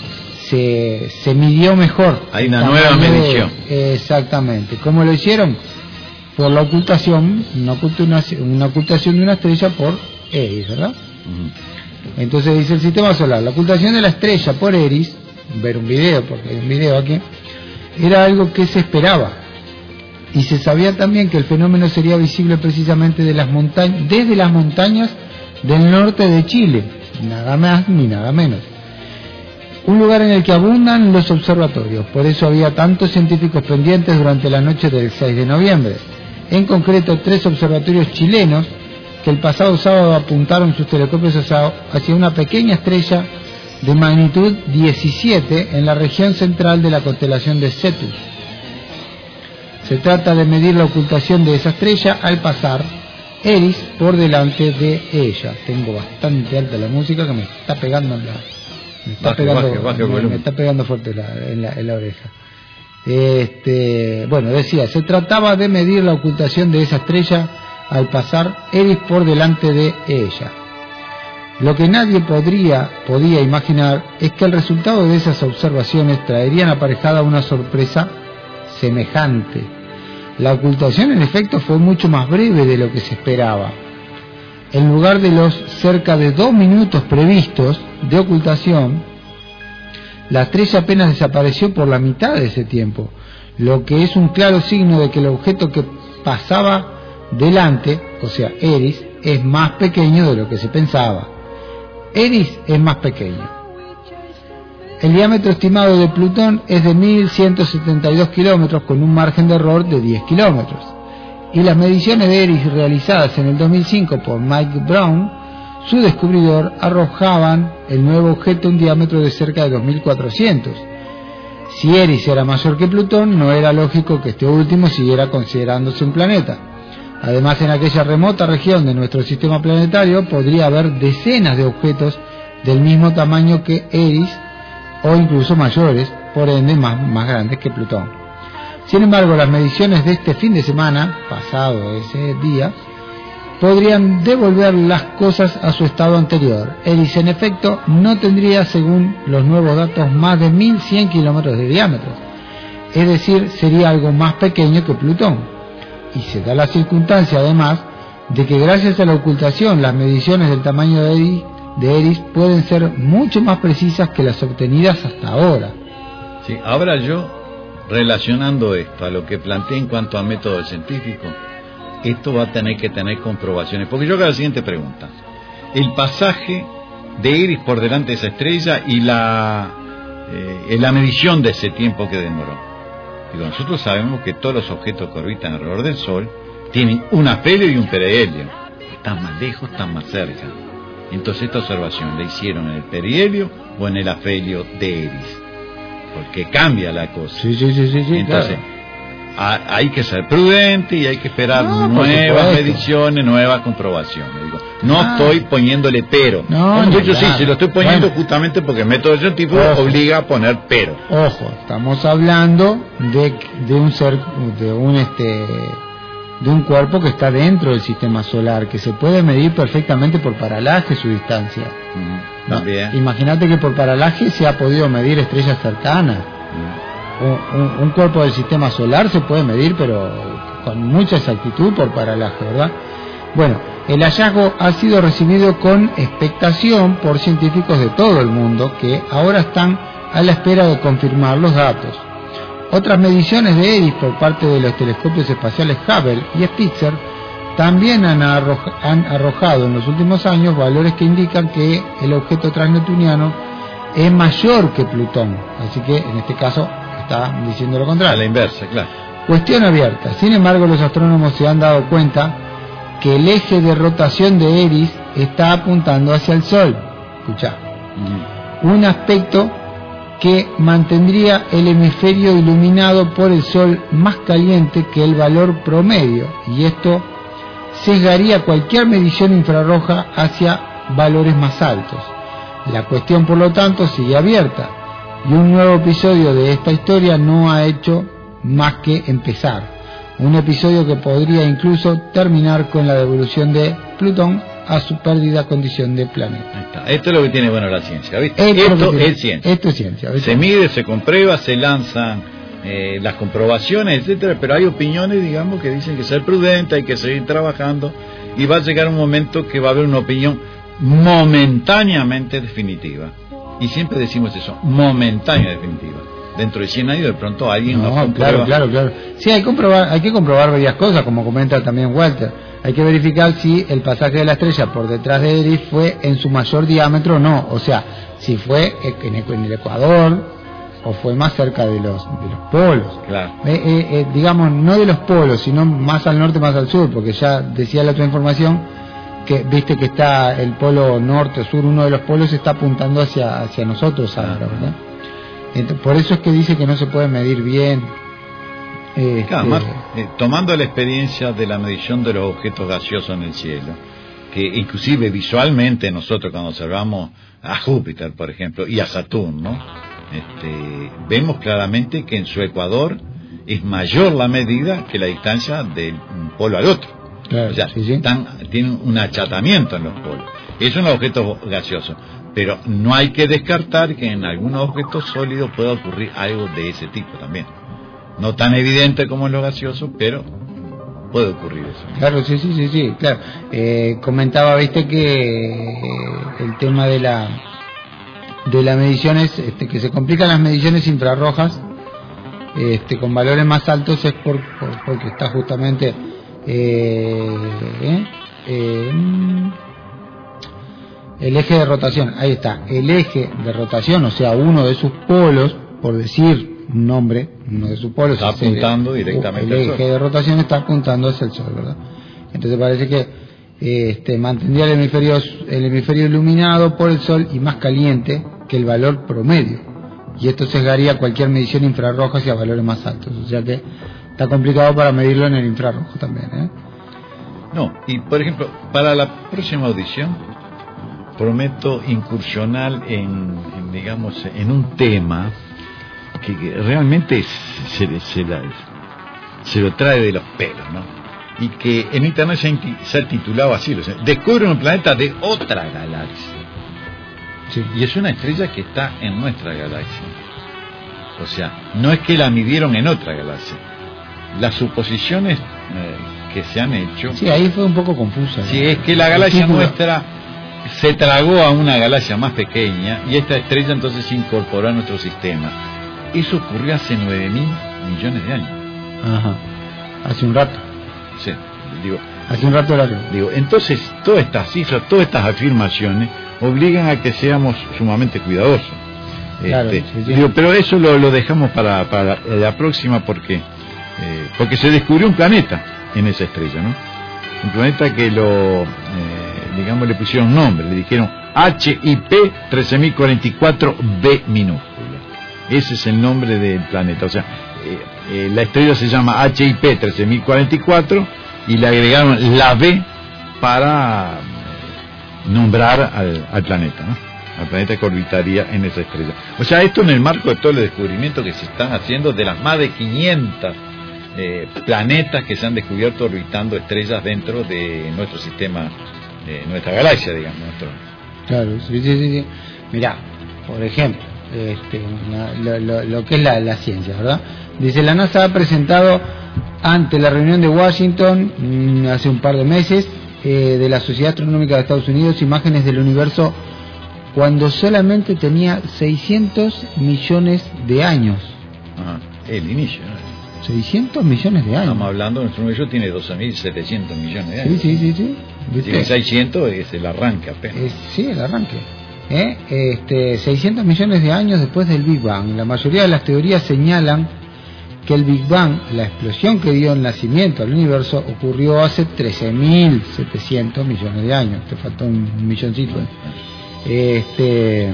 [SPEAKER 2] se, se midió mejor.
[SPEAKER 3] Hay una nueva medición.
[SPEAKER 2] De, exactamente. ¿Cómo lo hicieron? Por la ocultación, una ocultación, una ocultación de una estrella por Eris, ¿verdad? Uh-huh. Entonces dice el sistema solar, la ocultación de la estrella por Eris, ver un video, porque hay un video aquí, era algo que se esperaba. Y se sabía también que el fenómeno sería visible precisamente de las montañas, desde las montañas del norte de Chile, nada más ni nada menos. Un lugar en el que abundan los observatorios, por eso había tantos científicos pendientes durante la noche del seis de noviembre. En concreto, tres observatorios chilenos que el pasado sábado apuntaron sus telescopios hacia una pequeña estrella de magnitud diecisiete en la región central de la constelación de Cetus. Se trata de medir la ocultación de esa estrella al pasar Eris por delante de ella. Tengo bastante alta la música que me está pegando en la, me está baje, pegando, baje, baje me, me está pegando fuerte la, en, la, en la oreja. Este, bueno, decía, se trataba de medir la ocultación de esa estrella al pasar Eris por delante de ella. Lo que nadie podría, podía imaginar es que el resultado de esas observaciones traerían aparejada una sorpresa semejante. La ocultación, en efecto, fue mucho más breve de lo que se esperaba. En lugar de los cerca de dos minutos previstos de ocultación, la estrella apenas desapareció por la mitad de ese tiempo, lo que es un claro signo de que el objeto que pasaba delante, o sea, Eris, es más pequeño de lo que se pensaba. Eris es más pequeño. El diámetro estimado de Plutón es de mil ciento setenta y dos kilómetros con un margen de error de diez kilómetros. Y las mediciones de Eris realizadas en el dos mil cinco por Mike Brown, su descubridor, arrojaban el nuevo objeto un diámetro de cerca de dos mil cuatrocientos. Si Eris era mayor que Plutón, no era lógico que este último siguiera considerándose un planeta. Además, en aquella remota región de nuestro sistema planetario podría haber decenas de objetos del mismo tamaño que Eris, o incluso mayores, por ende más, más grandes que Plutón. Sin embargo, las mediciones de este fin de semana, pasado ese día, podrían devolver las cosas a su estado anterior. Eris, en efecto, no tendría, según los nuevos datos, más de mil cien kilómetros de diámetro. Es decir, sería algo más pequeño que Plutón. Y se da la circunstancia, además, de que gracias a la ocultación, las mediciones del tamaño de Eris de Eris pueden ser mucho más precisas que las obtenidas hasta ahora.
[SPEAKER 3] Sí, ahora yo, relacionando esto a lo que planteé en cuanto al método científico, esto va a tener que tener comprobaciones, porque yo hago la siguiente pregunta: el pasaje de Eris por delante de esa estrella y la eh, la medición de ese tiempo que demoró. Digo, nosotros sabemos que todos los objetos que orbitan alrededor del Sol tienen un afelio y un perihelio, están más lejos, están más cerca. Entonces esta observación la hicieron en el perihelio o en el afelio de Eris, porque cambia la cosa.
[SPEAKER 2] Sí, sí, sí, sí, sí.
[SPEAKER 3] Entonces,
[SPEAKER 2] claro.
[SPEAKER 3] A, hay que ser prudente y hay que esperar
[SPEAKER 2] no,
[SPEAKER 3] nuevas mediciones, nuevas comprobaciones. Digo, no ah. estoy poniéndole pero.
[SPEAKER 2] No,
[SPEAKER 3] de
[SPEAKER 2] no,
[SPEAKER 3] hecho,
[SPEAKER 2] claro.
[SPEAKER 3] sí, se lo estoy poniendo
[SPEAKER 2] bueno.
[SPEAKER 3] justamente porque el método científico
[SPEAKER 2] Ojo.
[SPEAKER 3] obliga a poner pero.
[SPEAKER 2] Ojo, estamos hablando de, de un ser, de un este, de un cuerpo que está dentro del sistema solar, que se puede medir perfectamente por paralaje su distancia.
[SPEAKER 3] Mm, también.
[SPEAKER 2] ¿No? Imagínate que por paralaje se ha podido medir estrellas cercanas. Mm. Un, un, un cuerpo del sistema solar se puede medir, pero con mucha exactitud por paralaje, ¿verdad? Bueno, el hallazgo ha sido recibido con expectación por científicos de todo el mundo que ahora están a la espera de confirmar los datos. Otras mediciones de Eris por parte de los telescopios espaciales Hubble y Spitzer también han, arroja, han arrojado en los últimos años valores que indican que el objeto transneptuniano es mayor que Plutón, así que en este caso está diciendo lo contrario.
[SPEAKER 3] A la inversa, claro.
[SPEAKER 2] Cuestión abierta. Sin embargo, los astrónomos se han dado cuenta que el eje de rotación de Eris está apuntando hacia el Sol. Escuchá. Mm. Un aspecto que mantendría el hemisferio iluminado por el Sol más caliente que el valor promedio, y esto sesgaría cualquier medición infrarroja hacia valores más altos. La cuestión, por lo tanto, sigue abierta. Y un nuevo episodio de esta historia no ha hecho más que empezar. Un episodio que podría incluso terminar con la devolución de Plutón a su perdida condición de planeta.
[SPEAKER 3] Ahí está. Esto es lo que tiene bueno la ciencia, ¿viste?
[SPEAKER 2] Esto,
[SPEAKER 3] esto
[SPEAKER 2] tiene,
[SPEAKER 3] es ciencia.
[SPEAKER 2] Esto es ciencia. ¿viste?
[SPEAKER 3] Se mide, se comprueba, se lanzan eh, las comprobaciones, etcétera, pero hay opiniones, digamos, que dicen que ser prudente, hay que seguir trabajando, y va a llegar un momento que va a haber una opinión momentáneamente definitiva. Y siempre decimos eso, momentánea definitiva. Dentro de cien años de pronto alguien
[SPEAKER 2] no,
[SPEAKER 3] nos comprueba.
[SPEAKER 2] Claro, claro, claro. Sí, hay que comprobar, hay que comprobar varias cosas, como comenta también Walter. Hay que verificar si el pasaje de la estrella por detrás de Eris fue en su mayor diámetro o no. O sea, si fue en el, en el Ecuador o fue más cerca de los de los polos.
[SPEAKER 3] Claro.
[SPEAKER 2] Eh, eh, eh, digamos, no de los polos, sino más al norte, más al sur, porque ya decía la otra información que viste que está el polo norte o sur, uno de los polos está apuntando hacia hacia nosotros ahora, ¿verdad? Entonces, por eso es que dice que no se puede medir bien. Este...
[SPEAKER 3] Claro, más, eh, tomando la experiencia de la medición de los objetos gaseosos en el cielo, que inclusive visualmente nosotros cuando observamos a Júpiter, por ejemplo, y a Saturno, este, vemos claramente que en su ecuador es mayor la medida que la distancia del polo al otro.
[SPEAKER 2] Claro,
[SPEAKER 3] o sea,
[SPEAKER 2] sí, sí.
[SPEAKER 3] Están, tienen un achatamiento en los polos. Es un objeto gaseoso, pero no hay que descartar que en algunos objetos sólidos pueda ocurrir algo de ese tipo también. No tan evidente como en los gaseosos, pero puede ocurrir eso.
[SPEAKER 2] Claro, sí, sí, sí, sí, claro. Eh, comentaba, viste, que el tema de la de las mediciones, este, que se complican las mediciones infrarrojas, este, con valores más altos es por, por porque está justamente eh, eh, eh, el eje de rotación, ahí está, el eje de rotación, o sea, uno de sus polos, por decir un nombre, uno de sus polos
[SPEAKER 3] está apuntando el, directamente
[SPEAKER 2] el
[SPEAKER 3] al
[SPEAKER 2] eje
[SPEAKER 3] sol.
[SPEAKER 2] de rotación está apuntando hacia el Sol, ¿verdad? Entonces parece que eh, este, mantendría el hemisferio, el hemisferio iluminado por el Sol y más caliente que el valor promedio, y esto sesgaría cualquier medición infrarroja hacia valores más altos, o sea que está complicado para medirlo en el infrarrojo también, ¿eh?
[SPEAKER 3] No, y por ejemplo, para la próxima audición prometo incursionar en, en digamos, en un tema que, que realmente se, se, la, se lo trae de los pelos, ¿no? Y que en internet se, se ha titulado así, lo sé, descubren un planeta de otra galaxia. Sí. Y es una estrella que está en nuestra galaxia. O sea, no es que la midieron en otra galaxia. Las suposiciones eh, que se han hecho...
[SPEAKER 2] Sí, ahí fue un poco confusa.
[SPEAKER 3] Sí, es que la galaxia nuestra se tragó a una galaxia más pequeña y esta estrella entonces se incorporó a nuestro sistema. Eso ocurrió hace nueve mil millones de años.
[SPEAKER 2] Ajá. Hace un rato.
[SPEAKER 3] Sí, digo.
[SPEAKER 2] Hace un rato largo.
[SPEAKER 3] Digo, entonces todas estas cifras, todas estas afirmaciones obligan a que seamos sumamente cuidadosos.
[SPEAKER 2] Claro,
[SPEAKER 3] este,
[SPEAKER 2] sí, sí.
[SPEAKER 3] Digo, pero eso lo, lo dejamos para, para la, la próxima porque eh, porque se descubrió un planeta en esa estrella, ¿no? Un planeta que lo, eh, digamos, le pusieron nombre, le dijeron H I P trece mil cuarenta y cuatro B minúscula. Ese es el nombre del planeta. O sea, eh, eh, la estrella se llama H I P trece mil cuarenta y cuatro y le agregaron la B para nombrar al, al planeta, ¿no? Al planeta que orbitaría en esa estrella. O sea, esto en el marco de todo el descubrimiento que se están haciendo de las más de quinientos eh, planetas que se han descubierto orbitando estrellas dentro de nuestro sistema, de nuestra galaxia, digamos. Nuestro...
[SPEAKER 2] Claro, sí, sí, sí. Mirá, por ejemplo, este, lo, lo, lo que es la, la ciencia, ¿verdad? Dice, la NASA ha presentado ante la reunión de Washington mmm, hace un par de meses eh, de la Sociedad Astronómica de Estados Unidos imágenes del universo cuando solamente tenía seiscientos millones de años.
[SPEAKER 3] Ajá, el inicio, ¿no?
[SPEAKER 2] seiscientos millones de años.
[SPEAKER 3] Estamos hablando, nuestro universo tiene doce mil setecientos millones de años.
[SPEAKER 2] Sí, sí, sí, sí.
[SPEAKER 3] ¿Viste? Tiene seiscientos, es el arranque apenas.
[SPEAKER 2] Es, sí, el arranque. ¿Eh? Este, seiscientos millones de años después del Big Bang. La mayoría de las teorías señalan que el Big Bang, la explosión que dio el nacimiento al universo, ocurrió hace trece mil setecientos millones de años. Te faltó un milloncito. Este,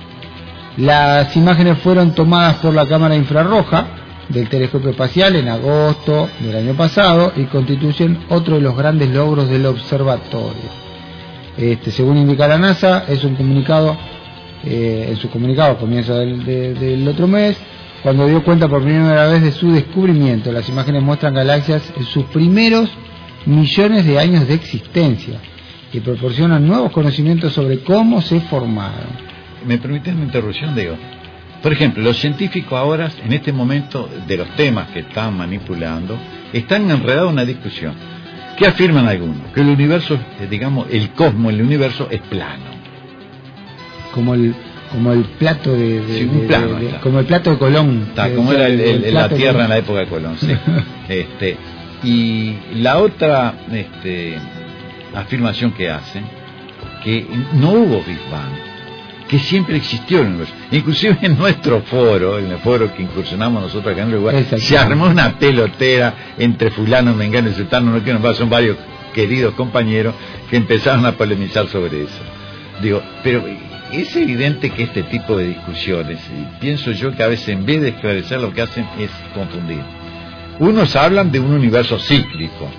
[SPEAKER 2] las imágenes fueron tomadas por la cámara infrarroja del telescopio espacial en agosto del año pasado y constituyen otro de los grandes logros del observatorio. Este, según indica la NASA, es un comunicado, eh, en su comunicado a comienzo del, de, del otro mes, cuando dio cuenta por primera vez de su descubrimiento. Las imágenes muestran galaxias en sus primeros millones de años de existencia y proporcionan nuevos conocimientos sobre cómo se formaron.
[SPEAKER 3] ¿Me permites una interrupción, Diego? Por ejemplo, los científicos ahora, en este momento, de los temas que están manipulando, están enredados en una discusión. ¿Qué afirman algunos? Que el universo, digamos, el cosmos, el universo es plano.
[SPEAKER 2] Como el como el plato de, de,
[SPEAKER 3] sí, un
[SPEAKER 2] de,
[SPEAKER 3] plano,
[SPEAKER 2] de, de como el plato de Colón.
[SPEAKER 3] Está, como era el, el, el, la Tierra de... en la época de Colón, sí. este, y la otra este, afirmación que hacen, que no hubo Big Bang, que siempre existió el universo. Inclusive en nuestro foro, en el foro que incursionamos nosotros acá en Uruguay, se armó una pelotera entre fulano, mengano y sultano, no quiero más, son varios queridos compañeros que empezaron a polemizar sobre eso. Digo, pero es evidente que este tipo de discusiones, y pienso yo que a veces en vez de esclarecer lo que hacen es confundir. Unos hablan de un universo cíclico,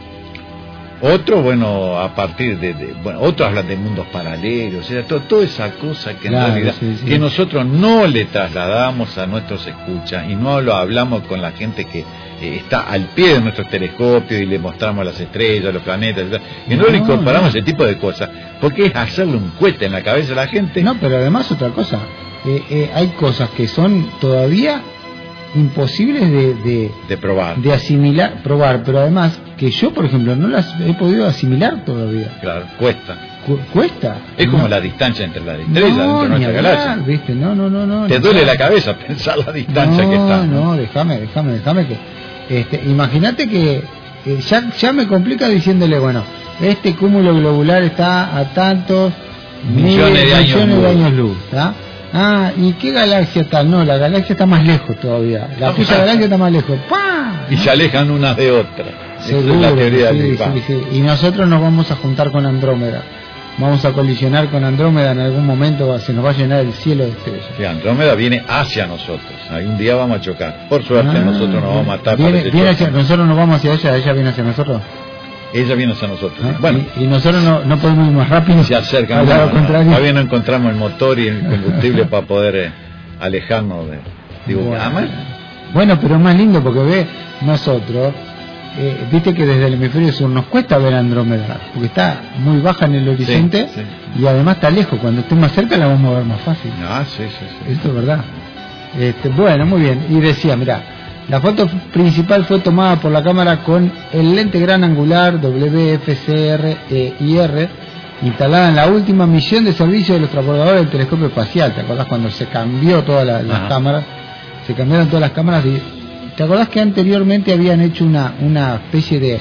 [SPEAKER 3] otros, bueno, a partir de, de bueno, otros hablan de mundos paralelos, o sea, to, toda esa cosa que en claro, realidad sí, sí. que nosotros no le trasladamos a nuestros escuchas y no lo hablamos con la gente que eh, está al pie de nuestros telescopios y le mostramos las estrellas, los planetas, y no, no le incorporamos no. ese tipo de cosas, porque es hacerle un cohete en la cabeza a la gente.
[SPEAKER 2] No, pero además otra cosa, eh, eh, hay cosas que son todavía imposibles de, de,
[SPEAKER 3] de probar,
[SPEAKER 2] de asimilar, probar, pero además que yo, por ejemplo, no las he podido asimilar todavía.
[SPEAKER 3] Claro, cuesta.
[SPEAKER 2] Cu cuesta.
[SPEAKER 3] Es
[SPEAKER 2] no.
[SPEAKER 3] como la distancia entre las estrellas
[SPEAKER 2] no,
[SPEAKER 3] dentro de nuestra galaxia.
[SPEAKER 2] ¿Viste? No, no, no, no.
[SPEAKER 3] Te duele la cabeza pensar la distancia
[SPEAKER 2] no,
[SPEAKER 3] que está.
[SPEAKER 2] No, no, déjame, déjame, déjame que. Este, imagínate que eh, ya, ya me complica diciéndole, bueno, este cúmulo globular está a tantos
[SPEAKER 3] millones de años,
[SPEAKER 2] millones de años luz, ¿tá? Ah, ¿y qué galaxia está? No, la galaxia está más lejos todavía. La tuya galaxia está más lejos. ¡Pah!
[SPEAKER 3] Y se alejan unas de otras.
[SPEAKER 2] Seguro,
[SPEAKER 3] es la teoría
[SPEAKER 2] sí,
[SPEAKER 3] del
[SPEAKER 2] sí, sí. Y nosotros nos vamos a juntar con Andrómeda. Vamos a colisionar con Andrómeda en algún momento, se nos va a llenar el cielo de estrellas.
[SPEAKER 3] Sí, Andrómeda viene hacia nosotros. Algún día vamos a chocar. Por suerte ah, nosotros nos vamos a matar.
[SPEAKER 2] Viene, viene hacia, nosotros nos vamos hacia ella, ella viene hacia nosotros.
[SPEAKER 3] Ella viene hacia nosotros.
[SPEAKER 2] ¿Ah?
[SPEAKER 3] Bueno,
[SPEAKER 2] y, y nosotros no, no podemos ir más rápido.
[SPEAKER 3] Se acercan.
[SPEAKER 2] Al lado contrario.
[SPEAKER 3] Todavía no encontramos el motor y el combustible para poder eh, alejarnos de. Digo,
[SPEAKER 2] bueno.
[SPEAKER 3] ¿ama?
[SPEAKER 2] Bueno, pero es más lindo porque ve nosotros, eh, viste que desde el hemisferio sur nos cuesta ver Andrómeda, porque está muy baja en el horizonte
[SPEAKER 3] sí, sí.
[SPEAKER 2] y además está lejos. Cuando esté más cerca la vamos a ver más fácil.
[SPEAKER 3] Ah, sí, sí, sí.
[SPEAKER 2] Esto es verdad. Este, bueno, muy bien. Y decía, mirá, la foto principal fue tomada por la cámara con el lente gran angular W F C R E I R instalada en la última misión de servicio de los transbordadores del telescopio espacial. ¿Te acordás cuando se cambió todas la, las
[SPEAKER 3] Ajá.
[SPEAKER 2] cámaras? Se cambiaron todas las cámaras. Y, ¿te acordás que anteriormente habían hecho una, una especie de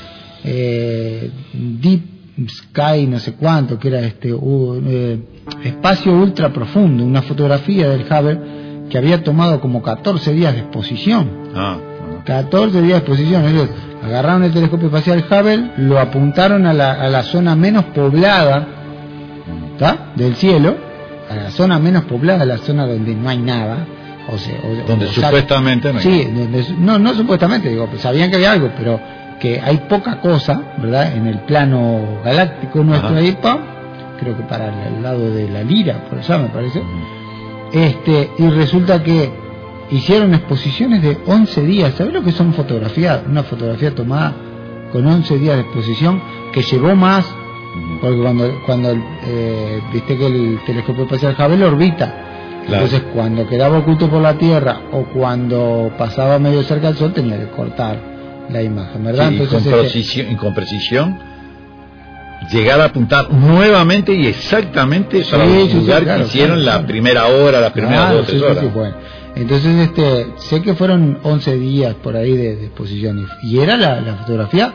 [SPEAKER 2] eh, Deep Sky, no sé cuánto, que era este uh, eh, espacio ultra profundo, una fotografía del Hubble que había tomado como catorce días de exposición?
[SPEAKER 3] Ah,
[SPEAKER 2] catorce días de exposición. Ellos agarraron el telescopio espacial Hubble, lo apuntaron a la, a la zona menos poblada, ¿tá?, del cielo, a la zona menos poblada, la zona donde no hay nada, o sea, o,
[SPEAKER 3] donde
[SPEAKER 2] o,
[SPEAKER 3] supuestamente no hay
[SPEAKER 2] sí, donde, no, no supuestamente, digo, pues sabían que había algo, pero que hay poca cosa, ¿verdad?, en el plano galáctico nuestro. Ajá. Ahí, pa, creo que para el lado de la Lira, por allá me parece. Este, y resulta que hicieron exposiciones de once días. ¿Sabes lo que son fotografías? Una fotografía tomada con once días de exposición, que llevó más, porque cuando, cuando eh, viste que el telescopio espacial Hubble orbita, claro. Entonces cuando quedaba oculto por la Tierra o cuando pasaba medio cerca del Sol tenía que cortar la imagen, ¿verdad?
[SPEAKER 3] Sí,
[SPEAKER 2] entonces,
[SPEAKER 3] y, con precisión, y con precisión llegar a apuntar nuevamente y exactamente sí, para el
[SPEAKER 2] sí,
[SPEAKER 3] lugar
[SPEAKER 2] sí, claro,
[SPEAKER 3] que hicieron
[SPEAKER 2] claro,
[SPEAKER 3] la
[SPEAKER 2] claro.
[SPEAKER 3] primera hora, las primeras
[SPEAKER 2] claro,
[SPEAKER 3] dos o tres
[SPEAKER 2] sí,
[SPEAKER 3] horas.
[SPEAKER 2] Sí, sí, bueno. Entonces, este, sé que fueron once días por ahí de, de exposición y era la, la fotografía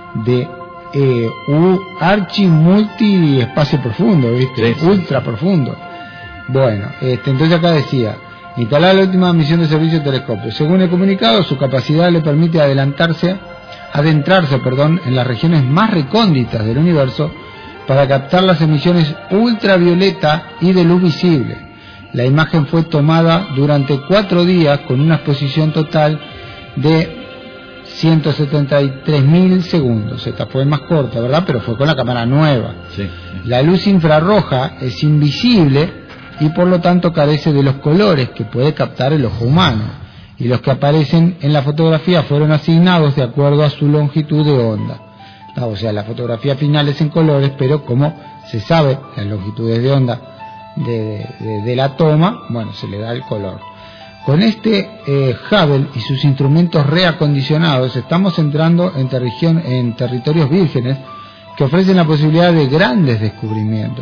[SPEAKER 2] de eh, un archi multi espacio profundo, ¿viste? Sí, sí. Ultra profundo. Bueno, este, entonces acá decía, instalar la última misión de servicio de telescopio. Según el comunicado, su capacidad le permite adelantarse, adentrarse, perdón, en las regiones más recónditas del universo para captar las emisiones ultravioleta y de luz visible. La imagen fue tomada durante cuatro días con una exposición total de ciento setenta y tres mil segundos. Esta fue más corta, ¿verdad? Pero fue con la cámara nueva.
[SPEAKER 3] Sí, sí.
[SPEAKER 2] La luz infrarroja es invisible y por lo tanto carece de los colores que puede captar el ojo humano. Y los que aparecen en la fotografía fueron asignados de acuerdo a su longitud de onda. O sea, la fotografía final es en colores, pero como se sabe las longitudes de onda de, de, de la toma, bueno, se le da el color. Con este eh, Hubble y sus instrumentos reacondicionados estamos entrando en, terrición, en territorios vírgenes que ofrecen la posibilidad de grandes descubrimientos.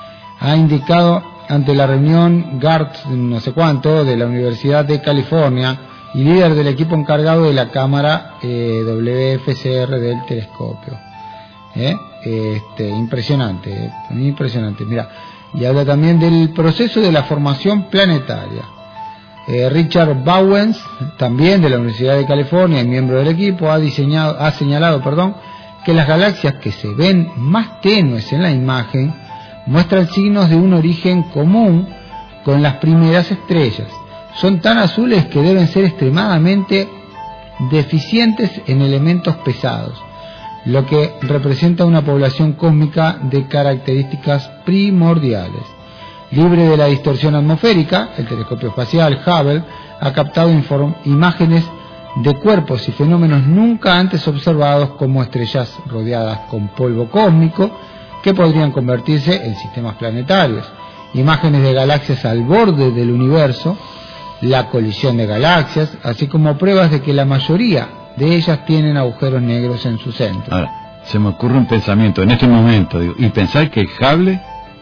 [SPEAKER 2] Ha indicado ante la reunión Gart, no sé cuánto, de la Universidad de California y líder del equipo encargado de la cámara eh, W F C R del telescopio. ¿Eh? Este, impresionante, impresionante. Mira, y habla también del proceso de la formación planetaria. Eh, Richard Bowens, también de la Universidad de California y miembro del equipo, ha diseñado, ha señalado, perdón, que las galaxias que se ven más tenues en la imagen muestran signos de un origen común con las primeras estrellas. Son tan azules que deben ser extremadamente deficientes en elementos pesados, lo que representa una población cósmica de características primordiales. Libre de la distorsión atmosférica, el telescopio espacial Hubble ha captado inform- imágenes de cuerpos y fenómenos nunca antes observados, como estrellas rodeadas con polvo cósmico que podrían convertirse en sistemas planetarios, imágenes de galaxias al borde del universo, la colisión de galaxias, así como pruebas de que la mayoría de ellas tienen agujeros negros en su centro.
[SPEAKER 3] Ahora, se me ocurre un pensamiento en este momento, digo, y pensar que el Hubble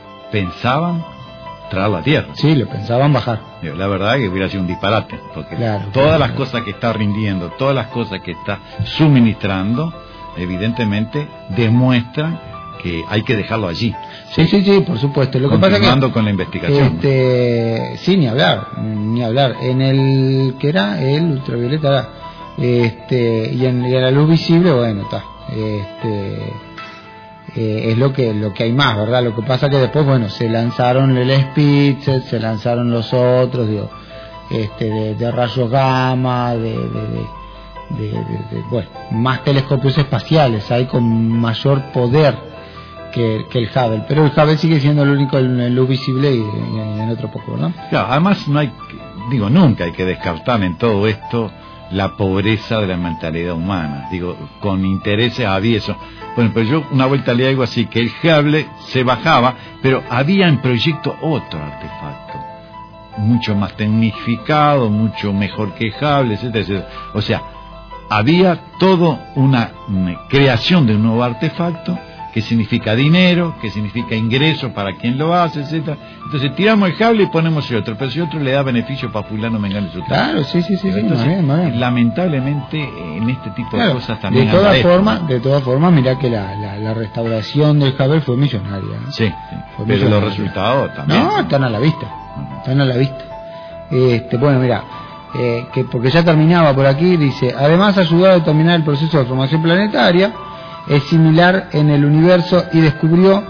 [SPEAKER 3] pensaban traer la Tierra.
[SPEAKER 2] Sí, lo pensaban bajar.
[SPEAKER 3] Digo, la verdad que hubiera sido un disparate, porque
[SPEAKER 2] claro,
[SPEAKER 3] todas
[SPEAKER 2] claro,
[SPEAKER 3] las
[SPEAKER 2] claro.
[SPEAKER 3] cosas que está rindiendo, todas las cosas que está suministrando, evidentemente demuestran que hay que dejarlo allí.
[SPEAKER 2] Sí, sí, sí, por supuesto. Lo que pasa es que
[SPEAKER 3] con la investigación.
[SPEAKER 2] Este, sí, ni hablar, ni hablar. En el que era el ultravioleta, este, y en, y en la luz visible, bueno, está. Este, eh, es lo que lo que hay más, ¿verdad? Lo que pasa que después, bueno, se lanzaron el Spitzer, se lanzaron los otros, digo, este, de, de rayos gamma, de, de, de, de, de, de bueno, más telescopios espaciales, hay con mayor poder que, que el Hubble, pero el Hubble sigue siendo el único en, en luz visible y, y, y en otro poco, ¿no?
[SPEAKER 3] Claro, además no hay, que, digo, nunca hay que descartar en todo esto la pobreza de la mentalidad humana, digo, con intereses aviesos. Bueno, pero yo una vuelta le digo así, que el Hubble se bajaba, pero había en proyecto otro artefacto, mucho más tecnificado, mucho mejor que el Hubble, etcétera, etcétera. O sea, había todo una creación de un nuevo artefacto que significa dinero, que significa ingreso para quien lo hace, etcétera. Entonces tiramos el cable y ponemos el otro, pero si otro le da beneficio para fulano, mengano y sultano.
[SPEAKER 2] Claro, sí, sí, sí.
[SPEAKER 3] Entonces,
[SPEAKER 2] sí, bien, bien.
[SPEAKER 3] lamentablemente en este tipo
[SPEAKER 2] claro,
[SPEAKER 3] de cosas también.
[SPEAKER 2] De todas
[SPEAKER 3] esto,
[SPEAKER 2] formas,
[SPEAKER 3] ¿no?
[SPEAKER 2] de todas formas, mirá que la, la, la restauración del cable fue millonaria. ¿eh?
[SPEAKER 3] Sí, sí.
[SPEAKER 2] Fue
[SPEAKER 3] pero
[SPEAKER 2] millonaria.
[SPEAKER 3] los resultados también.
[SPEAKER 2] No, están a la vista, están a la vista. Este, bueno, mira, eh, que porque ya terminaba por aquí, dice, además ayudó a determinar el proceso de formación planetaria, es similar en el universo y descubrió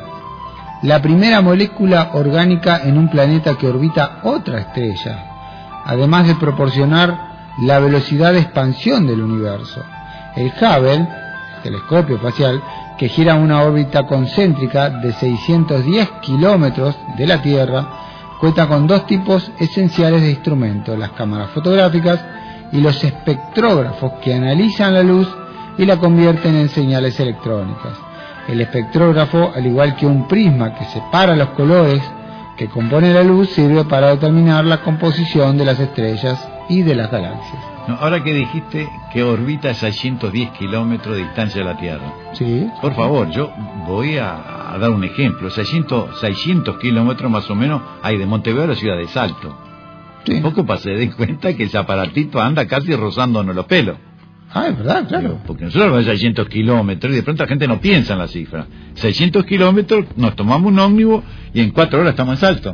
[SPEAKER 2] la primera molécula orgánica en un planeta que orbita otra estrella, además de proporcionar la velocidad de expansión del universo. El Hubble, telescopio espacial, que gira una órbita concéntrica de seiscientos diez kilómetros de la Tierra, cuenta con dos tipos esenciales de instrumentos, las cámaras fotográficas y los espectrógrafos que analizan la luz y la convierten en señales electrónicas. El espectrógrafo, al igual que un prisma que separa los colores que componen la luz, sirve para determinar la composición de las estrellas y de las galaxias.
[SPEAKER 3] No, ahora que dijiste que orbita a seiscientos diez kilómetros de distancia de la Tierra.
[SPEAKER 2] Sí.
[SPEAKER 3] Por favor, yo voy a, a dar un ejemplo. seiscientos, seiscientos kilómetros más o menos hay de Montevideo a la ciudad de Salto.
[SPEAKER 2] Sí.
[SPEAKER 3] Un poco para se den cuenta que ese aparatito anda casi rozándonos los pelos.
[SPEAKER 2] Ah, es verdad, claro.
[SPEAKER 3] Digo, porque nosotros vamos a seiscientos kilómetros y de pronto la gente no piensa en la cifra. seiscientos kilómetros, nos tomamos un ómnibus y en cuatro horas estamos en Salto.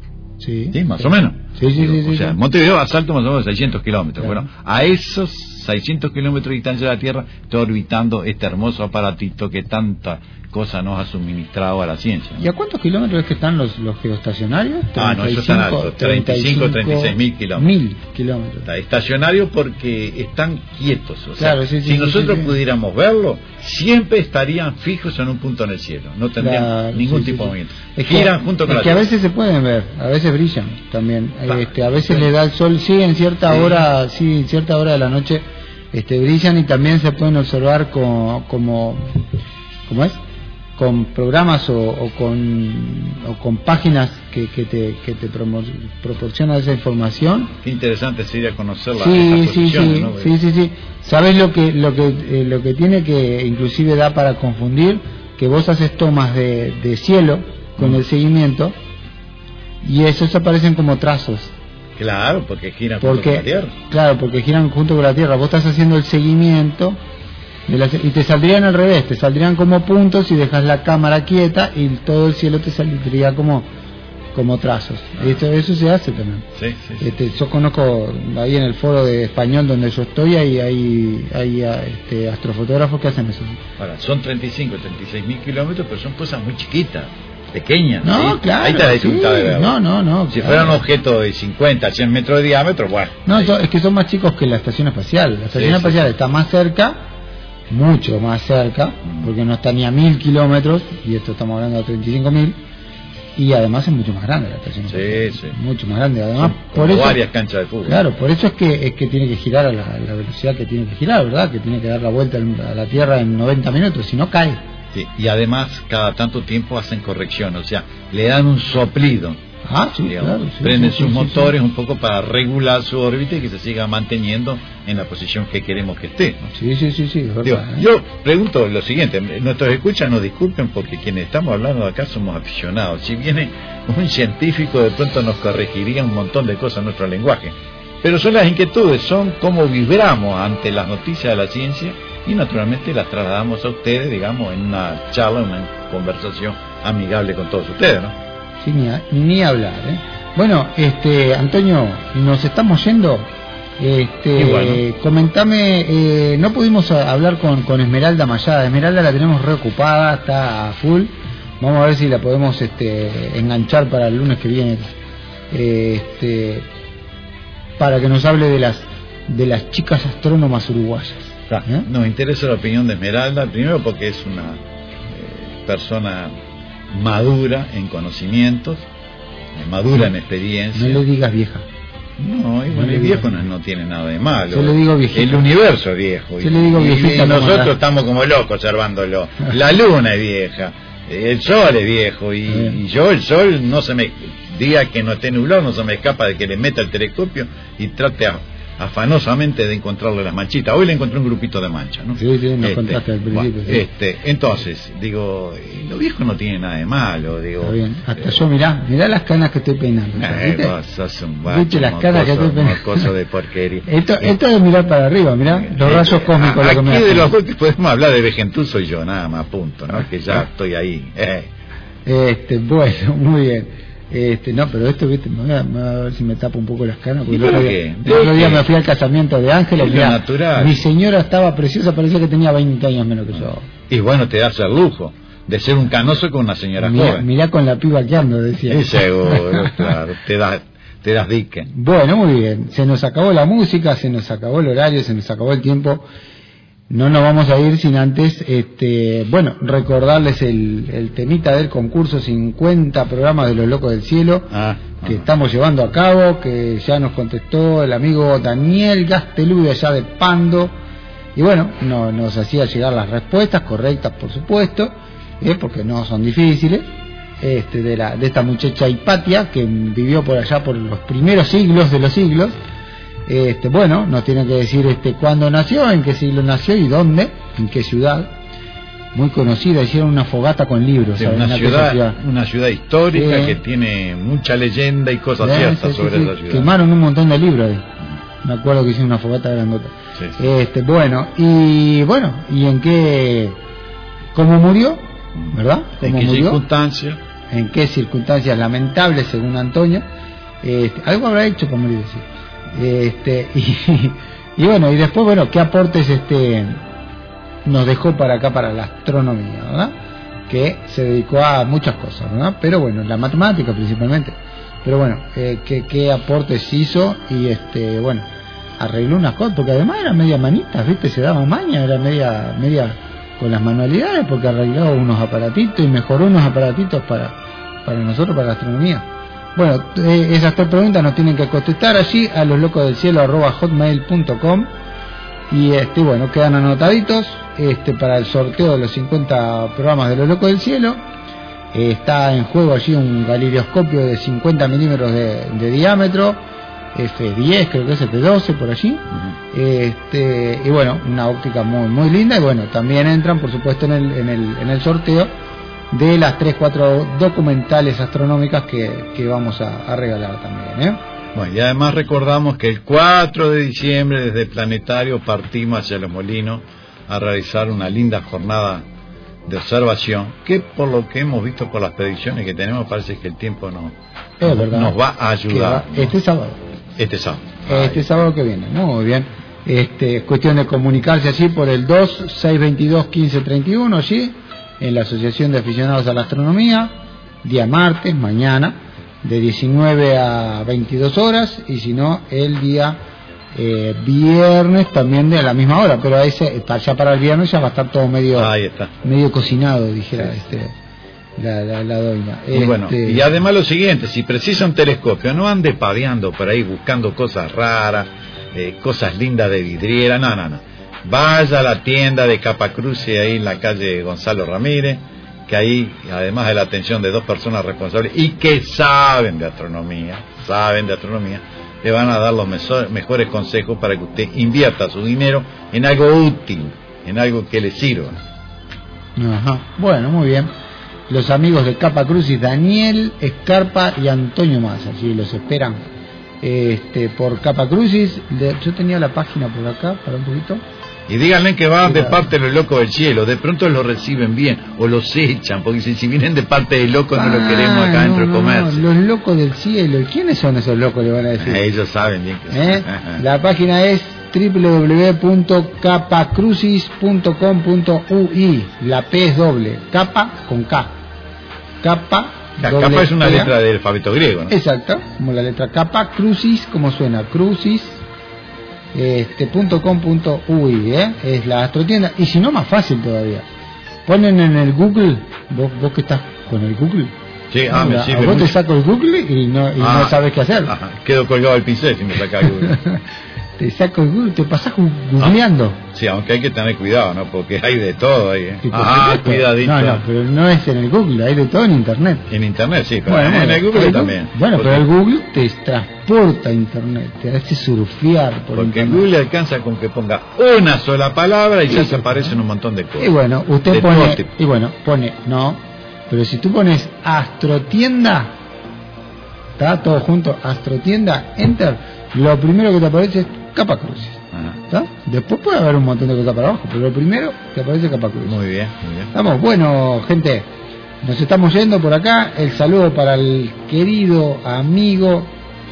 [SPEAKER 2] Sí.
[SPEAKER 3] Sí, más
[SPEAKER 2] sí.
[SPEAKER 3] o menos.
[SPEAKER 2] Sí, sí,
[SPEAKER 3] Digo,
[SPEAKER 2] sí. sí
[SPEAKER 3] o sea,
[SPEAKER 2] sí.
[SPEAKER 3] Montevideo a Salto más o menos seiscientos kilómetros.
[SPEAKER 2] Claro.
[SPEAKER 3] Bueno, a esos seiscientos kilómetros de distancia de la Tierra está orbitando este hermoso aparatito que tanta cosa nos ha suministrado a la ciencia, ¿no?
[SPEAKER 2] ¿Y a cuántos kilómetros es que están los, los geoestacionarios?
[SPEAKER 3] Ah, no, esos están altos, treinta y cinco, treinta y seis mil kilómetros.
[SPEAKER 2] Mil kilómetros.
[SPEAKER 3] Está estacionario porque están quietos. O sea,
[SPEAKER 2] Claro, sí, sí,
[SPEAKER 3] si
[SPEAKER 2] sí,
[SPEAKER 3] nosotros
[SPEAKER 2] sí, sí.
[SPEAKER 3] pudiéramos verlo, siempre estarían fijos en un punto en el cielo. No tendrían
[SPEAKER 2] Claro,
[SPEAKER 3] ningún
[SPEAKER 2] sí, sí,
[SPEAKER 3] tipo
[SPEAKER 2] sí.
[SPEAKER 3] de movimiento.
[SPEAKER 2] Es que,
[SPEAKER 3] Giran junto con
[SPEAKER 2] es
[SPEAKER 3] la
[SPEAKER 2] que a
[SPEAKER 3] Tierra.
[SPEAKER 2] veces se pueden ver, a veces brillan también.
[SPEAKER 3] Claro.
[SPEAKER 2] Este, a veces le da el sol, sí, en cierta
[SPEAKER 3] Sí.
[SPEAKER 2] hora, sí, en cierta hora de la noche, este, brillan y también se pueden observar como, como, ¿cómo es? Con programas o, o con o con páginas que, que te que te promo- proporcionan esa información.
[SPEAKER 3] Qué interesante sería conocer la,
[SPEAKER 2] Sí,
[SPEAKER 3] estas
[SPEAKER 2] sí,
[SPEAKER 3] posiciones,
[SPEAKER 2] sí,
[SPEAKER 3] ¿no?
[SPEAKER 2] sí, sí, sí. ¿Sabes lo que lo que eh, lo que tiene que inclusive da para confundir? Que vos haces tomas de, de cielo con
[SPEAKER 3] Mm.
[SPEAKER 2] el seguimiento y esos aparecen como trazos.
[SPEAKER 3] Claro, porque giran junto
[SPEAKER 2] Porque
[SPEAKER 3] con la Tierra.
[SPEAKER 2] claro, porque giran junto con la Tierra. Vos estás haciendo el seguimiento de las- y te saldrían al revés, te saldrían como puntos y dejas la cámara quieta y todo el cielo te saldría como como trazos. Y esto, eso se hace también.
[SPEAKER 3] Sí, sí, sí.
[SPEAKER 2] Este, yo conozco ahí en el foro de español donde yo estoy, ahí hay, hay este, astrofotógrafos que hacen eso.
[SPEAKER 3] Ahora, son treinta y cinco, treinta y seis mil kilómetros, pero son cosas muy chiquitas, pequeñas.
[SPEAKER 2] No,
[SPEAKER 3] ¿sí?
[SPEAKER 2] claro.
[SPEAKER 3] Ahí está la dificultad
[SPEAKER 2] sí,
[SPEAKER 3] de verlo.
[SPEAKER 2] No, no, no.
[SPEAKER 3] Si
[SPEAKER 2] claro.
[SPEAKER 3] fuera un objeto de cincuenta, cien metros de diámetro, bueno.
[SPEAKER 2] No,
[SPEAKER 3] ahí.
[SPEAKER 2] so- es que son más chicos que la estación espacial. La estación
[SPEAKER 3] Sí,
[SPEAKER 2] espacial
[SPEAKER 3] sí.
[SPEAKER 2] está más cerca, mucho más cerca,
[SPEAKER 3] Mm.
[SPEAKER 2] porque no está ni a mil kilómetros, y esto estamos hablando de treinta y cinco mil, y además es mucho más grande la estación
[SPEAKER 3] Sí,
[SPEAKER 2] espacial.
[SPEAKER 3] sí.
[SPEAKER 2] Mucho más grande, además.
[SPEAKER 3] Son
[SPEAKER 2] por
[SPEAKER 3] como
[SPEAKER 2] eso,
[SPEAKER 3] varias canchas de fútbol.
[SPEAKER 2] claro, por eso es que es que tiene que girar a la, a la velocidad que tiene que girar, ¿verdad? Que tiene que dar la vuelta a la Tierra en noventa minutos, si no cae.
[SPEAKER 3] Sí, y además, cada tanto tiempo hacen corrección, o sea, le dan un soplido.
[SPEAKER 2] Ah, sí,
[SPEAKER 3] digamos,
[SPEAKER 2] claro. sí,
[SPEAKER 3] prenden
[SPEAKER 2] sí,
[SPEAKER 3] sus
[SPEAKER 2] sí, sí,
[SPEAKER 3] motores
[SPEAKER 2] sí.
[SPEAKER 3] un poco para regular su órbita y que se siga manteniendo en la posición que queremos que esté, ¿no?
[SPEAKER 2] Sí, sí, sí, sí, es verdad,
[SPEAKER 3] Digo,
[SPEAKER 2] ¿eh?
[SPEAKER 3] yo pregunto lo siguiente, nuestros escuchas nos disculpen porque quienes estamos hablando acá somos aficionados. Si viene un científico de pronto nos corregiría un montón de cosas en nuestro lenguaje. Pero son las inquietudes, son cómo vibramos ante las noticias de la ciencia y naturalmente las trasladamos a ustedes, digamos, en una charla, una conversación amigable con todos ustedes, ¿no?
[SPEAKER 2] Sí, ni, a- ni hablar, ¿eh? Bueno, este, Antonio, nos estamos yendo. Este,
[SPEAKER 3] Y bueno.
[SPEAKER 2] comentame, eh, no pudimos a- hablar con, con Esmeralda Mayada. Esmeralda la tenemos reocupada, está a full. Vamos a ver si la podemos este, enganchar para el lunes que viene, eh, este, para que nos hable de las de las chicas astrónomas uruguayas.
[SPEAKER 3] Ah,
[SPEAKER 2] ¿Eh?
[SPEAKER 3] Nos interesa la opinión de Esmeralda, primero porque es una eh, persona madura en conocimientos, eh, madura en experiencia.
[SPEAKER 2] No le digas vieja.
[SPEAKER 3] No, y
[SPEAKER 2] No
[SPEAKER 3] bueno,
[SPEAKER 2] le
[SPEAKER 3] el
[SPEAKER 2] digo.
[SPEAKER 3] viejo no, no tiene nada de malo.
[SPEAKER 2] Yo le digo viejita.
[SPEAKER 3] El universo es viejo.
[SPEAKER 2] Yo
[SPEAKER 3] y,
[SPEAKER 2] le digo
[SPEAKER 3] y-
[SPEAKER 2] viejita
[SPEAKER 3] y
[SPEAKER 2] como
[SPEAKER 3] nosotros
[SPEAKER 2] la-
[SPEAKER 3] estamos como locos observándolo. La luna es vieja, el sol es viejo, y,
[SPEAKER 2] Bien.
[SPEAKER 3] y yo el sol no se me... Día que no esté nublado, no se me escapa de que le meta el telescopio y trate a, afanosamente de encontrarle las manchitas. Hoy le encontré un grupito de manchas, ¿no?
[SPEAKER 2] Sí, sí, nos
[SPEAKER 3] este,
[SPEAKER 2] contaste al principio.
[SPEAKER 3] Bueno,
[SPEAKER 2] sí.
[SPEAKER 3] este, entonces, digo, lo viejo no tiene nada de malo, digo.
[SPEAKER 2] Está bien. Hasta yo, mirá, mirá las canas que estoy peinando.
[SPEAKER 3] Eh,
[SPEAKER 2] ¿Viste?
[SPEAKER 3] vos sos un bacho,
[SPEAKER 2] ¿Viste las canas que estoy peinando?
[SPEAKER 3] mocoso de porquería.
[SPEAKER 2] Esto, esto es mirar para arriba, mirá, los
[SPEAKER 3] Eh,
[SPEAKER 2] rayos cósmicos.
[SPEAKER 3] Aquí
[SPEAKER 2] lo que me
[SPEAKER 3] de
[SPEAKER 2] hacen.
[SPEAKER 3] los dos que podemos hablar de Vejentú soy yo, nada más, punto, ¿no? Que ya estoy ahí. Eh.
[SPEAKER 2] Este, bueno, muy bien. Este, no, pero esto, viste, me voy, a, me voy a ver si me tapo un poco las canas, porque
[SPEAKER 3] ¿Y
[SPEAKER 2] el otro
[SPEAKER 3] por
[SPEAKER 2] día,
[SPEAKER 3] qué?
[SPEAKER 2] el otro día
[SPEAKER 3] ¿Qué?
[SPEAKER 2] me fui al casamiento de Ángela,
[SPEAKER 3] Es lo
[SPEAKER 2] mirá,
[SPEAKER 3] natural.
[SPEAKER 2] mi señora estaba preciosa, parecía que tenía veinte años menos que yo.
[SPEAKER 3] Y bueno, te das el lujo de ser un canoso con una señora
[SPEAKER 2] Mirá,
[SPEAKER 3] joven.
[SPEAKER 2] mirá con la piba que ando, decía.
[SPEAKER 3] Sí, seguro, claro, te das, te das dique.
[SPEAKER 2] Bueno, muy bien, se nos acabó la música, se nos acabó el horario, se nos acabó el tiempo. No nos vamos a ir sin antes, este, bueno, recordarles el, el temita del concurso cincuenta programas de Los Locos del Cielo,
[SPEAKER 3] Ah,
[SPEAKER 2] que
[SPEAKER 3] ah.
[SPEAKER 2] estamos llevando a cabo, que ya nos contestó el amigo Daniel Gastelú de allá de Pando, y bueno, no, nos hacía llegar las respuestas correctas, por supuesto, eh, porque no son difíciles, este, de, la, de esta muchacha Hipatia, que vivió por allá por los primeros siglos de los siglos. Este, bueno, nos tiene que decir este cuándo nació, en qué siglo nació y dónde, en qué ciudad. Muy conocida, hicieron una fogata con libros.
[SPEAKER 3] Sí,
[SPEAKER 2] ¿saben?
[SPEAKER 3] una,
[SPEAKER 2] Una
[SPEAKER 3] ciudad,
[SPEAKER 2] ciudad.
[SPEAKER 3] una ciudad histórica
[SPEAKER 2] Sí.
[SPEAKER 3] que tiene mucha leyenda y cosas
[SPEAKER 2] Sí,
[SPEAKER 3] ciertas
[SPEAKER 2] sí,
[SPEAKER 3] sobre
[SPEAKER 2] sí,
[SPEAKER 3] esa
[SPEAKER 2] sí.
[SPEAKER 3] ciudad.
[SPEAKER 2] Quemaron un montón de libros ahí. Me acuerdo que hicieron una fogata grandota.
[SPEAKER 3] Sí, sí.
[SPEAKER 2] Este, bueno, y bueno, y en qué, cómo murió, ¿verdad?
[SPEAKER 3] ¿En
[SPEAKER 2] ¿Cómo
[SPEAKER 3] qué
[SPEAKER 2] murió?
[SPEAKER 3] circunstancias?
[SPEAKER 2] En qué circunstancias lamentables, según Antonio. Este, algo habrá hecho para morir, sí. Este, y, y bueno, y después, bueno, qué aportes este nos dejó para acá, para la astronomía, ¿verdad? Que se dedicó a muchas cosas, ¿verdad? Pero bueno, la matemática principalmente. Pero bueno, eh, qué, qué aportes hizo y este, bueno, arregló unas cosas, porque además era media manita, ¿viste? Se daba maña, era media, media con las manualidades, porque arreglaba unos aparatitos y mejoró unos aparatitos para, para nosotros, para la astronomía. Bueno, eh, esas tres preguntas nos tienen que contestar allí a los locos del cielo arroba hotmail punto com y este bueno, quedan anotaditos este para el sorteo de los cincuenta programas de los locos del cielo. Eh, está en juego allí un galileoscopio de cincuenta milímetros de, de diámetro, F diez creo que es F doce por allí. Uh-huh. Este y bueno, una óptica muy muy linda y bueno, también entran por supuesto en el en el en el sorteo de las tres, cuatro documentales astronómicas que, que vamos a, a regalar también, ¿eh?
[SPEAKER 3] Bueno, y además recordamos que el cuatro de diciembre desde el Planetario partimos hacia Los Molinos a realizar una linda jornada de observación, que por lo que hemos visto por las predicciones que tenemos parece que el tiempo no,
[SPEAKER 2] es verdad,
[SPEAKER 3] nos va a ayudar.
[SPEAKER 2] Va, este sábado.
[SPEAKER 3] Este sábado.
[SPEAKER 2] Este Ay. sábado que viene, muy bien. Este, es cuestión de comunicarse allí por el dos seis veintidós quince treinta y uno allí en la Asociación de Aficionados a la Astronomía, día martes, mañana, de diecinueve a veintidós horas, y si no, el día eh, viernes también de la misma hora, pero ese, ya para el viernes ya va a estar todo medio,
[SPEAKER 3] Ahí está.
[SPEAKER 2] medio cocinado, dijera
[SPEAKER 3] sí.
[SPEAKER 2] este, la, la, la doña.
[SPEAKER 3] Y,
[SPEAKER 2] este...
[SPEAKER 3] bueno, y además lo siguiente, si precisa un telescopio, no ande padeando por ahí buscando cosas raras, eh, cosas lindas de vidriera, no, no, no. Vaya a la tienda de Capacruz ahí en la calle Gonzalo Ramírez, que ahí, además de la atención de dos personas responsables y que saben de astronomía, saben de astronomía, le van a dar los mejores consejos para que usted invierta su dinero en algo útil, en algo que le sirva.
[SPEAKER 2] Ajá. Bueno, muy bien. Los amigos de Capacruz, Daniel Escarpa y Antonio Massa, allí los esperan este, por Capacrucis. Yo tenía la página por acá, para un poquito.
[SPEAKER 3] Y díganle que van de parte de los locos del cielo, de pronto lo reciben bien, o los echan, porque si, si vienen de parte del loco no ah, lo queremos acá dentro
[SPEAKER 2] no,
[SPEAKER 3] del comercio.
[SPEAKER 2] No, los locos del cielo, ¿y quiénes son esos locos? Le van a decir.
[SPEAKER 3] Eh, ellos saben bien que
[SPEAKER 2] ¿Eh? La página es doble u doble u doble u punto capacrucis punto com punto u i, la P es doble, capa con K. Capa.
[SPEAKER 3] La capa es una letra del alfabeto griego, ¿no?
[SPEAKER 2] Exacto, como la letra capa, crucis, como suena, crucis. Este, .com.ui, ¿eh? Es la astrotienda. Y si no, más fácil todavía. Ponen en el Google, vos, vos que estás con el Google.
[SPEAKER 3] Sí, ah, me sirve
[SPEAKER 2] vos
[SPEAKER 3] mucho.
[SPEAKER 2] te saco el Google y no, y
[SPEAKER 3] ah,
[SPEAKER 2] no sabes qué hacer.
[SPEAKER 3] Ajá. Quedo colgado el pincel si me saca el Google.
[SPEAKER 2] Te saco el Google, te pasás googleando.
[SPEAKER 3] Ah, sí, aunque hay que tener cuidado, ¿no? Porque hay de todo ahí, ¿eh?
[SPEAKER 2] Ah, cuidadito. No, no, pero no es en el Google, hay de todo en Internet.
[SPEAKER 3] En Internet, sí, pero
[SPEAKER 2] bueno,
[SPEAKER 3] en
[SPEAKER 2] bueno,
[SPEAKER 3] el Google
[SPEAKER 2] el
[SPEAKER 3] también.
[SPEAKER 2] Bueno, pero el Google te, tra transporta internet, te hace surfear por
[SPEAKER 3] Porque
[SPEAKER 2] internet.
[SPEAKER 3] Google alcanza con que ponga una sola palabra y ya se aparecen un montón de cosas.
[SPEAKER 2] Y bueno, usted
[SPEAKER 3] De
[SPEAKER 2] pone,
[SPEAKER 3] todo tipo.
[SPEAKER 2] y bueno, pone, no, pero si tú pones Astrotienda, está todo junto, Astrotienda, enter, lo primero que te aparece es Capacruces. ¿Está? Después puede haber un montón de cosas para abajo, pero lo primero te aparece Capacruces.
[SPEAKER 3] Muy bien, muy bien.
[SPEAKER 2] Estamos, bueno, gente, nos estamos yendo por acá. El saludo para el querido amigo,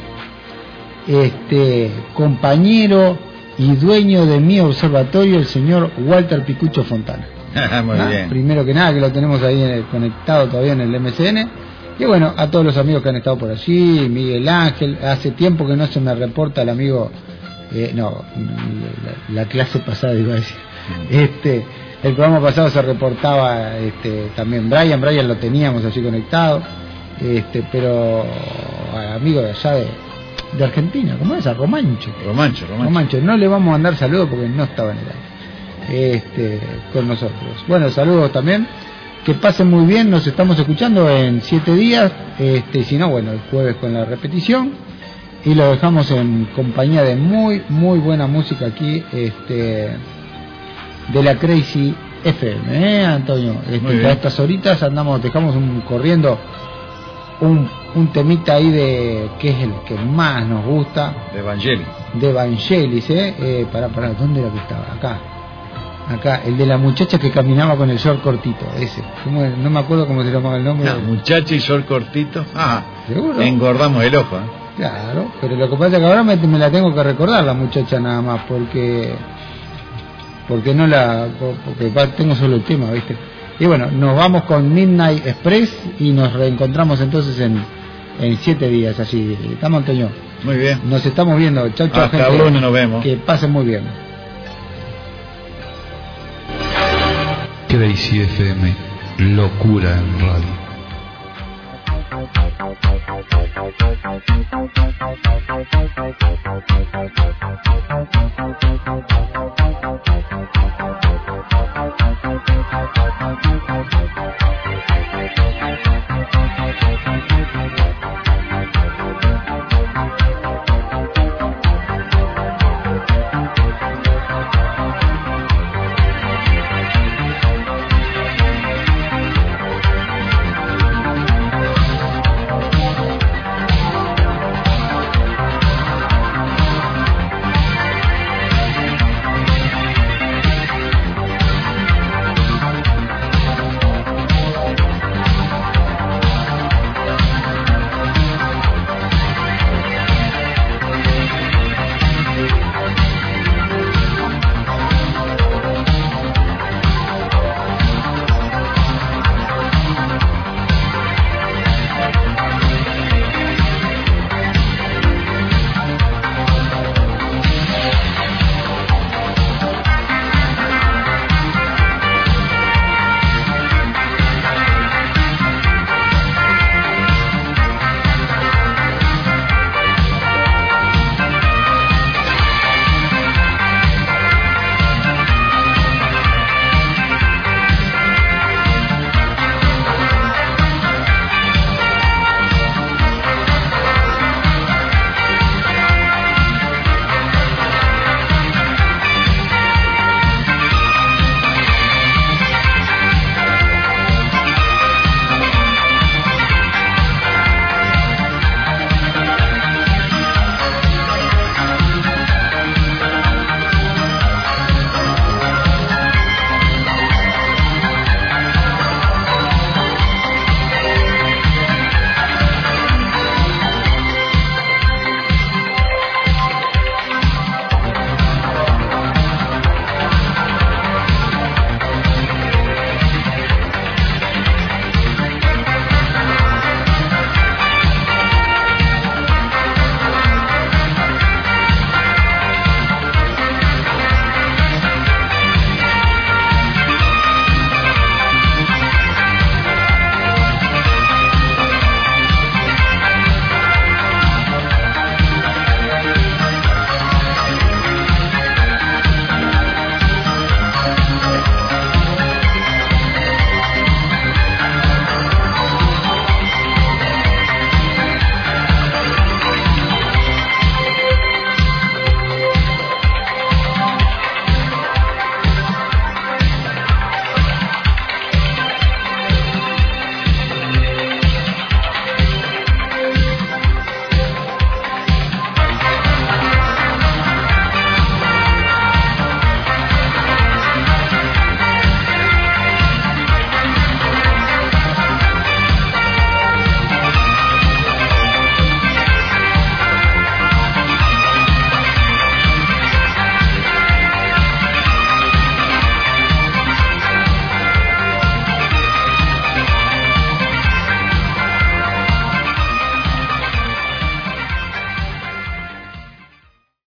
[SPEAKER 2] este compañero y dueño de mi observatorio, el señor Walter Picucho Fontana.
[SPEAKER 3] Muy
[SPEAKER 2] ¿Ah?
[SPEAKER 3] bien.
[SPEAKER 2] Primero que nada, que lo tenemos ahí en el- conectado todavía en el M C N. Y bueno, a todos los amigos que han estado por allí, Miguel Ángel, hace tiempo que no se me reporta el amigo, eh, no, la, la clase pasada iba a decir, este, el programa pasado se reportaba este, también Brian, Brian lo teníamos así conectado, este, pero al amigo de allá de, de Argentina, ¿cómo es? A Romancho.
[SPEAKER 3] Romancho, Romancho.
[SPEAKER 2] Romancho, no le vamos a mandar saludos porque no estaba en el aire, este, con nosotros. Bueno, saludos también. Que pasen muy bien, nos estamos escuchando en siete días, este, si no, bueno, el jueves con la repetición, y lo dejamos en compañía de muy, muy buena música aquí, este, de la Crazy F M, ¿eh, Antonio? Este, a estas horitas andamos, dejamos un, corriendo un, un temita ahí de, que es el que más nos gusta,
[SPEAKER 3] De Evangelii.
[SPEAKER 2] de Evangelis, ¿eh? eh para, para, ¿dónde era que estaba? Acá. Acá, el de la muchacha que caminaba con el short cortito, ese. ¿Cómo era? No me acuerdo cómo se llamaba el nombre.
[SPEAKER 3] No, muchacha y short cortito. Ah,
[SPEAKER 2] ¿Seguro?
[SPEAKER 3] engordamos el ojo. ¿eh?
[SPEAKER 2] Claro, pero lo que pasa es que ahora me, me la tengo que recordar la muchacha nada más, porque porque no la porque tengo solo el tema, ¿viste? Y bueno, nos vamos con Midnight Express y nos reencontramos entonces en en siete días, así. ¿Estamos, Antonio?
[SPEAKER 3] Muy bien.
[SPEAKER 2] Nos estamos viendo. Chau, chau,
[SPEAKER 3] Hasta
[SPEAKER 2] gente.
[SPEAKER 3] lunes nos vemos.
[SPEAKER 2] Que pasen muy bien.
[SPEAKER 1] Crazy F M, locura en radio.